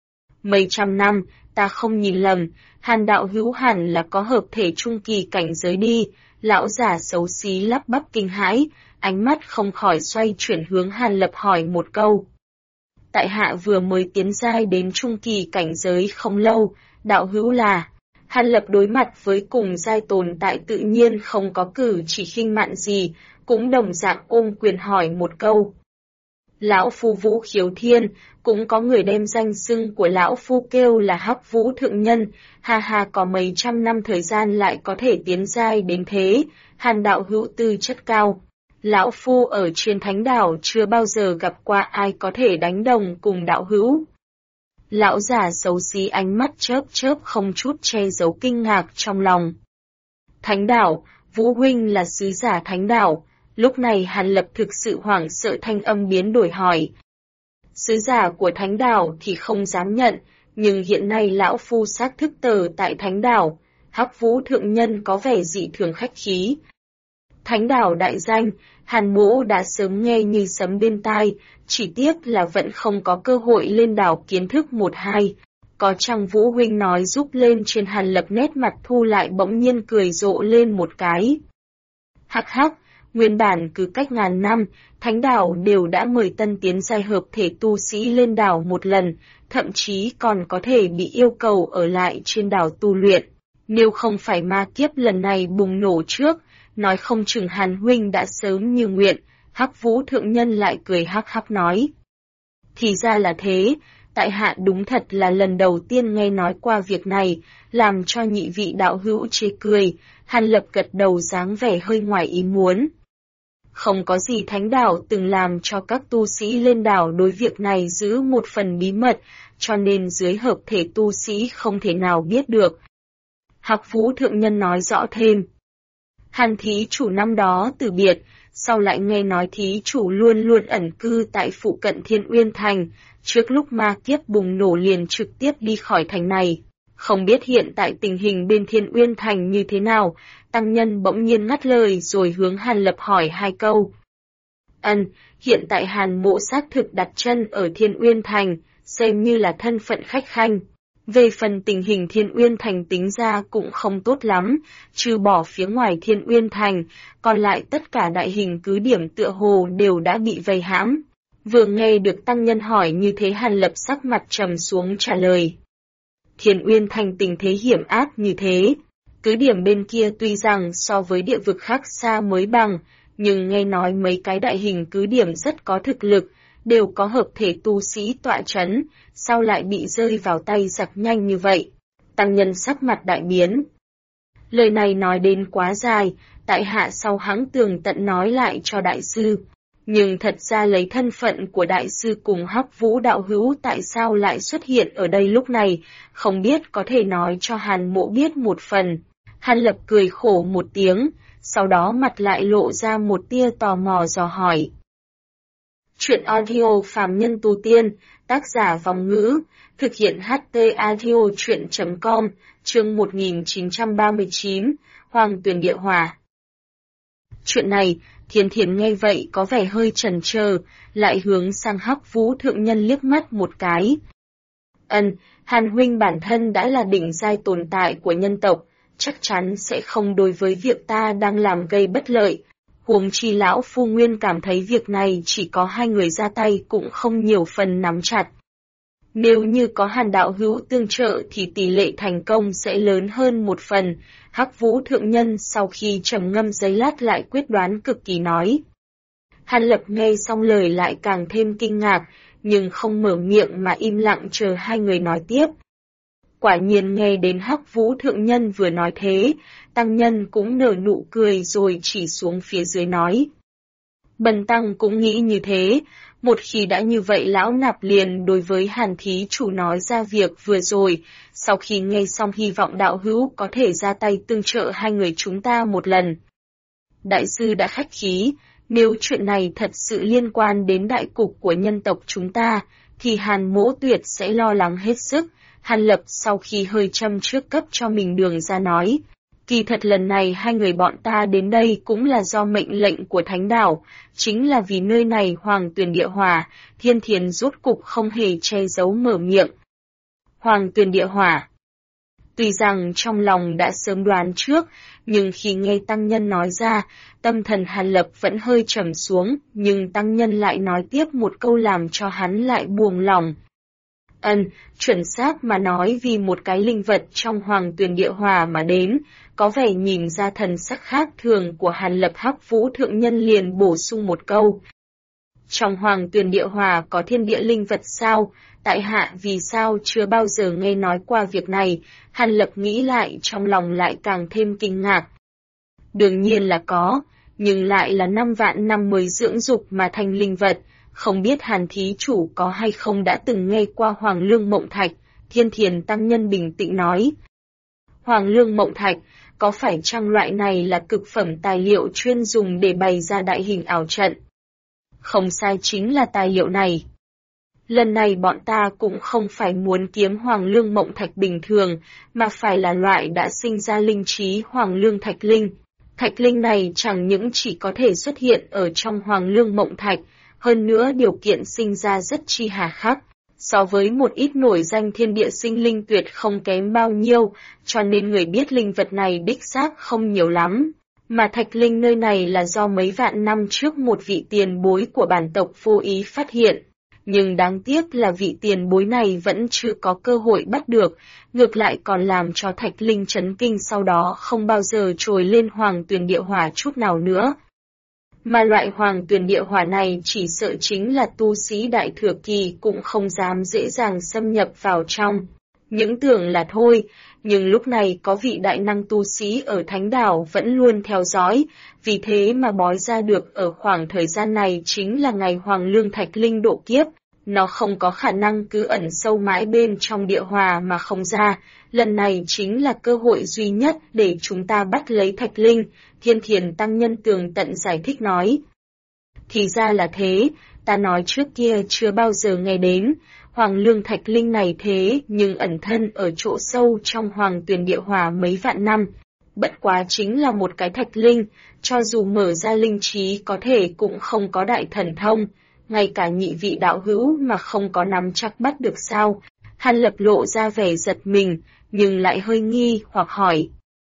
Mấy trăm năm, ta không nhìn lầm, Hàn đạo hữu hẳn là có hợp thể trung kỳ cảnh giới đi. Lão giả xấu xí lắp bắp kinh hãi, ánh mắt không khỏi xoay chuyển hướng Hàn Lập hỏi một câu. Tại hạ vừa mới tiến giai đến trung kỳ cảnh giới không lâu, đạo hữu là. Hàn Lập đối mặt với cùng giai tồn tại tự nhiên không có cử chỉ khinh mạn gì, cũng đồng dạng ôm quyền hỏi một câu. Lão phu Vũ Khiếu Thiên, cũng có người đem danh xưng của lão phu kêu là Hắc Vũ thượng nhân, có mấy trăm năm thời gian lại có thể tiến giai đến thế. Hàn đạo hữu tư chất cao. Lão phu ở trên thánh đảo chưa bao giờ gặp qua ai có thể đánh đồng cùng đạo hữu. Lão già xấu xí ánh mắt chớp chớp không chút che giấu kinh ngạc trong lòng. Thánh đảo, Vũ huynh là sứ giả thánh đảo. Lúc này Hàn Lập thực sự hoảng sợ, thanh âm biến đổi hỏi. Sứ giả của thánh đảo thì không dám nhận, nhưng hiện nay lão phu xác thức tờ tại thánh đảo. Hắc Vũ thượng nhân có vẻ dị thường khách khí. Thánh đảo đại danh, Hàn Mỗ đã sớm nghe như sấm bên tai, chỉ tiếc là vẫn không có cơ hội lên đảo kiến thức một hai. Có chăng Vũ huynh nói giúp lên trên. Hàn Lập nét mặt thu lại bỗng nhiên cười rộ lên một cái. Hắc hắc, nguyên bản cứ cách ngàn năm, thánh đảo đều đã mời tân tiến giai hợp thể tu sĩ lên đảo một lần, thậm chí còn có thể bị yêu cầu ở lại trên đảo tu luyện. Nếu không phải ma kiếp lần này bùng nổ trước, nói không chừng Hàn huynh đã sớm như nguyện. Hắc Vũ thượng nhân lại cười hắc hắc nói. Thì ra là thế, tại hạ đúng thật là lần đầu tiên nghe nói qua việc này, làm cho nhị vị đạo hữu chê cười. Hàn Lập gật đầu dáng vẻ hơi ngoài ý muốn. Không có gì, thánh đảo từng làm cho các tu sĩ lên đảo đối việc này giữ một phần bí mật, cho nên dưới hợp thể tu sĩ không thể nào biết được. Hắc Vũ thượng nhân nói rõ thêm. Hàn thí chủ năm đó từ biệt, sau lại nghe nói thí chủ luôn luôn ẩn cư tại phụ cận Thiên Uyên Thành, trước lúc ma kiếp bùng nổ liền trực tiếp đi khỏi thành này. Không biết hiện tại tình hình bên Thiên Uyên Thành như thế nào, tăng nhân bỗng nhiên ngắt lời rồi hướng Hàn Lập hỏi hai câu. Hiện tại Hàn Mộ xác thực đặt chân ở Thiên Uyên Thành, xem như là thân phận khách khanh. Về phần tình hình Thiên Uyên Thành tính ra cũng không tốt lắm, trừ bỏ phía ngoài Thiên Uyên Thành, còn lại tất cả đại hình cứ điểm tựa hồ đều đã bị vây hãm. Vừa nghe được tăng nhân hỏi như thế, Hàn Lập sắc mặt trầm xuống trả lời. Thiên Uyên Thành tình thế hiểm ác như thế, cứ điểm bên kia tuy rằng so với địa vực khác xa mới bằng, nhưng nghe nói mấy cái đại hình cứ điểm rất có thực lực, đều có hợp thể tu sĩ tọa trấn, sao lại bị rơi vào tay giặc nhanh như vậy? Tăng nhân sắc mặt đại biến. Lời này nói đến quá dài, tại hạ sau hãng tường tận nói lại cho đại sư. Nhưng thật ra lấy thân phận của đại sư cùng Hắc Vũ đạo hữu tại sao lại xuất hiện ở đây lúc này, không biết có thể nói cho Hàn Mộ biết một phần. Hàn Lập cười khổ một tiếng, sau đó mặt lại lộ ra một tia tò mò dò hỏi. Chuyện audio phàm nhân tu tiên, tác giả Vòng Ngữ, thực hiện HT audio chuyện.com, chương 1939, Hoàng Tuyền Địa Hỏa. Chuyện này, Thiên Thiền nghe vậy có vẻ hơi chần chờ, lại hướng sang Hắc Vũ thượng nhân liếc mắt một cái. Hàn huynh bản thân đã là đỉnh giai tồn tại của nhân tộc, chắc chắn sẽ không đối với việc ta đang làm gây bất lợi. Huống chi lão phu nguyên cảm thấy việc này chỉ có hai người ra tay cũng không nhiều phần nắm chặt. Nếu như có Hàn đạo hữu tương trợ thì tỷ lệ thành công sẽ lớn hơn một phần. Hắc Vũ thượng nhân sau khi trầm ngâm giây lát lại quyết đoán cực kỳ nói. Hàn Lập nghe xong lời lại càng thêm kinh ngạc, nhưng không mở miệng mà im lặng chờ hai người nói tiếp. Quả nhiên nghe đến Hắc Vũ Thượng Nhân vừa nói thế, Tăng Nhân cũng nở nụ cười rồi chỉ xuống phía dưới nói. Bần Tăng cũng nghĩ như thế, một khi đã như vậy Lão Nạp liền đối với Hàn Thí Chủ nói ra việc vừa rồi, sau khi nghe xong hy vọng đạo hữu có thể ra tay tương trợ hai người chúng ta một lần. Đại sư đã khách khí, nếu chuyện này thật sự liên quan đến đại cục của nhân tộc chúng ta, thì Hàn Mỗ Tuyệt sẽ lo lắng hết sức. Hàn Lập sau khi hơi châm trước cấp cho mình đường ra nói. Kỳ thật lần này hai người bọn ta đến đây cũng là do mệnh lệnh của Thánh Đảo, chính là vì nơi này Hoàng Tuyền Địa Hỏa, Thiên Thiền rốt cục không hề che giấu mở miệng. Hoàng Tuyền Địa Hỏa. Tuy rằng trong lòng đã sớm đoán trước, nhưng khi nghe Tăng Nhân nói ra, tâm thần Hàn Lập vẫn hơi trầm xuống, nhưng Tăng Nhân lại nói tiếp một câu làm cho hắn lại buông lòng. Chuẩn xác mà nói vì một cái linh vật trong Hoàng Tuyền Địa Hỏa mà đến, có vẻ nhìn ra thần sắc khác thường của Hàn Lập. Hắc Vũ Thượng Nhân liền bổ sung một câu. Trong Hoàng Tuyền Địa Hỏa có thiên địa linh vật sao? Tại hạ vì sao chưa bao giờ nghe nói qua việc này? Hàn Lập nghĩ lại trong lòng lại càng thêm kinh ngạc. Đương nhiên là có, nhưng lại là 5 vạn năm mới dưỡng dục mà thành linh vật. Không biết Hàn Thí Chủ có hay không đã từng nghe qua Hoàng Lương Mộng Thạch, Thiên Thiền Tăng Nhân bình tĩnh nói. Hoàng Lương Mộng Thạch, có phải chăng loại này là cực phẩm tài liệu chuyên dùng để bày ra đại hình ảo trận? Không sai, chính là tài liệu này. Lần này bọn ta cũng không phải muốn kiếm Hoàng Lương Mộng Thạch bình thường, mà phải là loại đã sinh ra linh trí Hoàng Lương Thạch Linh. Thạch Linh này chẳng những chỉ có thể xuất hiện ở trong Hoàng Lương Mộng Thạch, hơn nữa điều kiện sinh ra rất chi hà khắc, so với một ít nổi danh thiên địa sinh linh tuyệt không kém bao nhiêu, cho nên người biết linh vật này đích xác không nhiều lắm. Mà Thạch Linh nơi này là do mấy vạn năm trước một vị tiền bối của bản tộc vô ý phát hiện. Nhưng đáng tiếc là vị tiền bối này vẫn chưa có cơ hội bắt được, ngược lại còn làm cho Thạch Linh chấn kinh, sau đó không bao giờ trồi lên Hoàng Tuyền Địa Hỏa chút nào nữa. Mà loại Hoàng Tuyền Địa Hỏa này chỉ sợ chính là tu sĩ đại thừa kỳ cũng không dám dễ dàng xâm nhập vào trong. Những tưởng là thôi, nhưng lúc này có vị đại năng tu sĩ ở Thánh Đảo vẫn luôn theo dõi, vì thế mà bói ra được ở khoảng thời gian này chính là ngày Hoàng Lương Thạch Linh độ kiếp. Nó không có khả năng cứ ẩn sâu mãi bên trong địa hỏa mà không ra, lần này chính là cơ hội duy nhất để chúng ta bắt lấy Thạch Linh, Thiên Thiền Tăng Nhân tường tận giải thích nói. Thì ra là thế, ta nói trước kia chưa bao giờ nghe đến, Hoàng Lương Thạch Linh này thế nhưng ẩn thân ở chỗ sâu trong Hoàng Tuyền Địa Hỏa mấy vạn năm. Bất quá chính là một cái Thạch Linh, cho dù mở ra linh trí có thể cũng không có đại thần thông. Ngay cả nhị vị đạo hữu mà không có nắm chắc bắt được sao? Hàn Lập lộ ra vẻ giật mình, nhưng lại hơi nghi hoặc hỏi.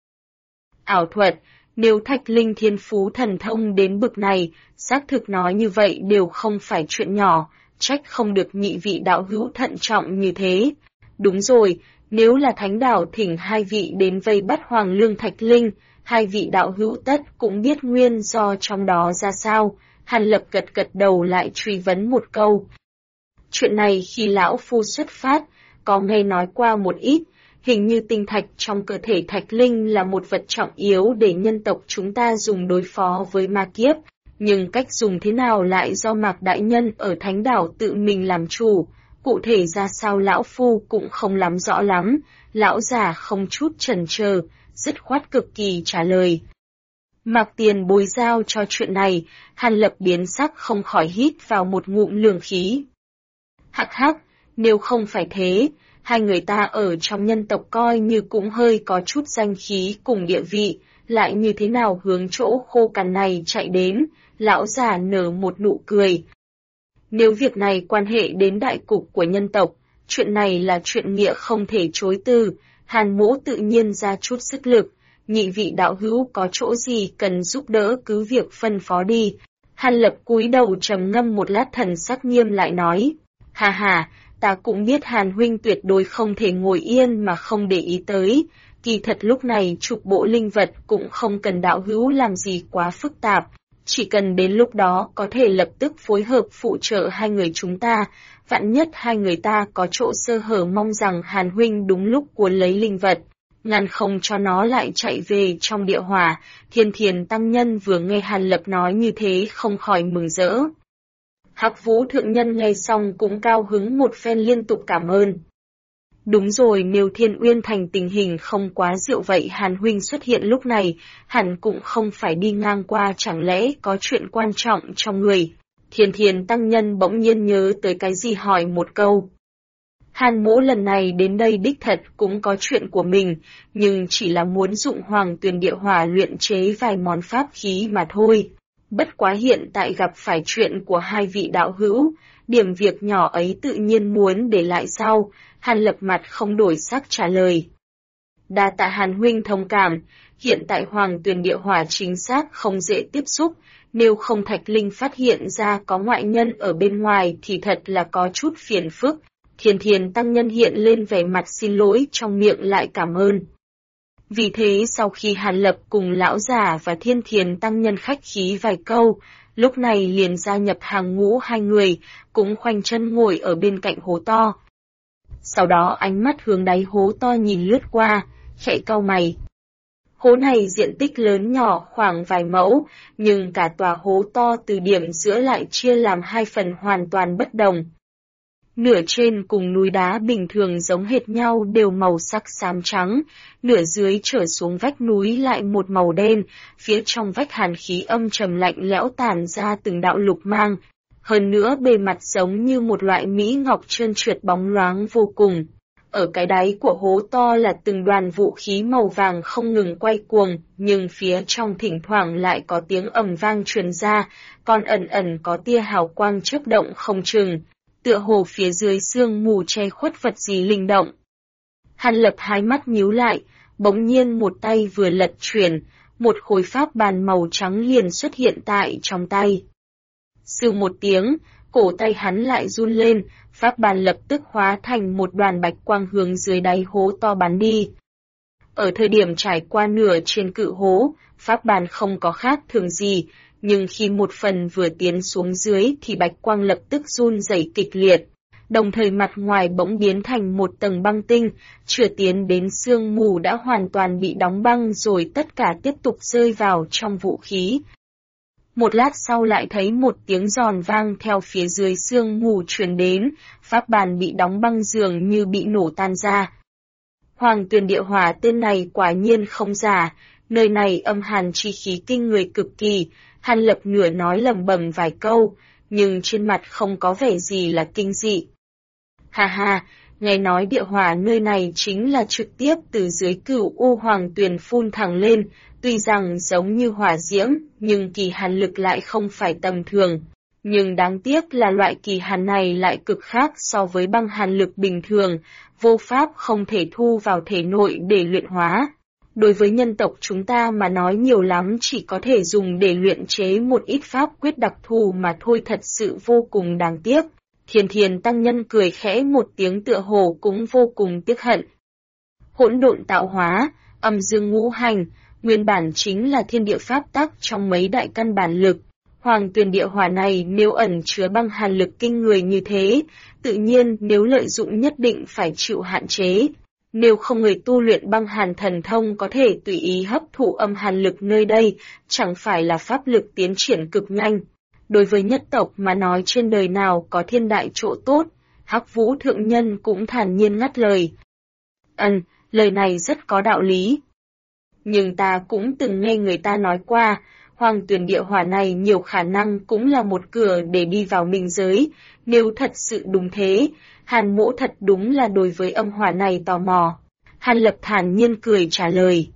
Ảo thuật, nếu Thạch Linh thiên phú thần thông đến bực này, xác thực nói như vậy đều không phải chuyện nhỏ, trách không được nhị vị đạo hữu thận trọng như thế. Đúng rồi, nếu là Thánh Đảo thỉnh hai vị đến vây bắt Hoàng Lương Thạch Linh, hai vị đạo hữu tất cũng biết nguyên do trong đó ra sao. Hàn Lập gật đầu lại truy vấn một câu. Chuyện này khi lão phu xuất phát, có nghe nói qua một ít, hình như tinh thạch trong cơ thể Thạch Linh là một vật trọng yếu để nhân tộc chúng ta dùng đối phó với ma kiếp, nhưng cách dùng thế nào lại do Mạc Đại Nhân ở Thánh Đảo tự mình làm chủ, cụ thể ra sao lão phu cũng không lắm rõ lắm, lão già không chút chần chờ, dứt khoát cực kỳ trả lời. Mạc tiền bối giao cho chuyện này, Hàn Lập biến sắc không khỏi hít vào một ngụm lường khí. Hắc hắc, nếu không phải thế, hai người ta ở trong nhân tộc coi như cũng hơi có chút danh khí cùng địa vị, lại như thế nào hướng chỗ khô cằn này chạy đến, lão già nở một nụ cười. Nếu việc này quan hệ đến đại cục của nhân tộc, chuyện này là chuyện nghĩa không thể chối từ, Hàn Mỗ tự nhiên ra chút sức lực. Nhị vị đạo hữu có chỗ gì cần giúp đỡ cứ việc phân phó đi. Hàn Lập cúi đầu trầm ngâm một lát, thần sắc nghiêm lại nói. Hà, ta cũng biết Hàn huynh tuyệt đối không thể ngồi yên mà không để ý tới. Kỳ thật lúc này chục bộ linh vật cũng không cần đạo hữu làm gì quá phức tạp. Chỉ cần đến lúc đó có thể lập tức phối hợp phụ trợ hai người chúng ta, vạn nhất hai người ta có chỗ sơ hở, mong rằng Hàn huynh đúng lúc cuốn lấy linh vật, ngăn không cho nó lại chạy về trong địa hỏa. Thiên Thiền tăng nhân vừa nghe Hàn Lập nói như thế không khỏi mừng rỡ. Hắc Vũ thượng nhân nghe xong cũng cao hứng một phen, liên tục cảm ơn. Đúng rồi, nếu Thiên Uyên Thành tình hình không quá rượu vậy Hàn huynh xuất hiện lúc này, hẳn cũng không phải đi ngang qua, chẳng lẽ có chuyện quan trọng trong người. Thiên Thiền tăng nhân bỗng nhiên nhớ tới cái gì hỏi một câu. Hàn mỗ lần này đến đây đích thật cũng có chuyện của mình, nhưng chỉ là muốn dụng Hoàng Tuyền Địa Hỏa luyện chế vài món pháp khí mà thôi. Bất quá hiện tại gặp phải chuyện của hai vị đạo hữu, điểm việc nhỏ ấy tự nhiên muốn để lại sau. Hàn Lập mặt không đổi sắc trả lời. Đa tạ Hàn huynh thông cảm, hiện tại Hoàng Tuyền Địa Hỏa chính xác không dễ tiếp xúc, nếu không Thạch Linh phát hiện ra có ngoại nhân ở bên ngoài thì thật là có chút phiền phức. Thiên Thiền tăng nhân hiện lên vẻ mặt xin lỗi, trong miệng lại cảm ơn. Vì thế sau khi Hàn Lập cùng lão già và Thiên Thiền tăng nhân khách khí vài câu, lúc này liền gia nhập hàng ngũ hai người, cũng khoanh chân ngồi ở bên cạnh hố to. Sau đó ánh mắt hướng đáy hố to nhìn lướt qua, khẽ cau mày. Hố này diện tích lớn nhỏ khoảng vài mẫu, nhưng cả tòa hố to từ điểm giữa lại chia làm hai phần hoàn toàn bất đồng. Nửa trên cùng núi đá bình thường giống hệt nhau đều màu sắc xám trắng, nửa dưới trở xuống vách núi lại một màu đen, phía trong vách hàn khí âm trầm lạnh lẽo tản ra từng đạo lục mang. Hơn nữa bề mặt giống như một loại mỹ ngọc trơn trượt bóng loáng vô cùng. Ở cái đáy của hố to là từng đoàn vũ khí màu vàng không ngừng quay cuồng, nhưng phía trong thỉnh thoảng lại có tiếng ầm vang truyền ra, còn ẩn ẩn có tia hào quang chớp động không chừng, tựa hồ phía dưới sương mù che khuất vật gì linh động. Hàn Lập hai mắt nhíu lại, bỗng nhiên một tay vừa lật chuyển, một khối pháp bàn màu trắng liền xuất hiện tại trong tay. Sư một tiếng, cổ tay hắn lại run lên, pháp bàn lập tức hóa thành một đoàn bạch quang hướng dưới đáy hố to bắn đi. Ở thời điểm trải qua nửa trên cự hố, pháp bàn không có khác thường gì, nhưng khi một phần vừa tiến xuống dưới thì bạch quang lập tức run rẩy kịch liệt. Đồng thời mặt ngoài bỗng biến thành một tầng băng tinh, chưa tiến đến sương mù đã hoàn toàn bị đóng băng rồi tất cả tiếp tục rơi vào trong vũ khí. Một lát sau lại thấy một tiếng giòn vang theo phía dưới sương mù truyền đến, pháp bàn bị đóng băng dường như bị nổ tan ra. Hoàng Tuyền Địa Hỏa tên này quả nhiên không giả, nơi này âm hàn chi khí kinh người cực kỳ. Hàn Lập nửa nói lẩm bẩm vài câu, nhưng trên mặt không có vẻ gì là kinh dị. Ha ha, nghe nói địa hỏa nơi này chính là trực tiếp từ dưới Cửu U Hoàng Tuyền phun thẳng lên, tuy rằng giống như hỏa diễm, nhưng kỳ hàn lực lại không phải tầm thường. Nhưng đáng tiếc là loại kỳ hàn này lại cực khác so với băng hàn lực bình thường, vô pháp không thể thu vào thể nội để luyện hóa. Đối với nhân tộc chúng ta mà nói nhiều lắm chỉ có thể dùng để luyện chế một ít pháp quyết đặc thù mà thôi, thật sự vô cùng đáng tiếc. Thiên Thiền tăng nhân cười khẽ một tiếng tựa hồ cũng vô cùng tiếc hận. Hỗn độn tạo hóa, âm dương ngũ hành, nguyên bản chính là thiên địa pháp tắc trong mấy đại căn bản lực. Hoàng Tuyền Địa Hỏa này nếu ẩn chứa băng hàn lực kinh người như thế, tự nhiên nếu lợi dụng nhất định phải chịu hạn chế. Nếu không người tu luyện băng hàn thần thông có thể tùy ý hấp thụ âm hàn lực nơi đây, chẳng phải là pháp lực tiến triển cực nhanh. Đối với nhất tộc mà nói trên đời nào có thiên đại chỗ tốt, Hắc Vũ thượng nhân cũng thản nhiên ngắt lời. Lời này rất có đạo lý. Nhưng ta cũng từng nghe người ta nói qua, Hoàng Tuyền Địa Hỏa này nhiều khả năng cũng là một cửa để đi vào minh giới, nếu thật sự đúng thế, Hàn mỗ thật đúng là đối với âm hỏa này tò mò. Hàn Lập thản nhiên cười trả lời.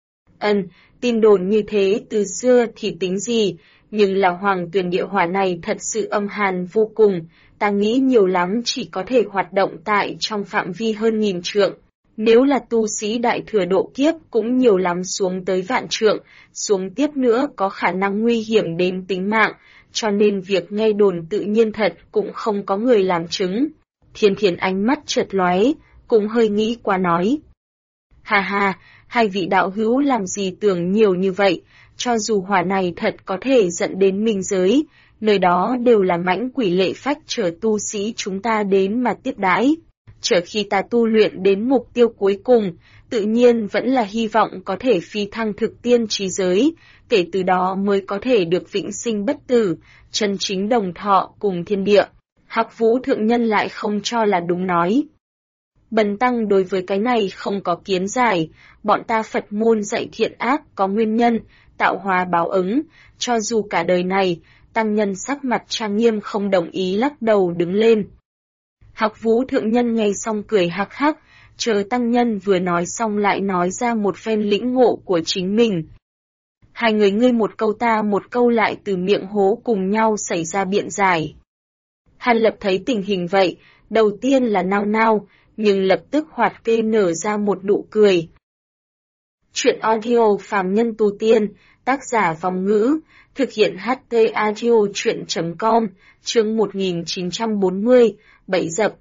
Tin đồn như thế từ xưa thì tính gì, nhưng là Hoàng Tuyền Địa Hỏa này thật sự âm hàn vô cùng, ta nghĩ nhiều lắm chỉ có thể hoạt động tại trong phạm vi hơn 1000 trượng. Nếu là tu sĩ đại thừa độ kiếp cũng nhiều lắm xuống tới vạn trượng, xuống tiếp nữa có khả năng nguy hiểm đến tính mạng, cho nên việc nghe đồn tự nhiên thật cũng không có người làm chứng. Thiên Thiền ánh mắt chợt lóe, cũng hơi nghĩ qua nói. Ha ha, hai vị đạo hữu làm gì tưởng nhiều như vậy, cho dù hỏa này thật có thể dẫn đến minh giới, nơi đó đều là mãnh quỷ lệ phách chờ tu sĩ chúng ta đến mà tiếp đãi. Chờ khi ta tu luyện đến mục tiêu cuối cùng, tự nhiên vẫn là hy vọng có thể phi thăng thực tiên trí giới, kể từ đó mới có thể được vĩnh sinh bất tử, chân chính đồng thọ cùng thiên địa. Hắc Vũ Thượng Nhân lại không cho là đúng nói. Bần tăng đối với cái này không có kiến giải, bọn ta Phật môn dạy thiện ác có nguyên nhân, tạo hóa báo ứng, cho dù cả đời này, tăng nhân sắc mặt trang nghiêm không đồng ý lắc đầu đứng lên. Hắc Vũ Thượng Nhân nghe xong cười hắc hắc, chờ tăng nhân vừa nói xong lại nói ra một phen lĩnh ngộ của chính mình. Hai người ngươi một câu ta một câu lại từ miệng hố cùng nhau xảy ra biện giải. Hàn Lập thấy tình hình vậy, đầu tiên là nao nao, nhưng lập tức hoạt kê nở ra một nụ cười. Chuyện audio phàm nhân tu tiên, tác giả Vong Ngữ, thực hiện HT Audio chuyện.com, chương 1940, Bẫy dập.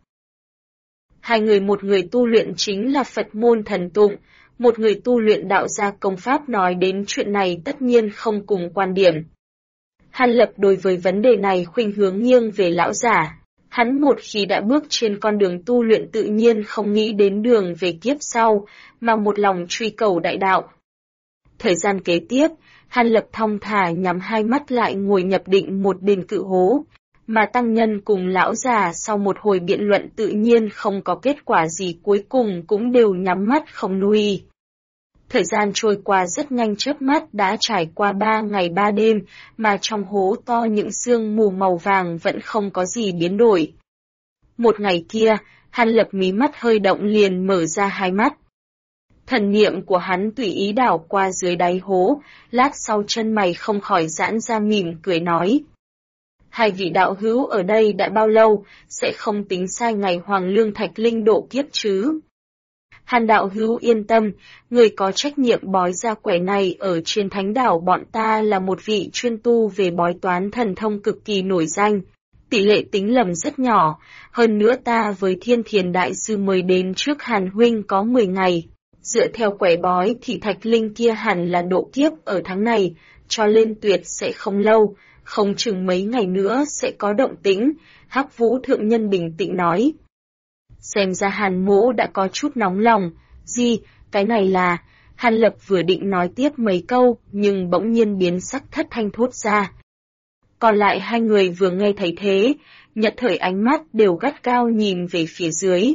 Hai người, một người tu luyện chính là Phật môn thần tụng, một người tu luyện đạo gia công pháp, nói đến chuyện này tất nhiên không cùng quan điểm. Hàn Lập đối với vấn đề này khuynh hướng nghiêng về lão giả. Hắn một khi đã bước trên con đường tu luyện tự nhiên không nghĩ đến đường về kiếp sau, mà một lòng truy cầu đại đạo. Thời gian kế tiếp, Hàn Lập thong thả nhắm hai mắt lại ngồi nhập định một đền cự hố, mà tăng nhân cùng lão già sau một hồi biện luận tự nhiên không có kết quả gì, cuối cùng cũng đều nhắm mắt không nuôi. Thời gian trôi qua rất nhanh, chớp mắt đã trải qua 3 ngày 3 đêm, mà trong hố to những sương mù màu vàng vẫn không có gì biến đổi. Một ngày kia, Hàn Lập mí mắt hơi động liền mở ra hai mắt. Thần niệm của hắn tùy ý đảo qua dưới đáy hố, lát sau chân mày không khỏi giãn ra mỉm cười nói. Hai vị đạo hữu ở đây đã bao lâu, sẽ không tính sai ngày Hoàng Lương Thạch Linh độ kiếp chứ? Hàn đạo hữu yên tâm, người có trách nhiệm bói ra quẻ này ở trên thánh đảo bọn ta là một vị chuyên tu về bói toán thần thông cực kỳ nổi danh. Tỷ lệ tính lầm rất nhỏ, hơn nữa ta với Thiên Thiền Đại Sư mới đến trước Hàn huynh có 10 ngày. Dựa theo quẻ bói thì Thạch Linh kia hẳn là độ kiếp ở tháng này, cho lên tuyệt sẽ không lâu, không chừng mấy ngày nữa sẽ có động tĩnh, Hắc Vũ Thượng Nhân bình tĩnh nói. Xem ra Hàn mỗ đã có chút nóng lòng, gì, cái này là, Hàn Lập vừa định nói tiếp mấy câu, nhưng bỗng nhiên biến sắc thất thanh thốt ra. Còn lại hai người vừa nghe thấy thế, nhất thời ánh mắt đều gắt cao nhìn về phía dưới.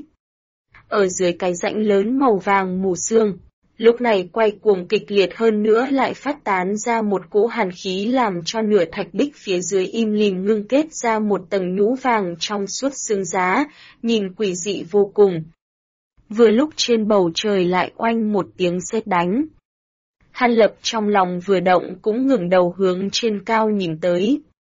Ở dưới cái rãnh lớn màu vàng mù sương, lúc này quay cuồng kịch liệt hơn nữa lại phát tán ra một cỗ hàn khí làm cho nửa thạch bích phía dưới im lìm ngưng kết ra một tầng nhũ vàng trong suốt sương giá, nhìn quỷ dị vô cùng. Vừa lúc trên bầu trời lại oanh một tiếng sét đánh. Hàn Lập trong lòng vừa động cũng ngẩng đầu hướng trên cao nhìn tới.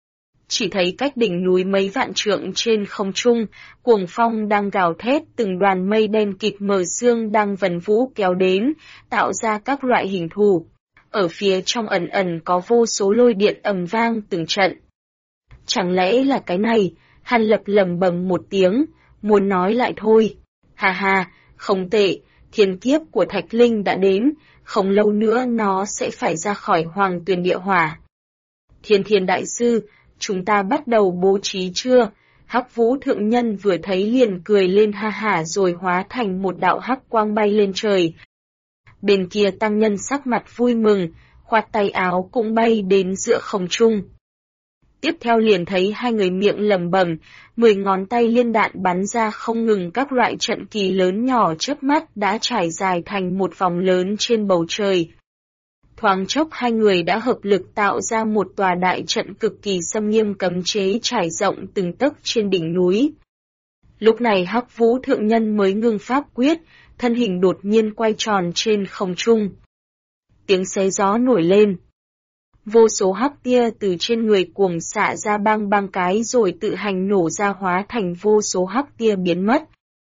Chỉ thấy cách đỉnh núi mấy vạn trượng trên không trung, cuồng phong đang gào thét, từng đoàn mây đen kịt mờ sương đang vần vũ kéo đến, tạo ra các loại hình thù. Ở phía trong ẩn ẩn có vô số lôi điện ầm vang từng trận. Chẳng lẽ là cái này? Hàn Lập lẩm bẩm một tiếng, muốn nói lại thôi. Hà hà, không tệ, thiên kiếp của Thạch Linh đã đến, không lâu nữa nó sẽ phải ra khỏi Hoàng Tuyền Địa Hỏa. Thiên Thiền Đại Sư, chúng ta bắt đầu bố trí chưa? Hắc Vũ Thượng Nhân vừa thấy liền cười lên ha hả rồi hóa thành một đạo hắc quang bay lên trời. Bên kia tăng nhân sắc mặt vui mừng, khoát tay áo cũng bay đến giữa không trung. Tiếp theo liền thấy hai người miệng lẩm bẩm, 10 ngón tay liên đạn bắn ra không ngừng, các loại trận kỳ lớn nhỏ chớp mắt đã trải dài thành một vòng lớn trên bầu trời. Thoáng chốc hai người đã hợp lực tạo ra một tòa đại trận cực kỳ xâm nghiêm cấm chế trải rộng từng tấc trên đỉnh núi. Lúc này Hắc Vũ Thượng Nhân mới ngưng pháp quyết, thân hình đột nhiên quay tròn trên không trung. Tiếng xé gió nổi lên. Vô số hắc tia từ trên người cuồng xạ ra bang bang cái rồi tự hành nổ ra hóa thành vô số hắc tia biến mất.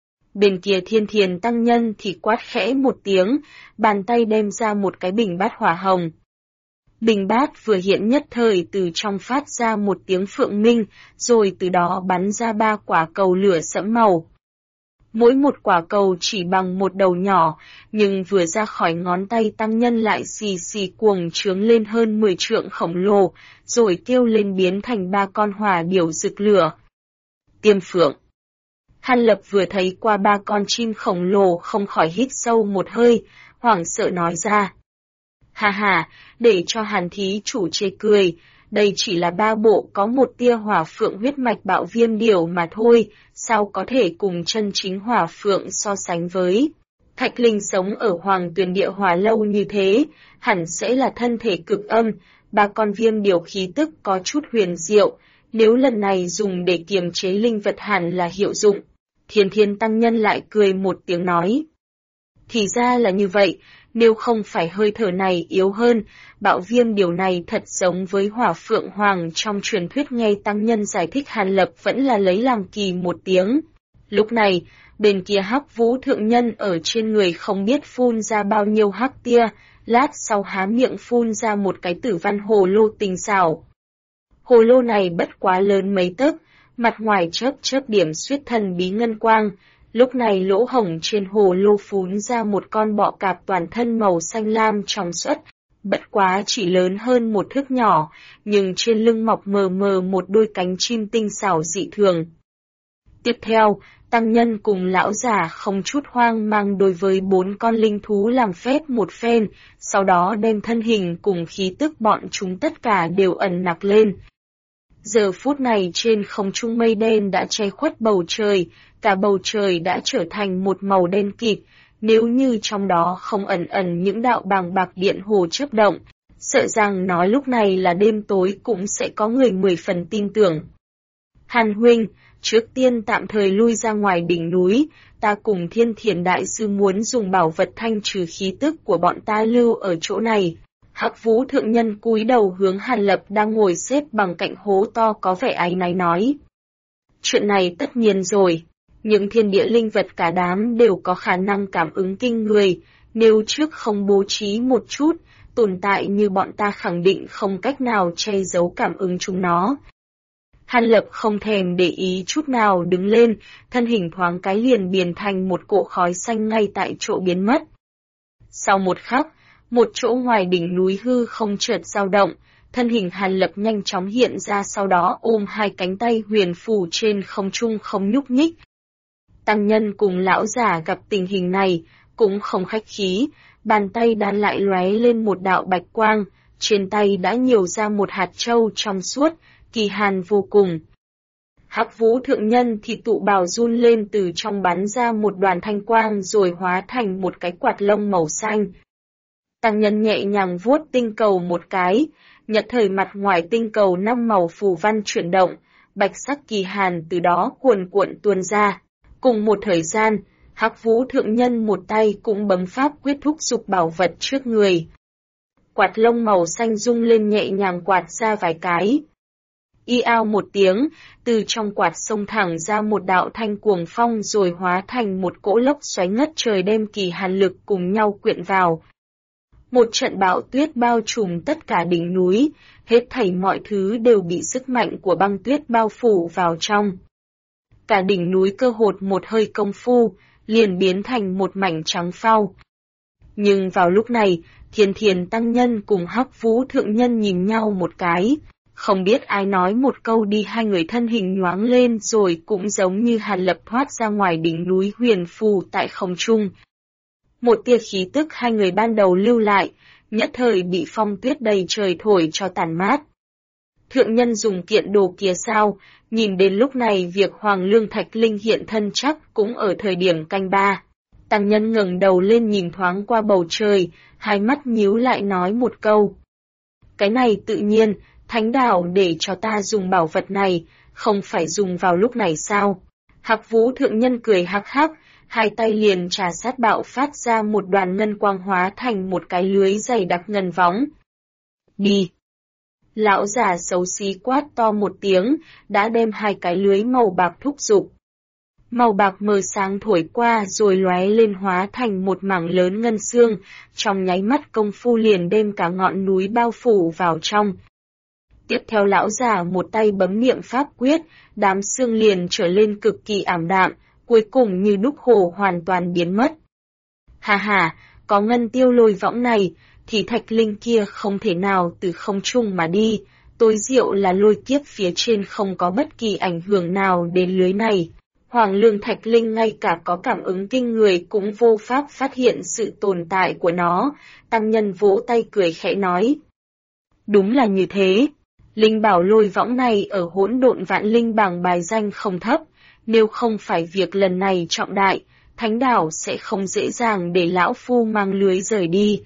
Bên kia Thiên Thiền Tăng Nhân thì quát khẽ một tiếng, bàn tay đem ra một cái bình bát hỏa hồng. Bình bát vừa hiện nhất thời từ trong phát ra một tiếng phượng minh, rồi từ đó bắn ra 3 quả cầu lửa sẫm màu. Mỗi một quả cầu chỉ bằng một đầu nhỏ, nhưng vừa ra khỏi ngón tay tăng nhân lại xì xì cuồng trướng lên hơn 10 trượng khổng lồ, rồi kêu lên biến thành 3 con hỏa điểu rực lửa. Tiêm phượng. Hàn Lập vừa thấy qua 3 con chim khổng lồ không khỏi hít sâu một hơi, hoảng sợ nói ra. Hà hà, để cho Hàn thí chủ chê cười, đây chỉ là 3 bộ có một tia hỏa phượng huyết mạch bạo viêm điểu mà thôi, sao có thể cùng chân chính hỏa phượng so sánh với. Thạch Linh sống ở Hoàng Tuyền Địa Hỏa lâu như thế, hẳn sẽ là thân thể cực âm, 3 con viêm điểu khí tức có chút huyền diệu, nếu lần này dùng để kiềm chế linh vật hẳn là hiệu dụng. Thiên Thiên tăng nhân lại cười một tiếng nói. Thì ra là như vậy, nếu không phải hơi thở này yếu hơn, bạo viêm điều này thật giống với hỏa phượng hoàng trong truyền thuyết. Nghe tăng nhân giải thích, Hàn Lập vẫn là lấy làm kỳ một tiếng. Lúc này, bên kia Hắc Vũ thượng nhân ở trên người không biết phun ra bao nhiêu hắc tia, lát sau há miệng phun ra một cái tử văn hồ lô tinh xảo. Hồ lô này bất quá lớn mấy tấc, mặt ngoài chớp chớp điểm xuyết thần bí ngân quang. Lúc này lỗ hổng trên hồ lô phún ra một con bọ cạp toàn thân màu xanh lam trong suốt, bất quá chỉ lớn hơn một thước nhỏ, nhưng trên lưng mọc mờ mờ một đôi cánh chim tinh xảo dị thường. Tiếp theo, tăng nhân cùng lão giả không chút hoang mang đối với 4 con linh thú làm phép một phen, sau đó đem thân hình cùng khí tức bọn chúng tất cả đều ẩn nặc lên. Giờ phút này trên không trung mây đen đã che khuất bầu trời, cả bầu trời đã trở thành một màu đen kịt, nếu như trong đó không ẩn ẩn những đạo bàng bạc điện hồ chớp động, sợ rằng nói lúc này là đêm tối cũng sẽ có người 10 phần tin tưởng. Hàn huynh, trước tiên tạm thời lui ra ngoài đỉnh núi, ta cùng Thiên Thiền đại sư muốn dùng bảo vật thanh trừ khí tức của bọn ta lưu ở chỗ này. Hắc Vũ thượng nhân cúi đầu hướng Hàn Lập đang ngồi xếp bằng cạnh hố to có vẻ áy náy nói. Chuyện này tất nhiên rồi, những thiên địa linh vật cả đám đều có khả năng cảm ứng kinh người, nếu trước không bố trí một chút, tồn tại như bọn ta khẳng định không cách nào che giấu cảm ứng chúng nó. Hàn Lập không thèm để ý chút nào đứng lên, thân hình thoáng cái liền biến thành một cỗ khói xanh ngay tại chỗ biến mất. Sau một khắc, một chỗ ngoài đỉnh núi hư không chợt dao động, thân hình Hàn Lập nhanh chóng hiện ra, sau đó ôm 2 cánh tay huyền phù trên không trung không nhúc nhích. Tăng nhân cùng lão giả gặp tình hình này, cũng không khách khí, bàn tay đan lại lóe lên một đạo bạch quang, trên tay đã nhiều ra một hạt châu trong suốt, kỳ hàn vô cùng. Hắc Vũ thượng nhân thì tụ bào run lên, từ trong bắn ra một đoàn thanh quang rồi hóa thành một cái quạt lông màu xanh. Tăng nhân nhẹ nhàng vuốt tinh cầu một cái, nhật thời mặt ngoài tinh cầu 5 màu phù văn chuyển động, bạch sắc kỳ hàn từ đó cuồn cuộn tuôn ra. Cùng một thời gian, Hắc Vũ thượng nhân một tay cũng bấm pháp quyết thúc giục bảo vật trước người. Quạt lông màu xanh rung lên nhẹ nhàng quạt ra vài cái. Y ao một tiếng, từ trong quạt xông thẳng ra một đạo thanh cuồng phong rồi hóa thành một cỗ lốc xoáy ngất trời đem kỳ hàn lực cùng nhau quyện vào. Một trận bão tuyết bao trùm tất cả đỉnh núi, hết thảy mọi thứ đều bị sức mạnh của băng tuyết bao phủ vào trong. Cả đỉnh núi cơ hột một hơi công phu, liền biến thành một mảnh trắng phau. Nhưng vào lúc này, Thiên Thiền tăng nhân cùng Hắc Vũ thượng nhân nhìn nhau một cái, không biết ai nói một câu đi, 2 người thân hình nhoáng lên rồi cũng giống như Hàn Lập thoát ra ngoài đỉnh núi huyền phù tại không trung. Một tia khí tức 2 người ban đầu lưu lại, nhất thời bị phong tuyết đầy trời thổi cho tàn mát. Thượng nhân dùng kiện đồ kia sao, nhìn đến lúc này việc Hoàng Lương Thạch Linh hiện thân chắc cũng ở thời điểm canh 3. Tăng nhân ngẩng đầu lên nhìn thoáng qua bầu trời, hai mắt nhíu lại nói một câu. Cái này tự nhiên, Thánh Đạo để cho ta dùng bảo vật này, không phải dùng vào lúc này sao? Hắc Vũ thượng nhân cười hắc hắc, 2 tay liền trà sát bạo phát ra một đoàn ngân quang hóa thành một cái lưới dày đặc ngân võng. Đi! Lão già xấu xí quát to một tiếng, đã đem 2 cái lưới màu bạc thúc giục. Màu bạc mờ sáng thổi qua rồi lóe lên hóa thành một mảng lớn ngân xương, trong nháy mắt công phu liền đem cả ngọn núi bao phủ vào trong. Tiếp theo lão già một tay bấm niệm pháp quyết, đám xương liền trở lên cực kỳ ảm đạm, cuối cùng như đúc hồ hoàn toàn biến mất. Hà hà, có ngân tiêu lôi võng này, thì thạch linh kia không thể nào từ không trung mà đi, tối diệu là lôi kiếp phía trên không có bất kỳ ảnh hưởng nào đến lưới này. Hoàng lương thạch linh ngay cả có cảm ứng kinh người cũng vô pháp phát hiện sự tồn tại của nó, tăng nhân vỗ tay cười khẽ nói. Đúng là như thế, linh bảo lôi võng này ở hỗn độn vạn linh bảng bài danh không thấp, nếu không phải việc lần này trọng đại, thánh đảo sẽ không dễ dàng để lão phu mang lưới rời đi.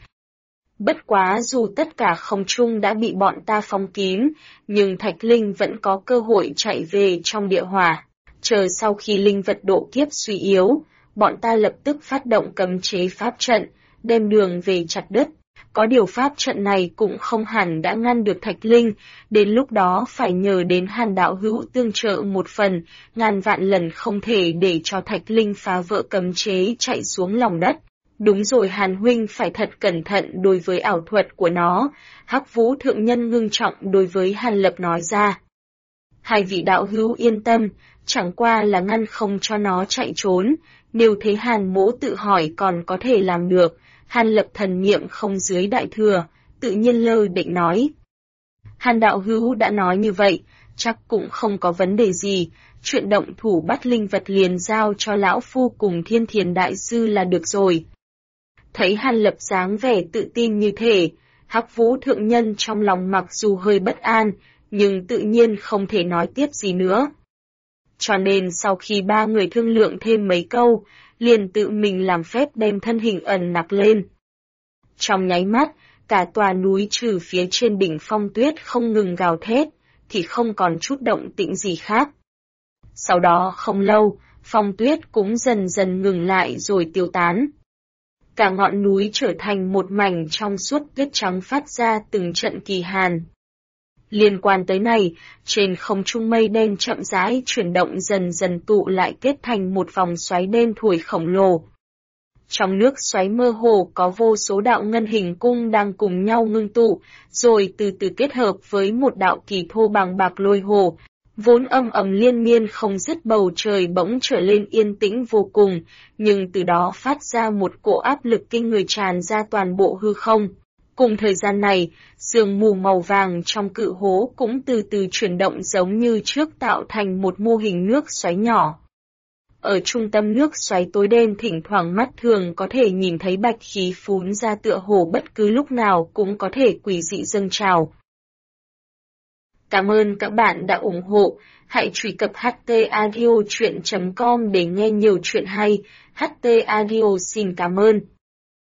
Bất quá dù tất cả không trung đã bị bọn ta phong kín, nhưng thạch linh vẫn có cơ hội chạy về trong địa hỏa. Chờ sau khi linh vật độ kiếp suy yếu, bọn ta lập tức phát động cấm chế pháp trận, đem đường về chặt đứt. Có điều pháp trận này cũng không hẳn đã ngăn được thạch linh, đến lúc đó phải nhờ đến Hàn đạo hữu tương trợ một phần, ngàn vạn lần không thể để cho thạch linh phá vỡ cấm chế chạy xuống lòng đất. Đúng rồi, Hàn huynh phải thật cẩn thận đối với ảo thuật của nó, Hắc Vũ thượng nhân ngưng trọng đối với Hàn Lập nói ra. Hai vị đạo hữu yên tâm, chẳng qua là ngăn không cho nó chạy trốn, nếu thế Hàn mỗ tự hỏi còn có thể làm được. Hàn Lập thần niệm không dưới đại thừa, tự nhiên lơ định nói. Hàn đạo hữu đã nói như vậy, chắc cũng không có vấn đề gì, chuyện động thủ bắt linh vật liền giao cho lão phu cùng Thiên Thiền đại sư là được rồi. Thấy Hàn Lập dáng vẻ tự tin như thế, Hắc Vũ thượng nhân trong lòng mặc dù hơi bất an, nhưng tự nhiên không thể nói tiếp gì nữa. Cho nên sau khi ba người thương lượng thêm mấy câu, liền tự mình làm phép đem thân hình ẩn nặc lên. Trong nháy mắt, cả tòa núi trừ phía trên đỉnh phong tuyết không ngừng gào thét, thì không còn chút động tĩnh gì khác. Sau đó không lâu, phong tuyết cũng dần dần ngừng lại rồi tiêu tán. Cả ngọn núi trở thành một mảnh trong suốt tuyết trắng phát ra từng trận kỳ hàn. Liên quan tới này, trên không trung mây đen chậm rãi chuyển động dần dần tụ lại kết thành một vòng xoáy đen thủi khổng lồ. Trong nước xoáy mơ hồ có vô số đạo ngân hình cung đang cùng nhau ngưng tụ, rồi từ từ kết hợp với một đạo kỳ thô bằng bạc lôi hồ. Vốn âm ầm liên miên không dứt, bầu trời bỗng trở lên yên tĩnh vô cùng, nhưng từ đó phát ra một cỗ áp lực kinh người tràn ra toàn bộ hư không. Cùng thời gian này, sương mù màu vàng trong cự hố cũng từ từ chuyển động giống như trước tạo thành một mô hình nước xoáy nhỏ. Ở trung tâm nước xoáy tối đen thỉnh thoảng mắt thường có thể nhìn thấy bạch khí phún ra, tựa hồ bất cứ lúc nào cũng có thể quỷ dị dâng trào. Cảm ơn các bạn đã ủng hộ, hãy truy cập htaudio.com để nghe nhiều chuyện hay. HT Audio xin cảm ơn.